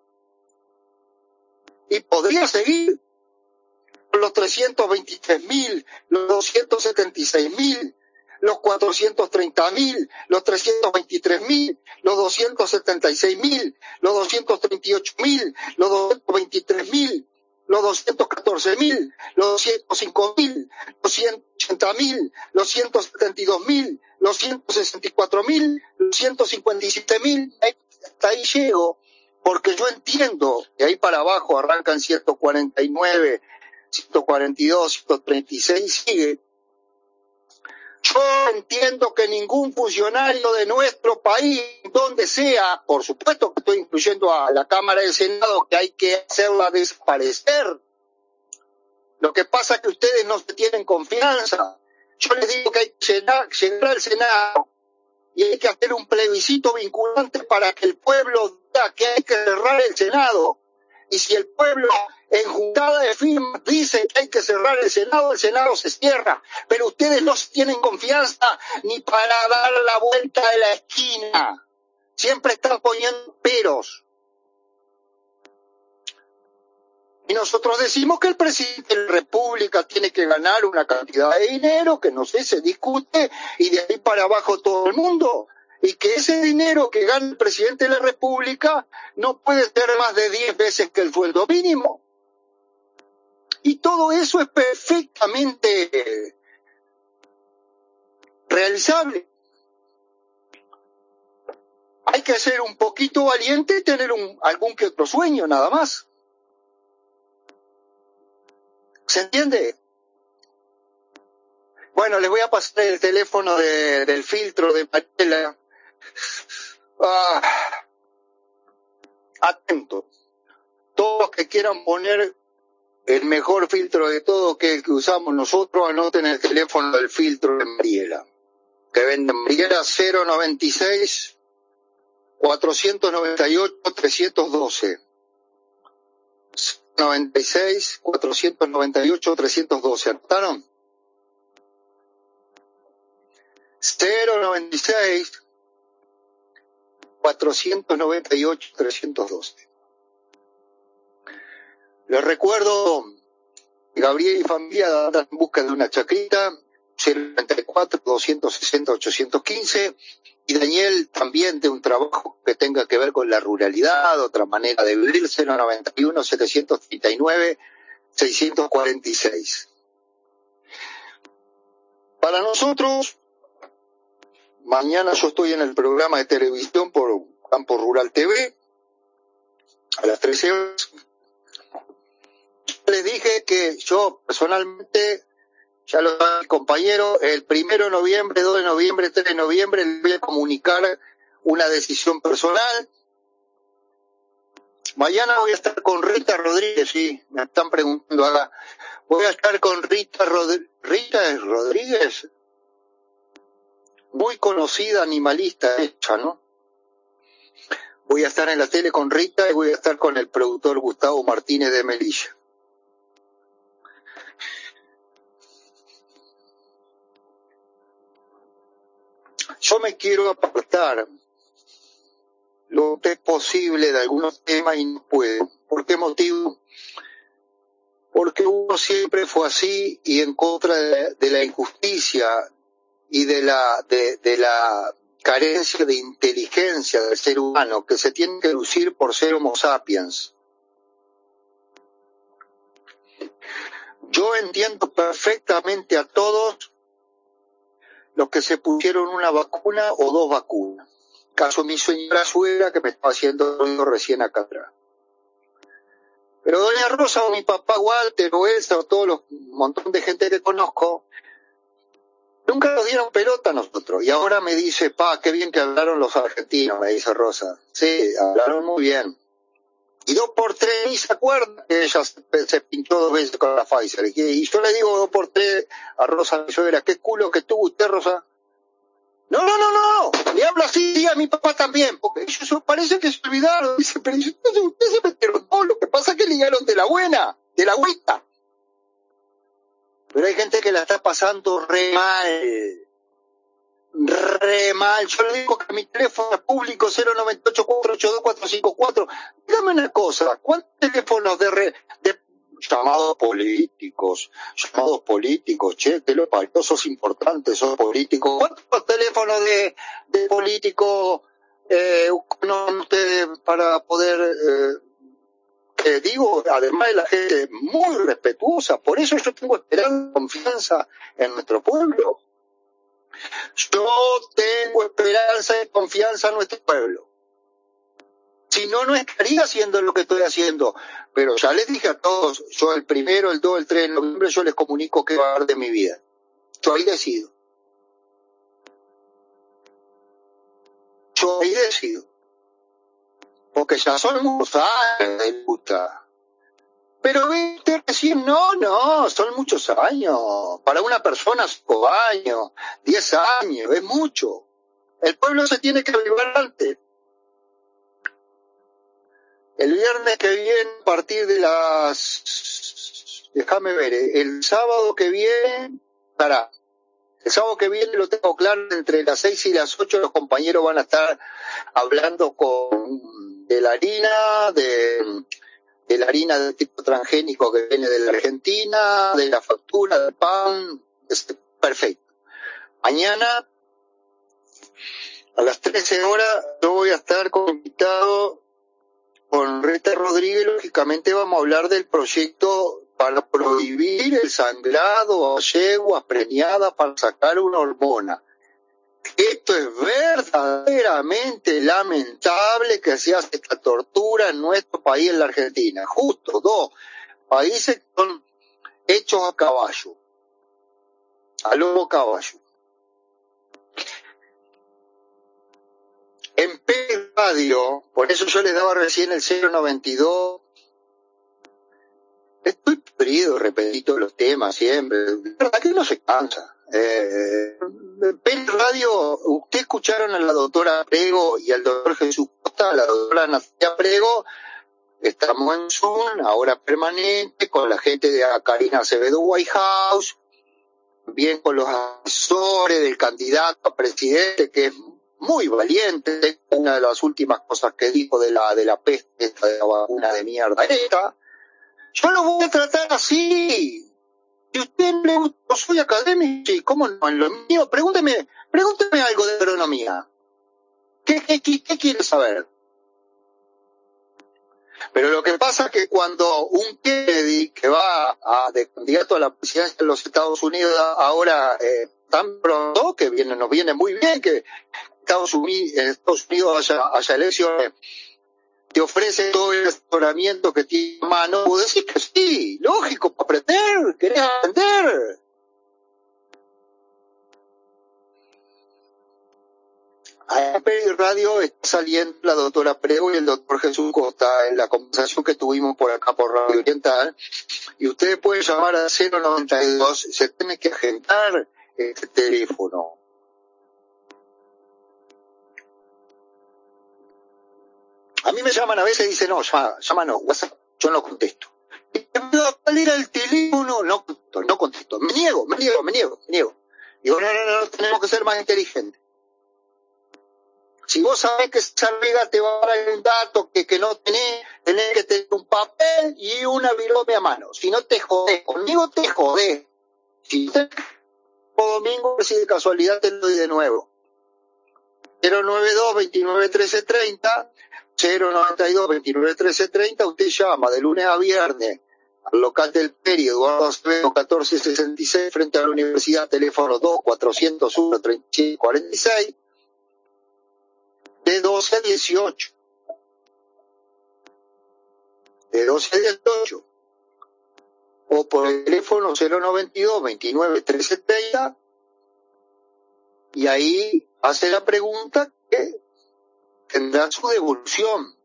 Y podría seguir con los trescientos veintitrés mil, los doscientos setenta y seis mil, los cuatrocientos treinta mil, los trescientos veintitrés mil, los doscientos setenta y seis mil, los doscientos treinta y ocho mil, los doscientos veintitrés mil, los doscientos catorce mil, los doscientos cinco mil, los ciento ochenta mil, los ciento setenta y dos mil, los ciento sesenta y cuatro mil, los ciento cincuenta y siete mil. Hasta ahí llego, porque yo entiendo que ahí para abajo arrancan ciento cuarenta y nueve, ciento cuarenta y dos, ciento treinta y seis, sigue. Yo entiendo que ningún funcionario de nuestro país, donde sea, por supuesto que estoy incluyendo a la Cámara del Senado, que hay que hacerla desaparecer. Lo que pasa es que ustedes no se tienen confianza. Yo les digo que hay que llegar, llegar al Senado y hay que hacer un plebiscito vinculante para que el pueblo diga que hay que cerrar el Senado. Y si el pueblo en juntada de firmas dice que hay que cerrar el Senado, el Senado se cierra. Pero ustedes no tienen confianza ni para dar la vuelta de la esquina. Siempre están poniendo peros. Y nosotros decimos que el presidente de la República tiene que ganar una cantidad de dinero, que no sé, se discute, y de ahí para abajo todo el mundo. Y que ese dinero que gana el presidente de la República no puede ser más de diez veces que el sueldo mínimo. Y todo eso es perfectamente realizable. Hay que ser un poquito valiente y tener un, algún que otro sueño, nada más. ¿Se entiende? Bueno, les voy a pasar el teléfono de, del filtro de Mariela. Ah, atento. Todos los que quieran poner el mejor filtro de todo, que es el que usamos nosotros, anoten el teléfono del filtro de Mariela. Que vende Mariela cero noventa y seis, cuatrocientos noventa y ocho, trescientos doce. noventa y seis, cuatrocientos noventa y ocho, trescientos doce. ¿Anotaron? cero noventa y seis, cuatrocientos noventa y ocho, trescientos doce. Les recuerdo que Gabriel y familia andan en busca de una chacrita, cero noventa y cuatro, doscientos sesenta, ochocientos quince, y Daniel también de un trabajo que tenga que ver con la ruralidad, otra manera de vivir, cero noventa y uno, setecientos treinta y nueve, seiscientos cuarenta y seis. Para nosotros, mañana yo estoy en el programa de televisión por Campo Rural T V, a las trece horas. Les dije que yo personalmente, ya lo sabe mi compañero, el primero de noviembre, dos de noviembre, tres de noviembre, les voy a comunicar una decisión personal. Mañana voy a estar con Rita Rodríguez, sí, me están preguntando acá. Voy a estar con Rita Rodríguez. Rita Rodríguez, muy conocida animalista hecha, ¿no? Voy a estar en la tele con Rita y voy a estar con el productor Gustavo Martínez de Melilla. Yo me quiero apartar lo que es posible de algunos temas y no puedo. ¿Por qué motivo? Porque uno siempre fue así y en contra de, de la injusticia y de la, de, de la carencia de inteligencia del ser humano, que se tiene que lucir por ser homo sapiens. Yo entiendo perfectamente a todos los que se pusieron una vacuna o dos vacunas. caso mi señora suegra que me estaba haciendo ruido recién acá atrás. Pero doña Rosa o mi papá Walter o Elsa o todos los montón de gente que conozco, nunca nos dieron pelota a nosotros. Y ahora me dice, pa, qué bien que hablaron los argentinos, me dice Rosa. Sí, hablaron muy bien. Y dos por tres, ni se acuerda que ella se, se pinchó dos veces con la Pfizer. Y, y yo le digo dos por tres a Rosa, mi suegra, qué culo que tuvo usted, Rosa. No, no, no, no, le habla así y a mi papá también, porque ellos parece que se olvidaron. Dice, pero ustedes se metieron todo, lo que pasa es que ligaron de la buena, de la agüita. Pero hay gente que la está pasando re mal, re mal. Yo le digo que mi teléfono es público cero nueve ocho cuatro ocho dos cuatro cinco cuatro. Dígame una cosa, ¿cuántos teléfonos de, re, de llamados políticos, llamados políticos, che, que lo parió, sos importante, sos político? ¿Cuántos teléfonos de, de políticos eh, no ustedes para poder, eh, que digo, además de la gente muy respetuosa? Por eso yo tengo esperanza, confianza en nuestro pueblo. Yo tengo esperanza y confianza en nuestro pueblo. Si no, no estaría haciendo lo que estoy haciendo. Pero ya les dije a todos, yo el primero, el dos, el tres de noviembre, yo les comunico qué va a haber de mi vida. Yo ahí decido. Yo ahí decido. Porque ya son muchos años de lucha. Pero viste, recién no, no, son muchos años. Para una persona, cinco años, diez años, es mucho. El pueblo se tiene que avivar antes. El viernes que viene, a partir de las... Déjame ver, el sábado que viene... Pará, el sábado que viene lo tengo claro, entre las seis y las ocho los compañeros van a estar hablando con de la harina, de, de la harina del tipo transgénico que viene de la Argentina, de la factura, del pan, es perfecto. Mañana, a las trece horas, yo voy a estar como invitado con Rita Rodríguez. Lógicamente vamos a hablar del proyecto para prohibir el sangrado a yeguas preñadas para sacar una hormona. Esto es verdaderamente lamentable que se hace esta tortura en nuestro país, en la Argentina. Justo dos países que son hechos a caballo, a lobo caballo. En P Radio, por eso yo les daba recién el cero noventa y dos. Estoy perdido, repito los temas siempre. La verdad que no se cansa. Eh, P Radio, ustedes escucharon a la doctora Prego y al doctor Jesús Costa, a la doctora Natalia Prego. Estamos en Zoom, ahora permanente, con la gente de Karina Acevedo White House, bien con los asesores del candidato a presidente, que es muy valiente. Una de las últimas cosas que dijo de la de la peste, esta de la vacuna de mierda esta, yo lo voy a tratar así. Si usted no le gusta, yo soy académico, sí, ¿cómo no? En lo mío, pregúnteme, pregúnteme algo de agronomía. ¿Qué, qué, qué, qué quiere saber? Pero lo que pasa es que cuando un Kennedy que va a, de candidato a la presidencia de los Estados Unidos ahora eh, tan pronto, que viene, nos viene muy bien que Estados Unidos, en Estados Unidos haya, haya elecciones, te ofrece todo el asesoramiento que tiene a mano, vos decís que sí, lógico, para aprender, querés aprender. A en Radio está saliendo la doctora Prego y el doctor Jesús Costa en la conversación que tuvimos por acá por Radio Oriental, y ustedes pueden llamar a cero noventa y dos, se tiene que agendar este teléfono. A mí me llaman a veces y dicen, no, llama, llama no, WhatsApp, yo no contesto. ¿Cuál era el teléfono? No contesto, no contesto. Me niego, me niego, me niego, me niego. Digo, no, no, no, tenemos que ser más inteligentes. Si vos sabés que esa amiga te va a dar un dato que, que no tenés, tenés que tener un papel y una virome a mano. Si no te jodés, conmigo te jodés. Si te domingo, si de casualidad te lo doy de nuevo. cero noventa y dos, veintinueve, trece, treinta, cero noventa y dos, veintinueve, trece, treinta, usted llama de lunes a viernes al local del Peri, Eduardo Acevedo, catorce sesenta y seis, frente a la universidad, teléfono dos, cuatrocientos uno, treinta y cinco cuarenta y seis. de doce a dieciocho. De doce a dieciocho. O por el teléfono cero noventa y dos, veintinueve, trece treinta, y ahí hace la pregunta que tendrá su devolución.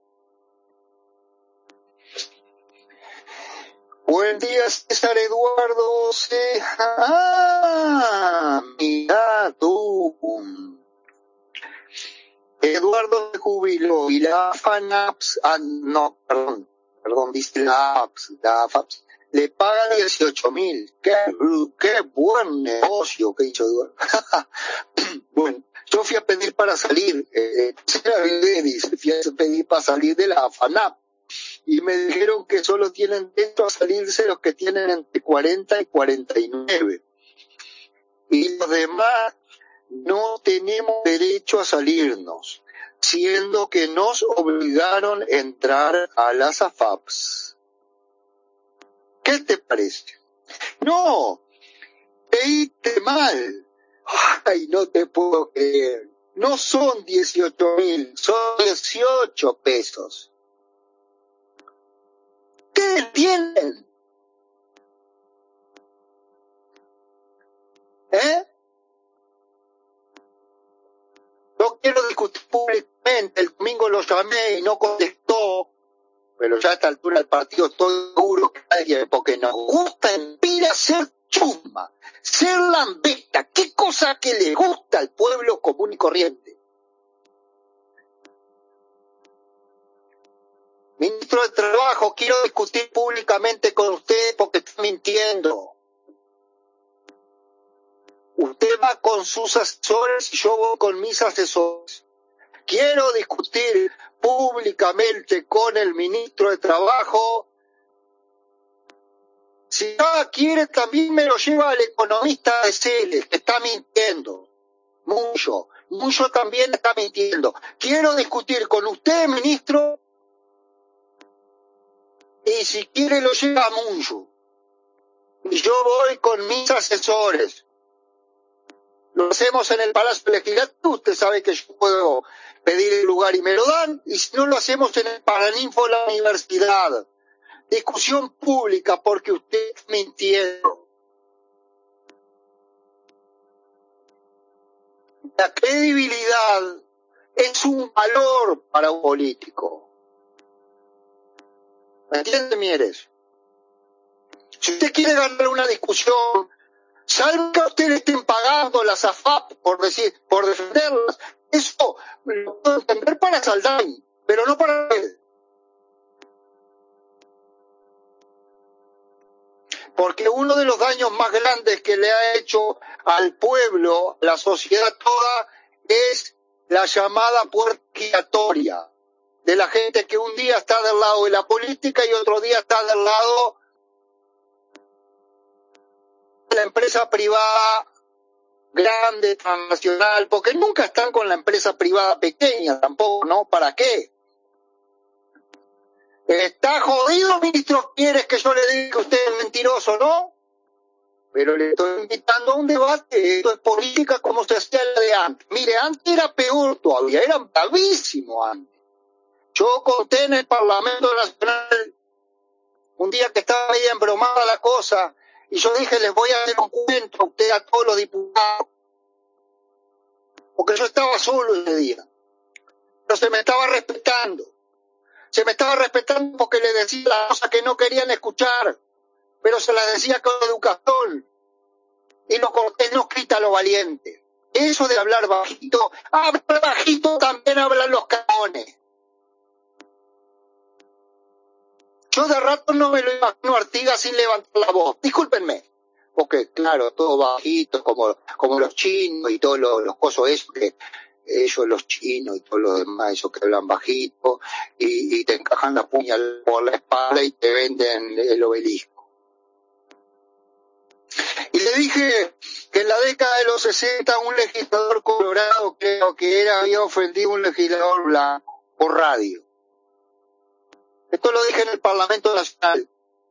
Buen día, César Eduardo. Se... Ah, mira tú. Eduardo se jubiló y la FANAPS, ah, no, perdón, perdón, dice la APS, la FAPS, le paga dieciocho mil. Qué, qué buen negocio que hizo Eduardo. Bueno, yo fui a pedir para salir, eh, dice, fui a pedir para salir de la FANAP y me dijeron que solo tienen derecho a salirse los que tienen entre cuarenta y cuarenta y nueve. Y los demás no tenemos derecho a salirnos, siendo que nos obligaron a entrar a las A F A Ps. ¿Qué te parece? No, leíste mal. Ay, no te puedo creer. No son dieciocho mil, son dieciocho pesos. ¿Qué entienden? ¿Eh? No quiero discutir públicamente, el domingo lo llamé y no contestó, pero ya a esta altura del partido estoy seguro que alguien, porque nos gusta en Pira ser chusma, ser lambeta, qué cosa que le gusta al pueblo común y corriente. Ministro de Trabajo, quiero discutir públicamente con usted porque está mintiendo. Usted va con sus asesores y yo voy con mis asesores. Quiero discutir públicamente con el ministro de Trabajo. Si nada quiere, también me lo lleva al economista de Celes, que está mintiendo. Mucho, mucho también está mintiendo. Quiero discutir con usted, ministro, y si quiere lo lleva a Muncho. Y yo voy con mis asesores. Lo hacemos en el Palacio Legislativo, usted sabe que yo puedo pedir el lugar y me lo dan, y si no lo hacemos en el Paraninfo de la universidad. Discusión pública porque usted está mintiendo. La credibilidad es un valor para un político. ¿Me entiende, Mieres? Si usted quiere ganar una discusión, salvo que a usted le estén pagando las A F A P por decir, por defenderlas, eso lo puedo entender para Saldaña, pero no para él. Porque uno de los daños más grandes que le ha hecho al pueblo, a la sociedad toda, es la llamada puerta giratoria de la gente que un día está del lado de la política y otro día está del lado de la empresa privada grande, transnacional, porque nunca están con la empresa privada pequeña tampoco, ¿no? ¿Para qué? Está jodido, ministro Pieres, que yo le diga que usted es mentiroso, ¿no? Pero le estoy invitando a un debate. Esto es política como se hacía la de antes. Mire, antes era peor todavía, era bravísimo antes. Yo conté en el Parlamento Nacional un día que estaba media embromada la cosa y yo dije, les voy a hacer un cuento a usted, a todos los diputados, porque yo estaba solo ese día, pero se me estaba respetando. Se me estaba respetando porque le decía las cosas que no querían escuchar, pero se las decía con educación. Y lo cortés no quita lo valiente. Eso de hablar bajito, hablar bajito también hablan los cabones. Yo de rato no me lo imagino a Artigas sin levantar la voz. Discúlpenme. Porque, claro, todo bajito, como, como los chinos y todos los, los cosos esos que ellos, los chinos y todos los demás, esos que hablan bajito, y, y te encajan la puñal por la espalda y te venden el obelisco. Y le dije que en la década de los sesenta un legislador colorado, creo que era, había ofendido a un legislador blanco por radio. Esto lo dije en el Parlamento Nacional.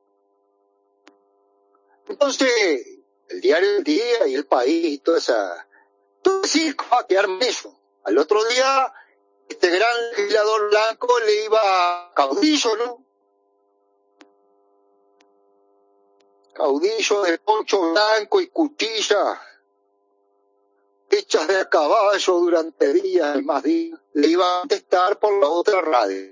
Entonces, el diario El Día y El País y toda esa, todo el circo va a quedar en eso. Al otro día este gran legislador blanco le iba a caudillo, ¿no? Caudillo de poncho blanco y cuchilla, hechas de a caballo durante días y más días, le iba a contestar por la otra radio.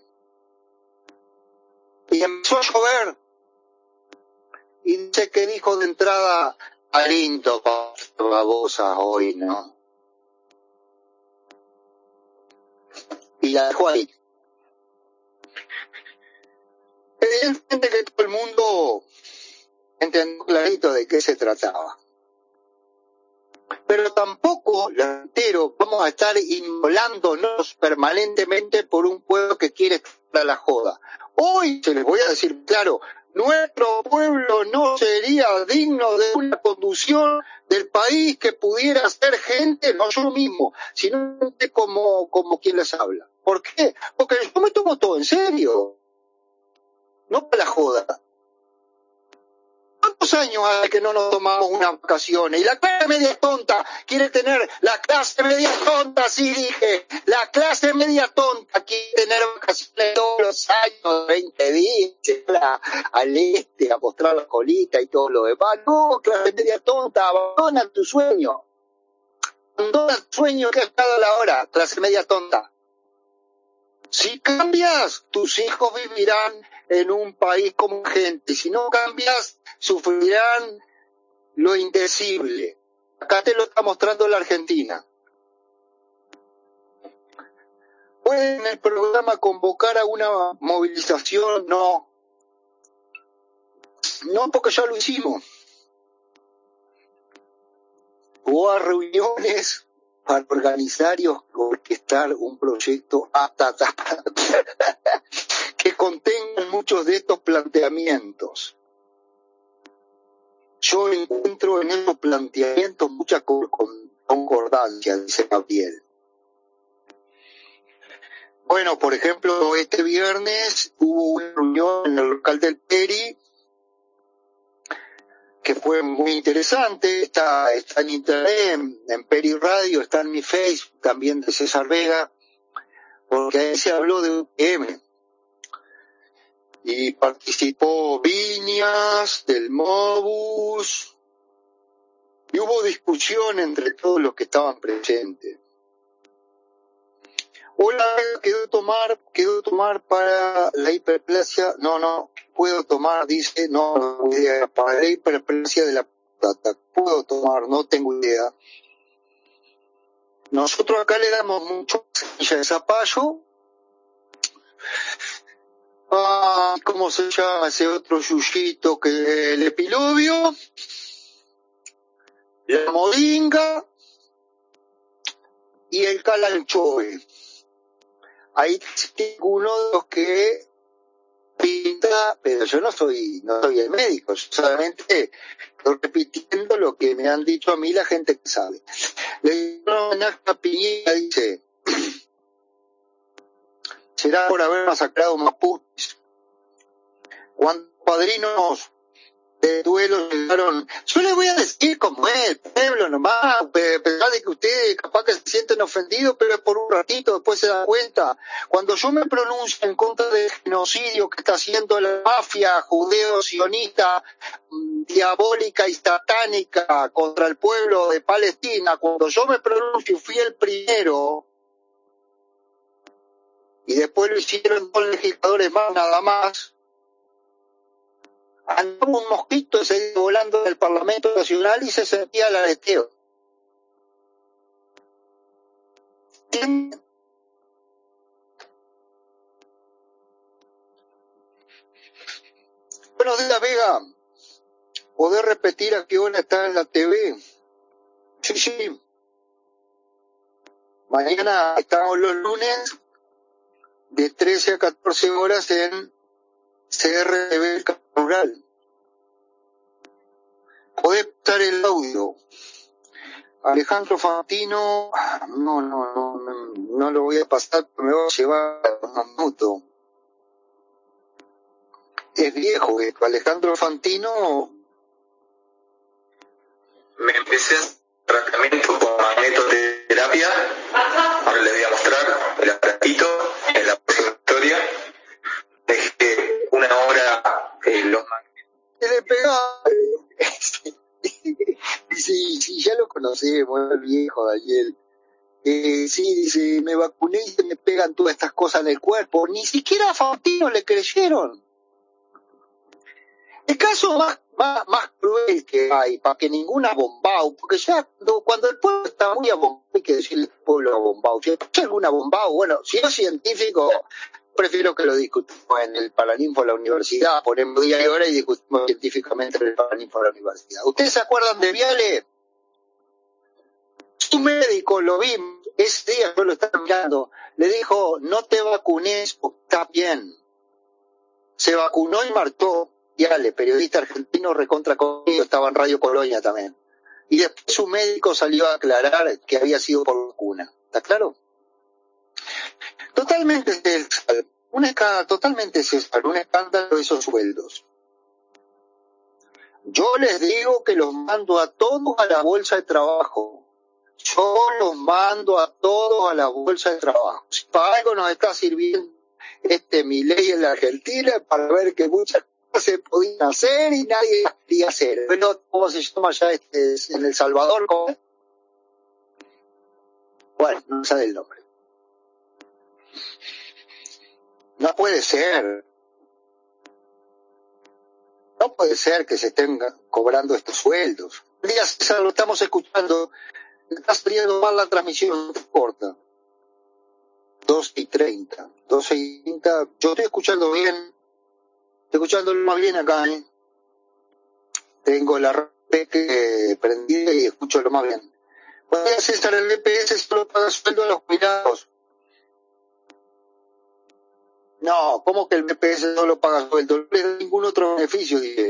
Y empezó a llover. Y dice que dijo de entrada, aliento para babosas hoy, ¿no? Y la dejó ahí. Evidentemente que todo el mundo entendió clarito de qué se trataba. Pero tampoco, lo entero, vamos a estar inmolándonos permanentemente por un pueblo que quiere estar a la joda. Hoy, se les voy a decir claro, nuestro pueblo no sería digno de una conducción del país que pudiera ser gente, no yo mismo, sino gente como, como quien les habla. ¿Por qué? Porque yo me tomo todo en serio, no para la joda. ¿Cuántos años hace que no nos tomamos unas vacaciones? Y la clase media tonta quiere tener, la clase media tonta, sí dije, la clase media tonta quiere tener vacaciones todos los años, veinte días, se va al este a mostrar la colita y todo lo demás. No, clase media tonta, abandona tu sueño. Abandona tu sueño que has dado a la hora, clase media tonta. Si cambias, tus hijos vivirán en un país como gente. Si no cambias, sufrirán lo indecible. Acá te lo está mostrando la Argentina. ¿Pueden en el programa convocar a una movilización? No. No, porque ya lo hicimos. O a reuniones para organizar y orquestar un proyecto que contenga muchos de estos planteamientos. Yo encuentro en esos planteamientos mucha concordancia, dice Gabriel. Bueno, por ejemplo, este viernes hubo una reunión en el local del Peri que fue muy interesante, está, está en internet, en, en Peri Radio, está en mi Facebook también de César Vega, porque ahí se habló de U T M. Y participó Viñas, del Mobus, y hubo discusión entre todos los que estaban presentes. Hola, quedó tomar, quedó tomar para la hiperplasia, no, no, puedo tomar, dice, no, no idea, para la hiperplasia de la patata, puedo tomar, no tengo idea. Nosotros acá le damos mucho semilla de zapallo. Ah, ¿cómo se llama ese otro yuyito? Que el epilobio, la moringa y el calanchoe. Ahí tengo uno de los que pinta, pero yo no soy, no soy el médico, yo solamente estoy repitiendo lo que me han dicho a mí la gente que sabe. Le digo un homenaje a Piñera, dice, será por haber masacrado mapuches. Cuando padrinos de duelo llegaron, yo les voy a decir como es, el pueblo nomás, a pesar de que ustedes capaz que se sienten ofendidos, pero es por un ratito, después se dan cuenta. Cuando yo me pronuncio en contra del genocidio que está haciendo la mafia judeo-sionista, diabólica y satánica contra el pueblo de Palestina, cuando yo me pronuncio, fui el primero, y después lo hicieron dos legisladores más, nada más, andaba un mosquito ese día volando del Parlamento Nacional y se sentía el aleteo. ¿Entienden? Buenos días, Vega. ¿Podés repetir a qué hora está en la T V? Sí, sí. Mañana estamos los lunes de trece a catorce horas en C R T V Rural. Podés pasar el audio. Alejandro Fantino, no, no, no, no, no lo voy a pasar, me va a llevar un minuto. Es viejo esto. Alejandro Fantino. Me empecé a tratamiento con magnetoterapia. Ahora les voy a mostrar el aparatito en la próxima historia. Dejé una hora eh, los magnetos. Se le pegaba. Dice, sí, ya lo conocemos, el viejo Daniel. Eh, sí, dice, me vacuné y se me pegan todas estas cosas en el cuerpo. Ni siquiera a Faustino le creyeron. El caso más, más, más cruel que hay, para que ninguna bombao, porque ya cuando, cuando el pueblo está muy abombado, hay que decirle al pueblo abombado. Si hay alguna bombao, bueno, si es científico, prefiero que lo discutamos en el Paraninfo de la universidad, ponemos día y hora y discutimos científicamente en el Paraninfo de la universidad. ¿Ustedes se acuerdan de Viale? Su médico, lo vi, ese día yo lo estaba mirando, le dijo, no te vacunes porque estás bien. Se vacunó y marchó. Viale, periodista argentino recontra conmigo, estaba en Radio Colonia también. Y después su médico salió a aclarar que había sido por vacuna. ¿Está claro? Totalmente César, un escándalo, totalmente César, un escándalo de esos sueldos. Yo les digo que los mando a todos a la bolsa de trabajo. Yo los mando a todos a la bolsa de trabajo. Si para algo nos está sirviendo este mi ley en la Argentina, para ver que muchas cosas se podían hacer y nadie las quería hacer. Pero, ¿cómo se llama ya este en El Salvador? ¿Cómo? Bueno, no sabe el nombre. No puede ser. No puede ser que se estén cobrando estos sueldos. El día César lo estamos escuchando. Está saliendo mal la transmisión, no corta. doce y treinta. doce y treinta. Yo estoy escuchando bien. Estoy escuchando más bien acá, ¿eh? Tengo la R P que prendida y escucho lo más bien. Bueno, César, el B P S solo paga sueldo a los jubilados. No, ¿cómo que el B P S solo paga sueldo? No le da ningún otro beneficio, dije.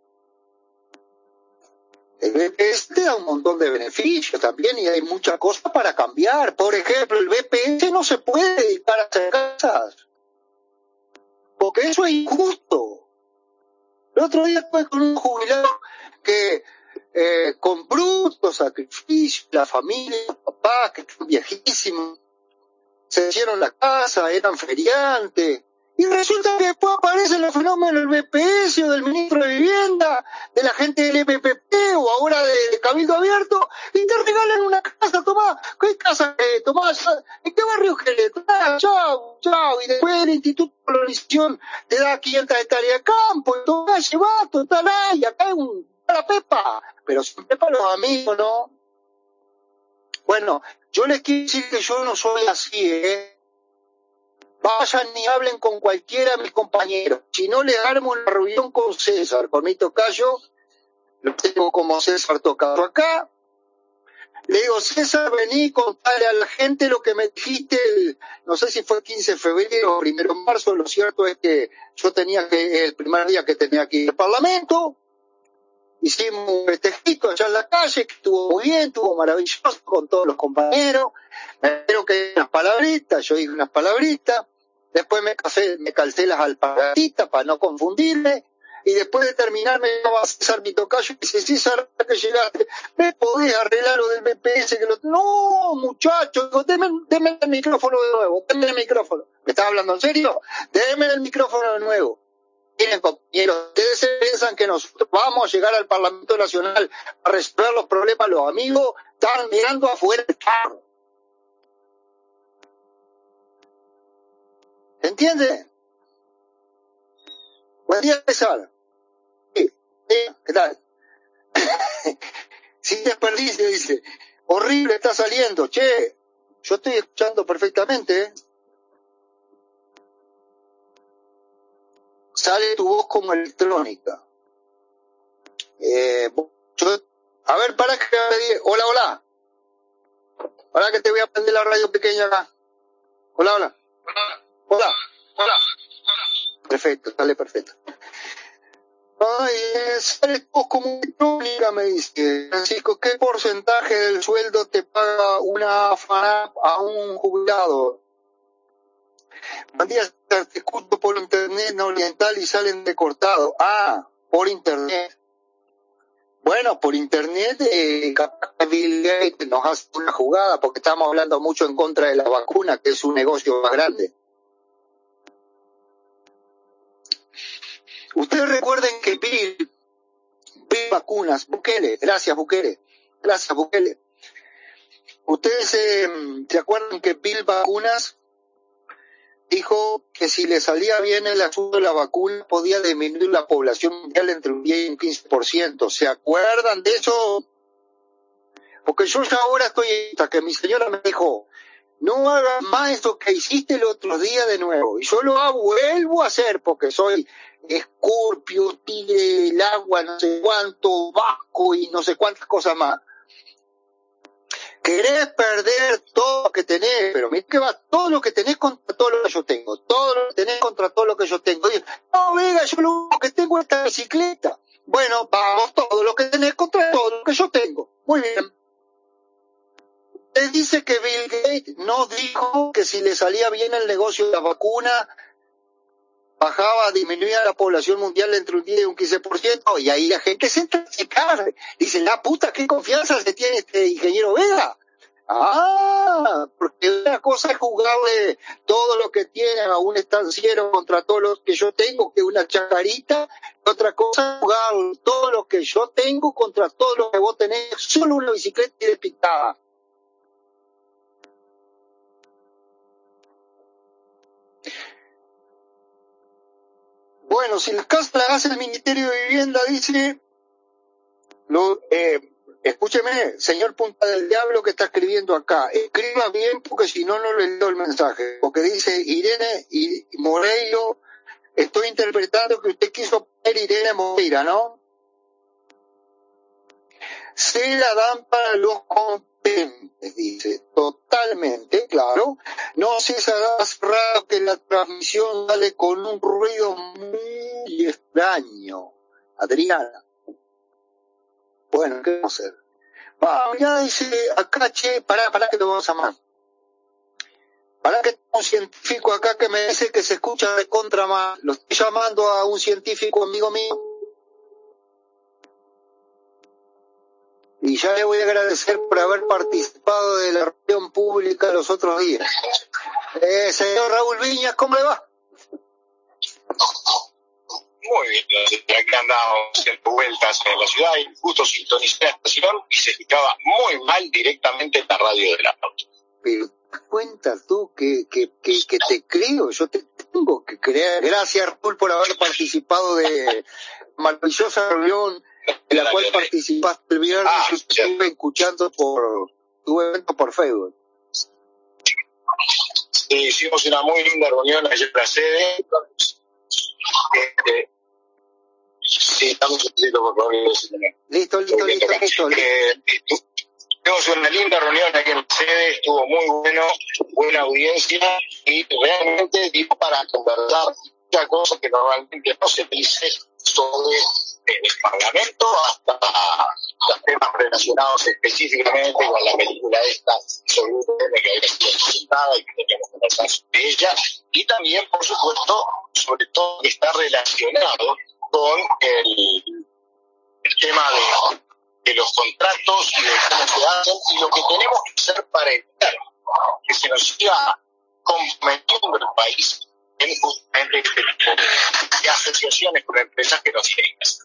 El B P S te da un montón de beneficios también y hay muchas cosas para cambiar. Por ejemplo, el B P S no se puede dedicar a hacer casas. Porque eso es injusto. El otro día estuve con un jubilado que eh, con brutos sacrificios, la familia, los papás que están viejísimos, se hicieron la casa, eran feriantes. Y resulta que después aparece el fenómeno del B P S o del ministro de Vivienda, de la gente del E P P P o ahora de, de Cabildo Abierto, y te regalan una casa, tomá, ¿qué casa eh, tomás? ¿En qué barrio querés? Ah, chau, chau, y después el Instituto de Colonización te da quinientas hectáreas de campo, y tomás, llevás, total, ahí, acá hay un, para Pepa, pero siempre para los amigos, ¿no? Bueno, yo les quiero decir que yo no soy así, ¿eh? Vayan y hablen con cualquiera de mis compañeros. Si no, les armo una reunión con César, con mi tocayo, lo tengo como César tocado acá. Le digo, César, vení, contale a la gente lo que me dijiste, el, no sé si fue quince de febrero o primero de marzo, lo cierto es que yo tenía que, el primer día que tenía que ir al Parlamento, hicimos un festejito allá en la calle, que estuvo muy bien, estuvo maravilloso con todos los compañeros. Me dijeron que unas palabritas, yo dije unas palabritas, después me calcé, me calcé las alpargatitas para no confundirme, y después de terminar me llamaba César mi tocayo y dice, César, que llegaste, ¿me podés arreglar lo del B P S? Que lo... No, muchachos, digo, deme, deme el micrófono de nuevo, deme el micrófono. ¿Me estás hablando en serio? Deme el micrófono de nuevo. Miren, compañeros, ustedes piensan que nosotros vamos a llegar al Parlamento Nacional a resolver los problemas, los amigos están mirando afuera del carro. ¿Entiende? Buen día, César. Sí, sí, ¿qué tal? Sin desperdicio, dice. Horrible está saliendo. Che, yo estoy escuchando perfectamente, ¿eh? Sale tu voz como electrónica. Eh, yo, a ver, para que me diga. Hola, hola. Para que te voy a prender la radio pequeña acá. Hola, hola. Hola. Hola. Hola. Perfecto, sale perfecto. Ay, sale tu voz como electrónica, me dice. Francisco, ¿qué porcentaje del sueldo te paga una FANAP a un jubilado? Buen día, te escucho por internet no oriental y salen de cortado. Ah, por internet. Bueno, por internet, eh, capaz que Bill Gates nos hace una jugada, porque estamos hablando mucho en contra de la vacuna, que es un negocio más grande. Ustedes recuerden que Bill, Bill Vacunas, Bukele, gracias Bukele, gracias Bukele. Ustedes eh, se acuerdan que Bill Vacunas dijo que si le salía bien el asunto de la vacuna podía disminuir la población mundial entre un diez y un quince por ciento. ¿Se acuerdan de eso? Porque yo ya ahora estoy hasta que mi señora me dijo, no hagas más eso que hiciste el otro día de nuevo. Y yo lo vuelvo a hacer porque soy Escorpio, tigre del agua, no sé cuánto, vasco y no sé cuántas cosas más. Querés perder todo lo que tenés, pero mira que va todo lo que tenés contra todo lo que yo tengo, todo lo que tenés contra todo lo que yo tengo. Y, no, venga, yo lo único que tengo es esta bicicleta. Bueno, vamos, todo lo que tenés contra todo lo que yo tengo. Muy bien. Él dice que Bill Gates no dijo que si le salía bien el negocio de la vacuna, bajaba, disminuía la población mundial entre un diez y un quince por ciento, y ahí la gente se entra a checar. Dice, la puta, qué confianza se tiene este ingeniero Vega. Ah, porque una cosa es jugarle todo lo que tiene a un estanciero contra todo lo que yo tengo, que es una chacarita, y otra cosa es jugar todo lo que yo tengo contra todo lo que vos tenés, solo una bicicleta y despicada. Bueno, si las casas las hace el Ministerio de Vivienda, dice, lo, eh, escúcheme, señor Punta del Diablo que está escribiendo acá, escriba bien porque si no, no le leo el mensaje, porque dice Irene y Moreiro, estoy interpretando que usted quiso poner Irene Moreira, ¿no? Se la dan para los competentes, dice, totalmente, claro. No se hará raro que la transmisión sale con un ruido muy extraño. Adriana. Bueno, ¿qué vamos a hacer? Va, ya dice acá, che, pará, pará que lo vamos a llamar. Pará que tengo un científico acá que me dice que se escucha de contra más. Lo estoy llamando a un científico amigo mío. Y ya le voy a agradecer por haber participado de la reunión pública los otros días. Eh, señor Raúl Viñas, ¿cómo le va? Muy bien, aquí andamos haciendo vueltas en la ciudad y justo sintonicé la estación y se escuchaba muy mal directamente en la radio de la auto. Pero te das cuenta tú que, que, que, que te creo, yo te tengo que creer. Gracias, Raúl, por haber participado de maravillosa reunión en la cual participaste el viernes. Ah, y estuve escuchando por tu evento por Facebook. Sí, hicimos una muy linda reunión ayer en la sede. Este, sí, estamos listo, por favor. Listo, listo, listo, listo. Eh, tuvimos una linda reunión aquí en la sede, estuvo muy bueno, buena audiencia y realmente dio para conversar muchas cosas que normalmente no se dice sobre el Parlamento, hasta los temas relacionados específicamente con la película esta sobre un tema que había sido presentada y que teníamos que conversar sobre ella, y también, por supuesto, sobre todo que está relacionado con el, el tema de, de los contratos y de cómo se hacen y lo que tenemos que hacer para evitar que se nos siga comprometiendo el país en justamente este tipo de asociaciones con empresas que no tienen que hacer.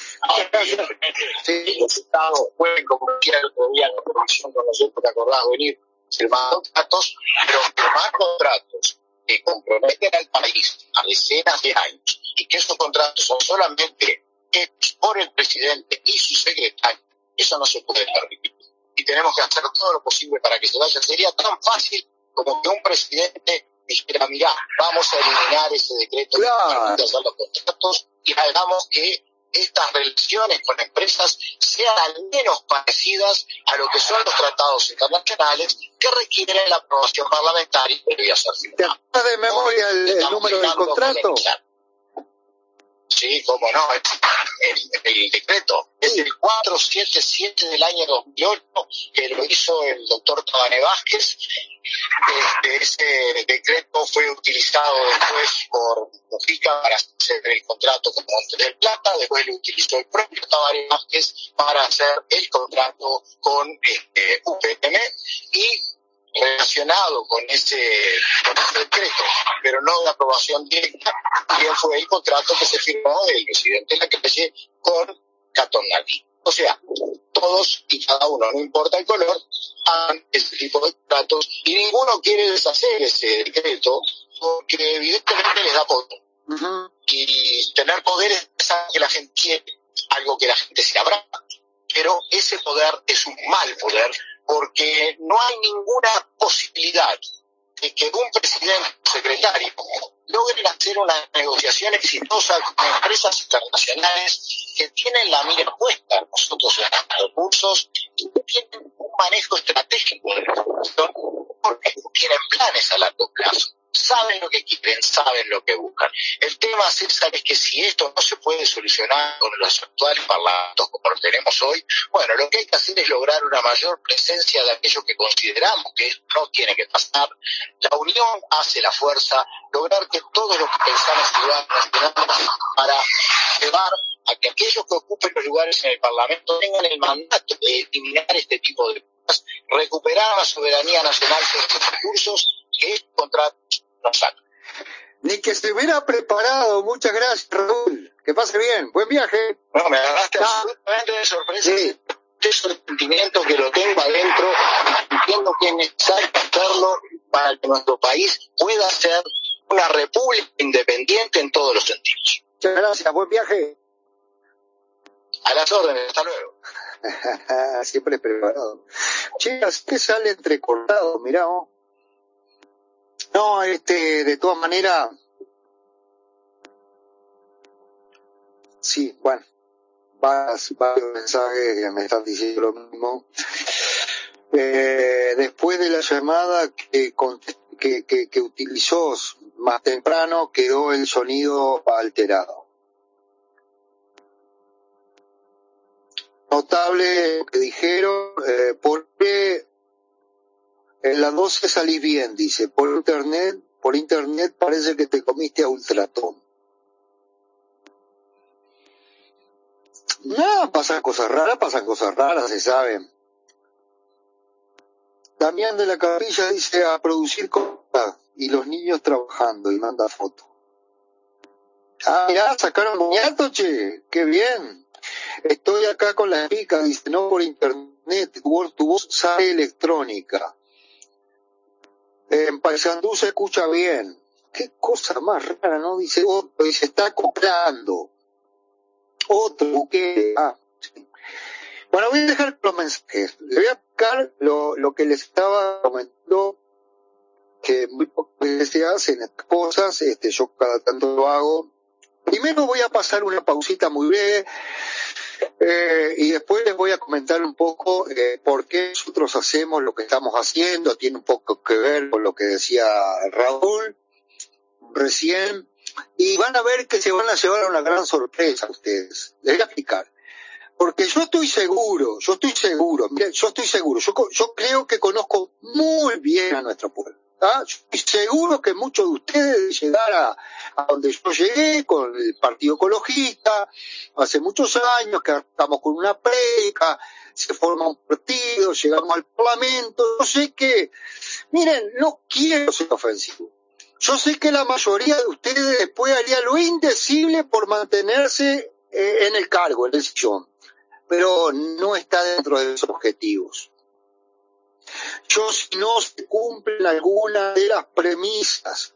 Sí, los estados pueden, como decía el otro día en la comisión con nosotros, te acordás venir, firmar contratos, pero firmar contratos que comprometen al país a decenas de años y que esos contratos son solamente hechos por el presidente y su secretario, eso no se puede permitir. Y tenemos que hacer todo lo posible para que se vaya. Sería tan fácil como que un presidente dijera, mirá, vamos a eliminar ese decreto, claro, de hacer los contratos y hagamos que estas relaciones con empresas sean al menos parecidas a lo que son los tratados internacionales que requieren la aprobación parlamentaria y debía ser firmado. ¿Te acuerdas de memoria el, el número del contrato? Sí, cómo no, el, el decreto es el cuatrocientos setenta y siete del año dos mil ocho, que lo hizo el doctor Tabane Vázquez. Este, ese decreto fue utilizado después por Mujica para hacer el contrato con Montes del Plata, después lo utilizó el propio Tabaré Vázquez para hacer el contrato con este, U P M y relacionado con ese, con ese decreto, pero no de aprobación directa, también fue el contrato que se firmó del presidente de la calle con Catón-Nardí. O sea, todos y cada uno, no importa el color, hagan ese tipo de contratos y ninguno quiere deshacer ese decreto porque evidentemente les da poder. Uh-huh. Y tener poder es algo que la gente quiere, algo que la gente se abraza, pero ese poder es un mal poder porque no hay ninguna posibilidad de que un presidente o secretario logren hacer una negociación exitosa con empresas internacionales que tienen la mira puesta en nosotros en los recursos y que tienen un manejo estratégico de la información porque tienen planes a largo plazo. Saben lo que quieren, saben lo que buscan. El tema, César, es que si esto no se puede solucionar con los actuales parlamentos como lo tenemos hoy, bueno, lo que hay que hacer es lograr una mayor presencia de aquellos que consideramos que esto no tiene que pasar. La unión hace la fuerza, lograr que todos los que pensamos igual para llevar a que aquellos que ocupen los lugares en el Parlamento tengan el mandato de eliminar este tipo de cosas, recuperar la soberanía nacional sobre sus recursos, que este contrato nos saca. Ni que se hubiera preparado. Muchas gracias, Raúl. Que pase bien. Buen viaje. No, me agarraste ah. absolutamente de sorpresa. Sí. Este sentimiento que lo tengo adentro, entiendo que es necesario hacerlo para que nuestro país pueda ser una república independiente en todos los sentidos. Muchas gracias. Buen viaje. A las órdenes. Hasta luego. Siempre preparado. Chicas, ¿qué sale entrecortado? Mirá, oh. No, este, de todas maneras, sí, bueno, varios, varios mensajes que me están diciendo lo mismo. Eh, después de la llamada que, que, que, que utilizó más temprano, quedó el sonido alterado. Notable lo que dijeron, eh, porque en las doce salís bien, dice, por internet, por internet parece que te comiste a Ultratón. No, pasan cosas raras, pasan cosas raras, se saben. Damián de la Capilla dice a producir cosas y los niños trabajando y manda fotos. Ah, mirá, sacaron boniato, che, qué bien. Estoy acá con la pica, dice, no por internet, tu voz, tu voz sale electrónica. En Paysandú se escucha bien. Qué cosa más rara, ¿no? Dice otro, dice, está comprando. Otro, ¿qué? Ah, sí. Bueno, voy a dejar los mensajes. Le voy a explicar lo, lo que les estaba comentando, que muy pocas veces se hacen estas cosas, este, yo cada tanto lo hago. Primero voy a pasar una pausita muy breve, eh, y después les voy a comentar un poco eh, por qué nosotros hacemos lo que estamos haciendo. Tiene un poco que ver con lo que decía Raúl recién, y van a ver que se van a llevar una gran sorpresa ustedes. Les voy a explicar. Porque yo estoy seguro, yo estoy seguro, miren, yo estoy seguro, yo, yo creo que conozco muy bien a nuestro pueblo. ¿Ah? Yo estoy seguro que muchos de ustedes llegar a, a donde yo llegué con el Partido Ecologista hace muchos años, que estamos con una prédica, se forma un partido, llegamos al Parlamento. Yo sé que, miren, no quiero ser ofensivo. Yo sé que la mayoría de ustedes después haría lo indecible por mantenerse eh, en el cargo, en el sillón, pero no está dentro de esos objetivos. Yo, si no se cumplen algunas de las premisas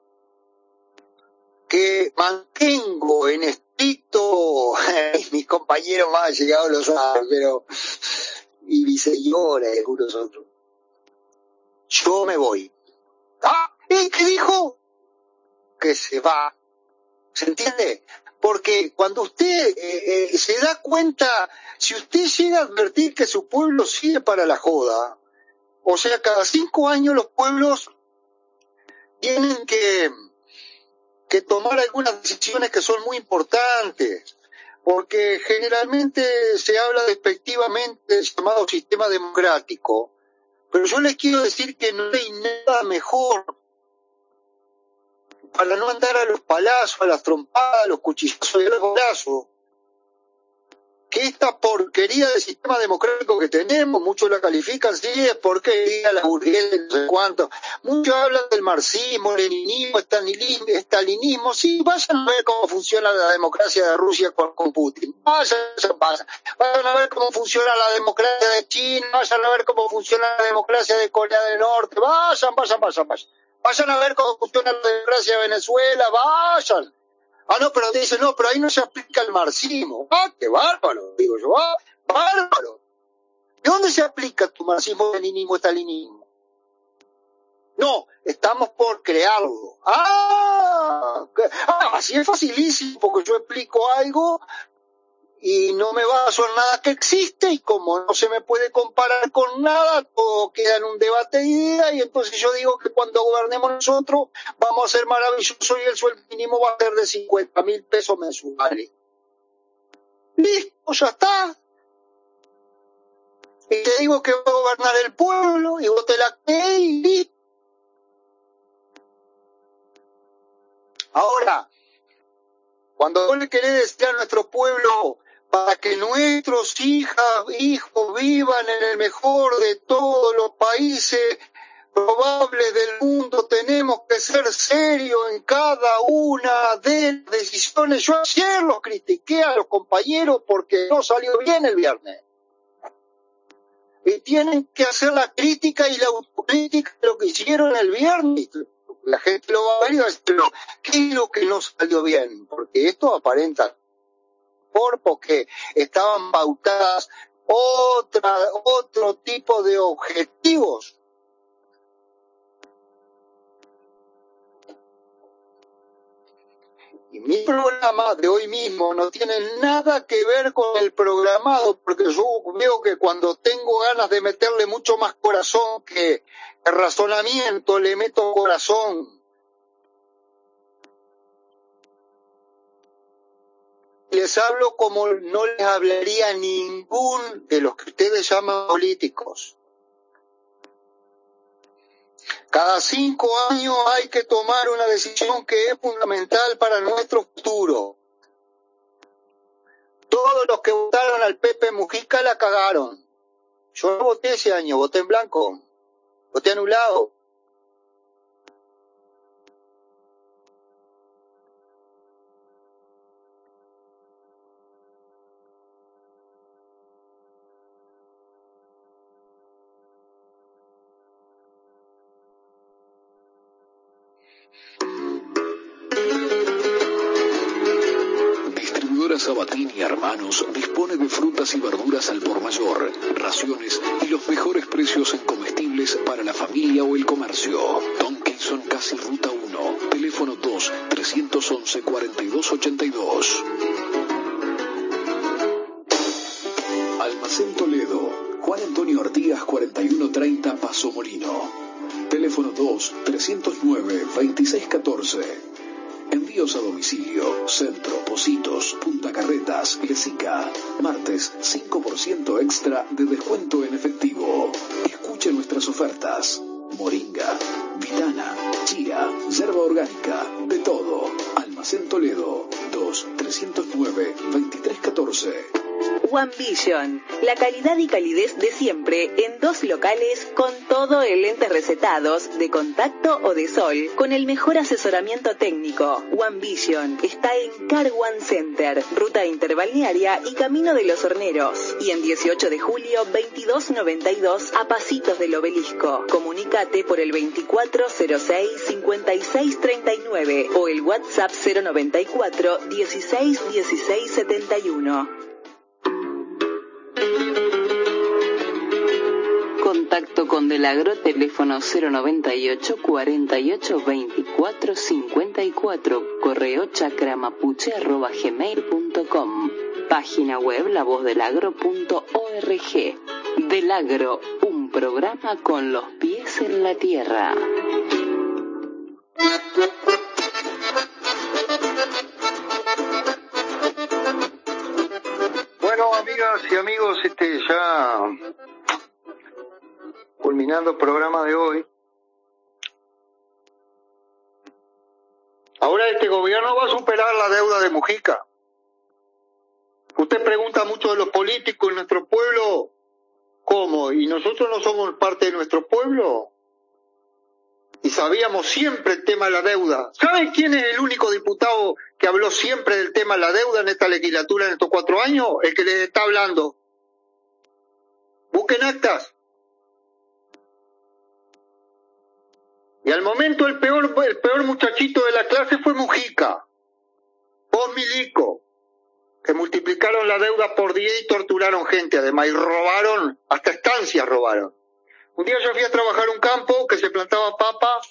que mantengo en estricto, mis compañeros más llegados lo saben, pero, y mi señora y algunos otros, yo me voy. ¿Ah? ¿Y qué dijo? Que se va. ¿Se entiende? Porque cuando usted eh, eh, se da cuenta, si usted llega a advertir que su pueblo sigue para la joda, o sea, cada cinco años los pueblos tienen que, que tomar algunas decisiones que son muy importantes, porque generalmente se habla despectivamente del llamado sistema democrático, Pero yo les quiero decir que no hay nada mejor para no andar a los palazos, a las trompadas, a los cuchillazos y a los brazos, que esta porquería de sistema democrático que tenemos, muchos la califican, sí, es porquería, la burguesa, no sé cuánto. Muchos hablan del marxismo, leninismo, estalinismo, estalinismo. Sí, vayan a ver cómo funciona la democracia de Rusia con, con Putin. Vayan, vayan. Vayan a ver cómo funciona la democracia de China, vayan a ver cómo funciona la democracia de Corea del Norte. Vayan, vayan, vayan, vayan. Vayan a ver cómo funciona la democracia de Venezuela, vayan. Ah, no, pero te dicen, no, pero ahí no se aplica el marxismo. Ah, qué bárbaro, digo yo, ah, bárbaro. ¿De dónde se aplica tu marxismo, leninismo, estalinismo? No, estamos por crearlo. Ah, ah, así es facilísimo, porque yo explico algo y no me baso en nada que existe, y como no se me puede comparar con nada, todo queda en un debate de ideas, y entonces yo digo que cuando gobernemos nosotros vamos a ser maravillosos y el sueldo mínimo va a ser de cincuenta mil pesos mensuales. Listo, ya está. Y te digo que va a gobernar el pueblo, y vos te la crees y listo. Ahora, cuando vos le querés decir a nuestro pueblo, para que nuestros hijas, hijos vivan en el mejor de todos los países probables del mundo, tenemos que ser serios en cada una de las decisiones. Yo ayer los critiqué a los compañeros porque no salió bien el viernes. Y tienen que hacer la crítica y la autocrítica de lo que hicieron el viernes. La gente lo va a ver y va a decir, pero ¿qué es lo que no salió bien? Porque esto aparenta por porque estaban pautadas otra, otro tipo de objetivos. Y mi programa de hoy mismo no tiene nada que ver con el programado, porque yo veo que cuando tengo ganas de meterle mucho más corazón que el razonamiento, le meto corazón. Les hablo como no les hablaría ningún de los que ustedes llaman políticos. Cada cinco años hay que tomar una decisión que es fundamental para nuestro futuro. Todos los que votaron al Pepe Mujica la cagaron. Yo no voté ese año, voté en blanco, voté anulado. Sabatini y Hermanos dispone de frutas y verduras al por mayor, raciones y los mejores precios en comestibles para la familia o el comercio. Tonkinson, casi Ruta uno, teléfono dos, tres once, cuarenta y dos ochenta y dos. Almacén Toledo, Juan Antonio Artigas cuarenta y uno treinta, Paso Molino. Teléfono dos, tres cero nueve, veintiséis catorce. Envíos a domicilio, Centro, Positos, Punta Carretas, Lesica. Martes, cinco por ciento extra de descuento en efectivo. Escuche nuestras ofertas. Moringa, vitana, chía, yerba orgánica, de todo. Almacén Toledo, dos, tres cero nueve, veintitrés catorce. One Vision, la calidad y calidez de siempre en dos locales con todo en lentes recetados, de contacto o de sol, con el mejor asesoramiento técnico. One Vision está en Car One Center, ruta interbalnearia y Camino de los Horneros, y en dieciocho de julio veintidós noventa y dos a pasitos del Obelisco. Comunícate por el veinticuatro cero seis, cincuenta y seis treinta y nueve o el WhatsApp cero noventa y cuatro, dieciséis dieciséis setenta y uno. Contacto con Delagro, teléfono cero noventa y ocho, cuarenta y ocho, veinticuatro cincuenta y cuatro, correo chacramapuche arroba gmail punto com, página web lavozdelagro punto org. Delagro, un programa con los pies en la tierra. Bueno, amigas y amigos, este ya culminamos terminando el programa de hoy. Ahora este gobierno va a superar la deuda de Mujica. Usted pregunta mucho de los políticos en nuestro pueblo, ¿cómo? ¿Y nosotros no somos parte de nuestro pueblo? Y sabíamos siempre el tema de la deuda. ¿Sabe quién es el único diputado que habló siempre del tema de la deuda en esta legislatura, en estos cuatro años? El que les está hablando. Busquen actas. Y al momento el peor, el peor muchachito de la clase fue Mujica. Vos, Milico, que multiplicaron la deuda por diez y torturaron gente además, y robaron, hasta estancias robaron. Un día yo fui a trabajar a un campo que se plantaba papa,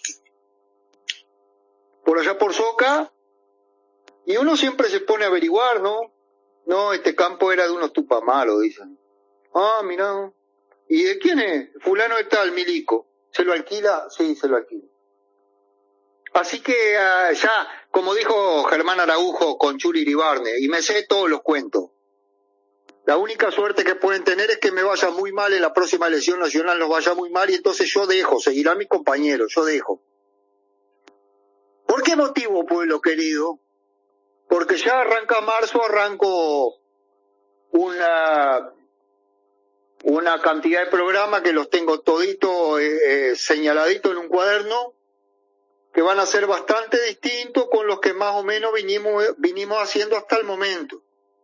por allá por Soca, y uno siempre se pone a averiguar, ¿no? No, este campo era de unos tupamaros, dicen. Ah, mirá. ¿Y de quién es? Fulano de tal, Milico. ¿Se lo alquila? Sí, se lo alquila. Así que uh, ya, como dijo Germán Araujo con Churi Iribarne, y me sé todos los cuentos. La única suerte que pueden tener es que me vaya muy mal en la próxima elección nacional, nos vaya muy mal, y entonces yo dejo, seguirá mi compañero, yo dejo. ¿Por qué motivo, pueblo querido? Porque ya arranca marzo, arranco una, una cantidad de programas que los tengo toditos eh, eh, señaladitos en un cuaderno, que van a ser bastante distintos con los que más o menos vinimos, vinimos haciendo hasta el momento.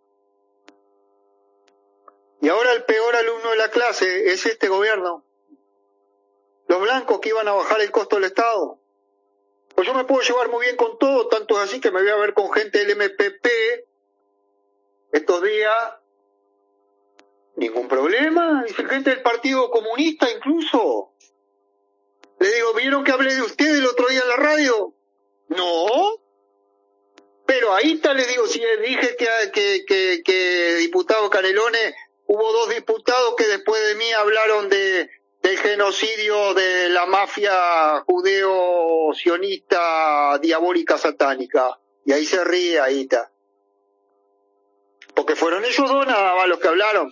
Y ahora el peor alumno de la clase es este gobierno. Los blancos que iban a bajar el costo del Estado. Pues yo me puedo llevar muy bien con todo, tanto es así que me voy a ver con gente del M P P estos días. Ningún problema. Dice gente del Partido Comunista incluso. Le digo, ¿vieron que hablé de usted el otro día en la radio? No. Pero ahí está, les digo, si les dije que, que, que, que diputado Canelones, hubo dos diputados que después de mí hablaron de del genocidio de la mafia judeo-sionista diabólica satánica. Y ahí se ríe, ahí está. Porque fueron ellos dos nada más los que hablaron.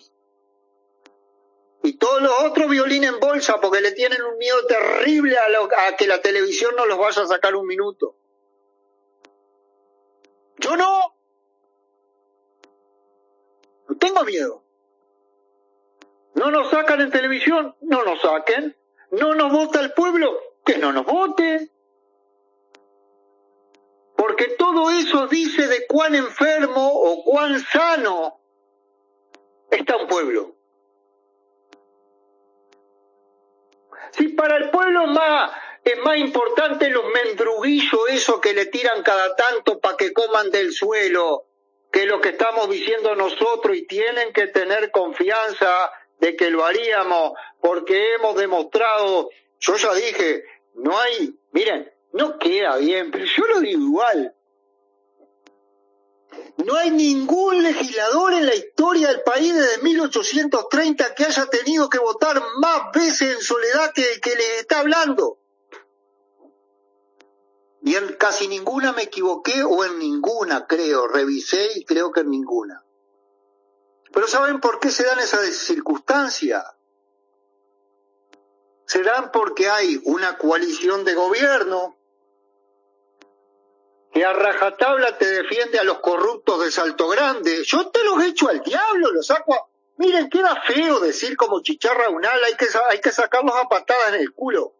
Y todos los otros violín en bolsa, porque le tienen un miedo terrible a, lo, a que la televisión no los vaya a sacar un minuto. Yo no. No tengo miedo. ¿No nos sacan en televisión? No nos saquen. ¿No nos vota el pueblo? Que no nos vote. Porque todo eso dice de cuán enfermo o cuán sano está un pueblo. Si para el pueblo más, es más importante los mendruguillos esos que le tiran cada tanto para que coman del suelo, que lo que estamos diciendo nosotros, y tienen que tener confianza de que lo haríamos, porque hemos demostrado, yo ya dije, no hay, miren, no queda bien, pero yo lo digo igual. No hay ningún legislador en la historia del país desde mil ochocientos treinta que haya tenido que votar más veces en soledad que el que les está hablando. Y en casi ninguna me equivoqué, o en ninguna creo, revisé y creo que en ninguna. Pero ¿saben por qué se dan esas circunstancias? Se dan porque hay una coalición de gobierno que a rajatabla te defiende a los corruptos de Salto Grande. Yo te los echo al diablo, los saco a... Miren, queda feo decir como chicharra unal, hay que, hay que sacarlos a patadas en el culo.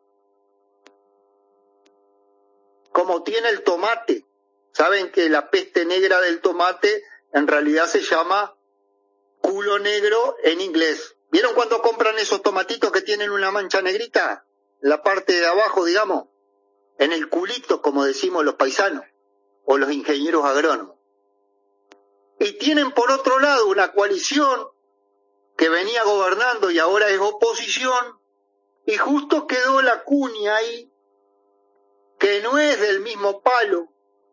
Como tiene el tomate. Saben que la peste negra del tomate en realidad se llama culo negro en inglés. ¿Vieron cuando compran esos tomatitos que tienen una mancha negrita? En la parte de abajo, digamos. En el culito, como decimos los paisanos, o los ingenieros agrónomos. Y tienen por otro lado una coalición que venía gobernando y ahora es oposición, y justo quedó la cuña ahí, que no es del mismo palo,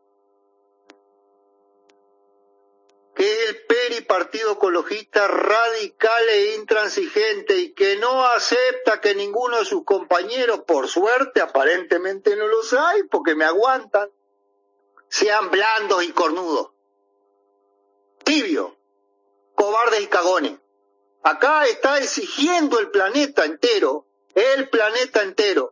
que es el P E R I, Partido Ecologista Radical e Intransigente, y que no acepta que ninguno de sus compañeros, por suerte, aparentemente no los hay, porque me aguantan, sean blandos y cornudos, tibios, cobardes y cagones. Acá está exigiendo el planeta entero, el planeta entero,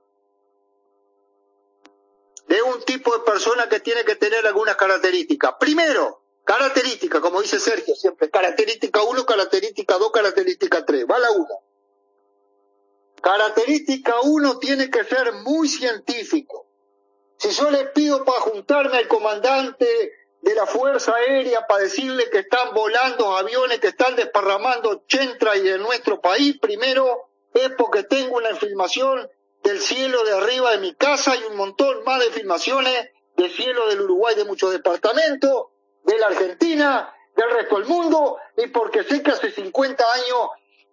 de un tipo de persona que tiene que tener algunas características. Primero, característica, como dice Sergio siempre, característica uno, característica dos, característica tres, va la una. Característica uno tiene que ser muy científico. Si yo le pido para juntarme al comandante de la Fuerza Aérea para decirle que están volando aviones que están desparramando chemtrails en nuestro país, primero es porque tengo una filmación del cielo de arriba de mi casa y un montón más de filmaciones del cielo del Uruguay, de muchos departamentos, de la Argentina, del resto del mundo, y porque sé que hace cincuenta años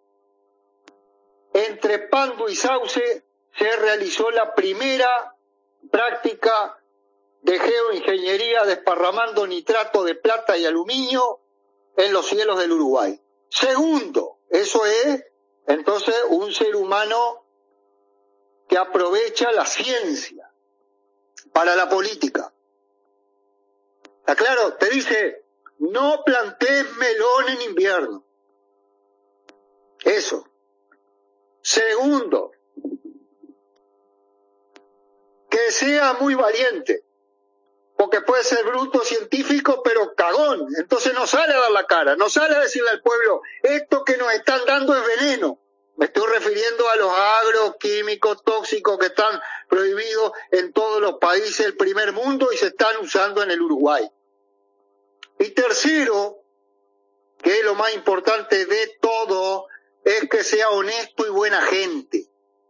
entre Pando y Sauce se realizó la primera práctica de geoingeniería desparramando nitrato de plata y aluminio en los cielos del Uruguay. Segundo, eso es entonces un ser humano que aprovecha la ciencia para la política. ¿Está claro? Te dice, no plantees melón en invierno. Eso. Segundo, que sea muy valiente, porque puede ser bruto científico, pero cagón. Entonces no sale a dar la cara, no sale a decirle al pueblo, esto que nos están dando es veneno. Me estoy refiriendo a los agroquímicos tóxicos que están prohibidos en todos los países del primer mundo y se están usando en el Uruguay. Y tercero, que es lo más importante de todo, es que sea honesto y buena gente.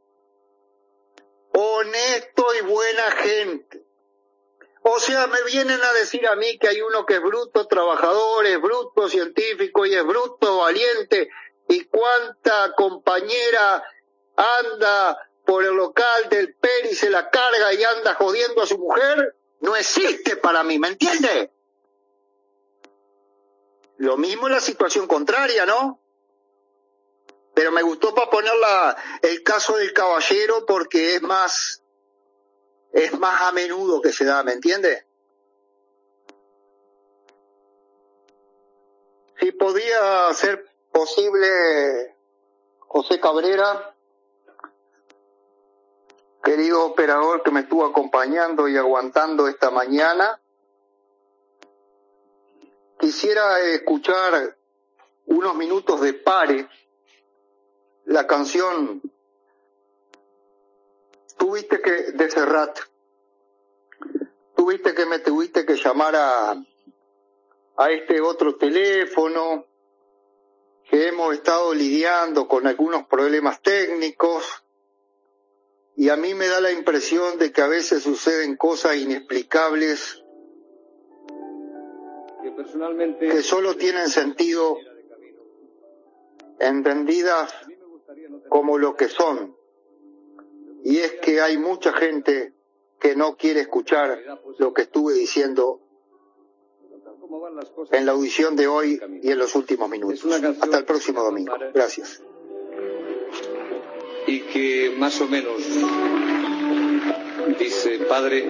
Honesto y buena gente. O sea, me vienen a decir a mí que hay uno que es bruto trabajador, es bruto científico y es bruto valiente. ¿Y cuánta compañera anda por el local del P E R y se la carga y anda jodiendo a su mujer? No existe para mí, ¿me entiende? Lo mismo en la situación contraria, ¿no? Pero me gustó para poner la, el caso del caballero porque es más, es más a menudo que se da, ¿me entiende? Si podía ser posible, José Cabrera, querido operador que me estuvo acompañando y aguantando esta mañana, quisiera escuchar unos minutos de Pare, la canción Tuviste que, de Serrat, tuviste que me tuviste que llamar a, a este otro teléfono, que hemos estado lidiando con algunos problemas técnicos, y a mí me da la impresión de que a veces suceden cosas inexplicables que personalmente que solo tienen sentido entendidas como lo que son, y es que hay mucha gente que no quiere escuchar lo que estuve diciendo en la audición de hoy y en los últimos minutos. Hasta el próximo domingo. Gracias. Y que más o menos dice, padre,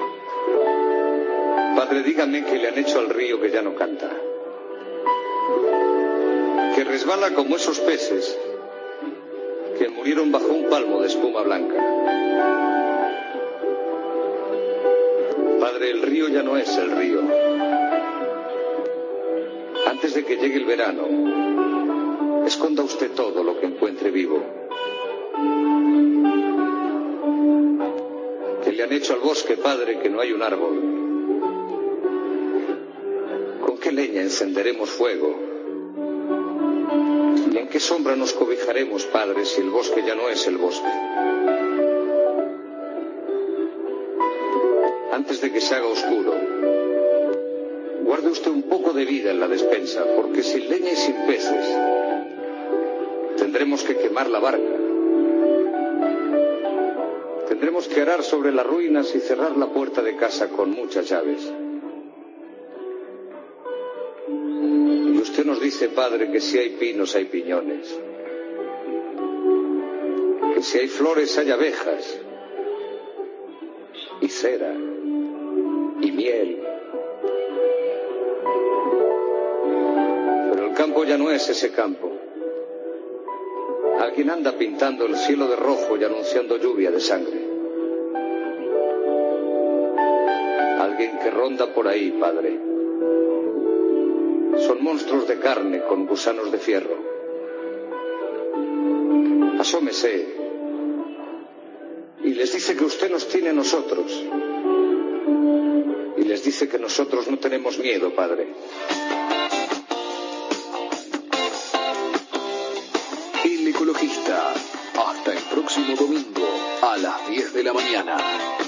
padre, dígame que le han hecho al río que ya no canta, que resbala como esos peces que murieron bajo un palmo de espuma blanca. Padre, el río ya no es el río. Antes de que llegue el verano, esconda usted todo lo que encuentre vivo. Que le han hecho al bosque, padre, que no hay un árbol. ¿Con qué leña encenderemos fuego? ¿Y en qué sombra nos cobijaremos, padre, si el bosque ya no es el bosque? Antes de que se haga oscuro, guarde usted un poco de vida en la despensa, porque sin leña y sin peces tendremos que quemar la barca. Tendremos que arar sobre las ruinas y cerrar la puerta de casa con muchas llaves. Y usted nos dice, padre, que si hay pinos hay piñones, que si hay flores hay abejas, y cera, y miel. Pero el campo ya no es ese campo. quien anda pintando el cielo de rojo y anunciando lluvia de sangre. Alguien que ronda por ahí, Padre. Son monstruos de carne con gusanos de fierro. Asómese y les dice que usted nos tiene a nosotros. Y les dice que nosotros no tenemos miedo, Padre. El Ecologista. Hasta el próximo domingo a las diez de la mañana.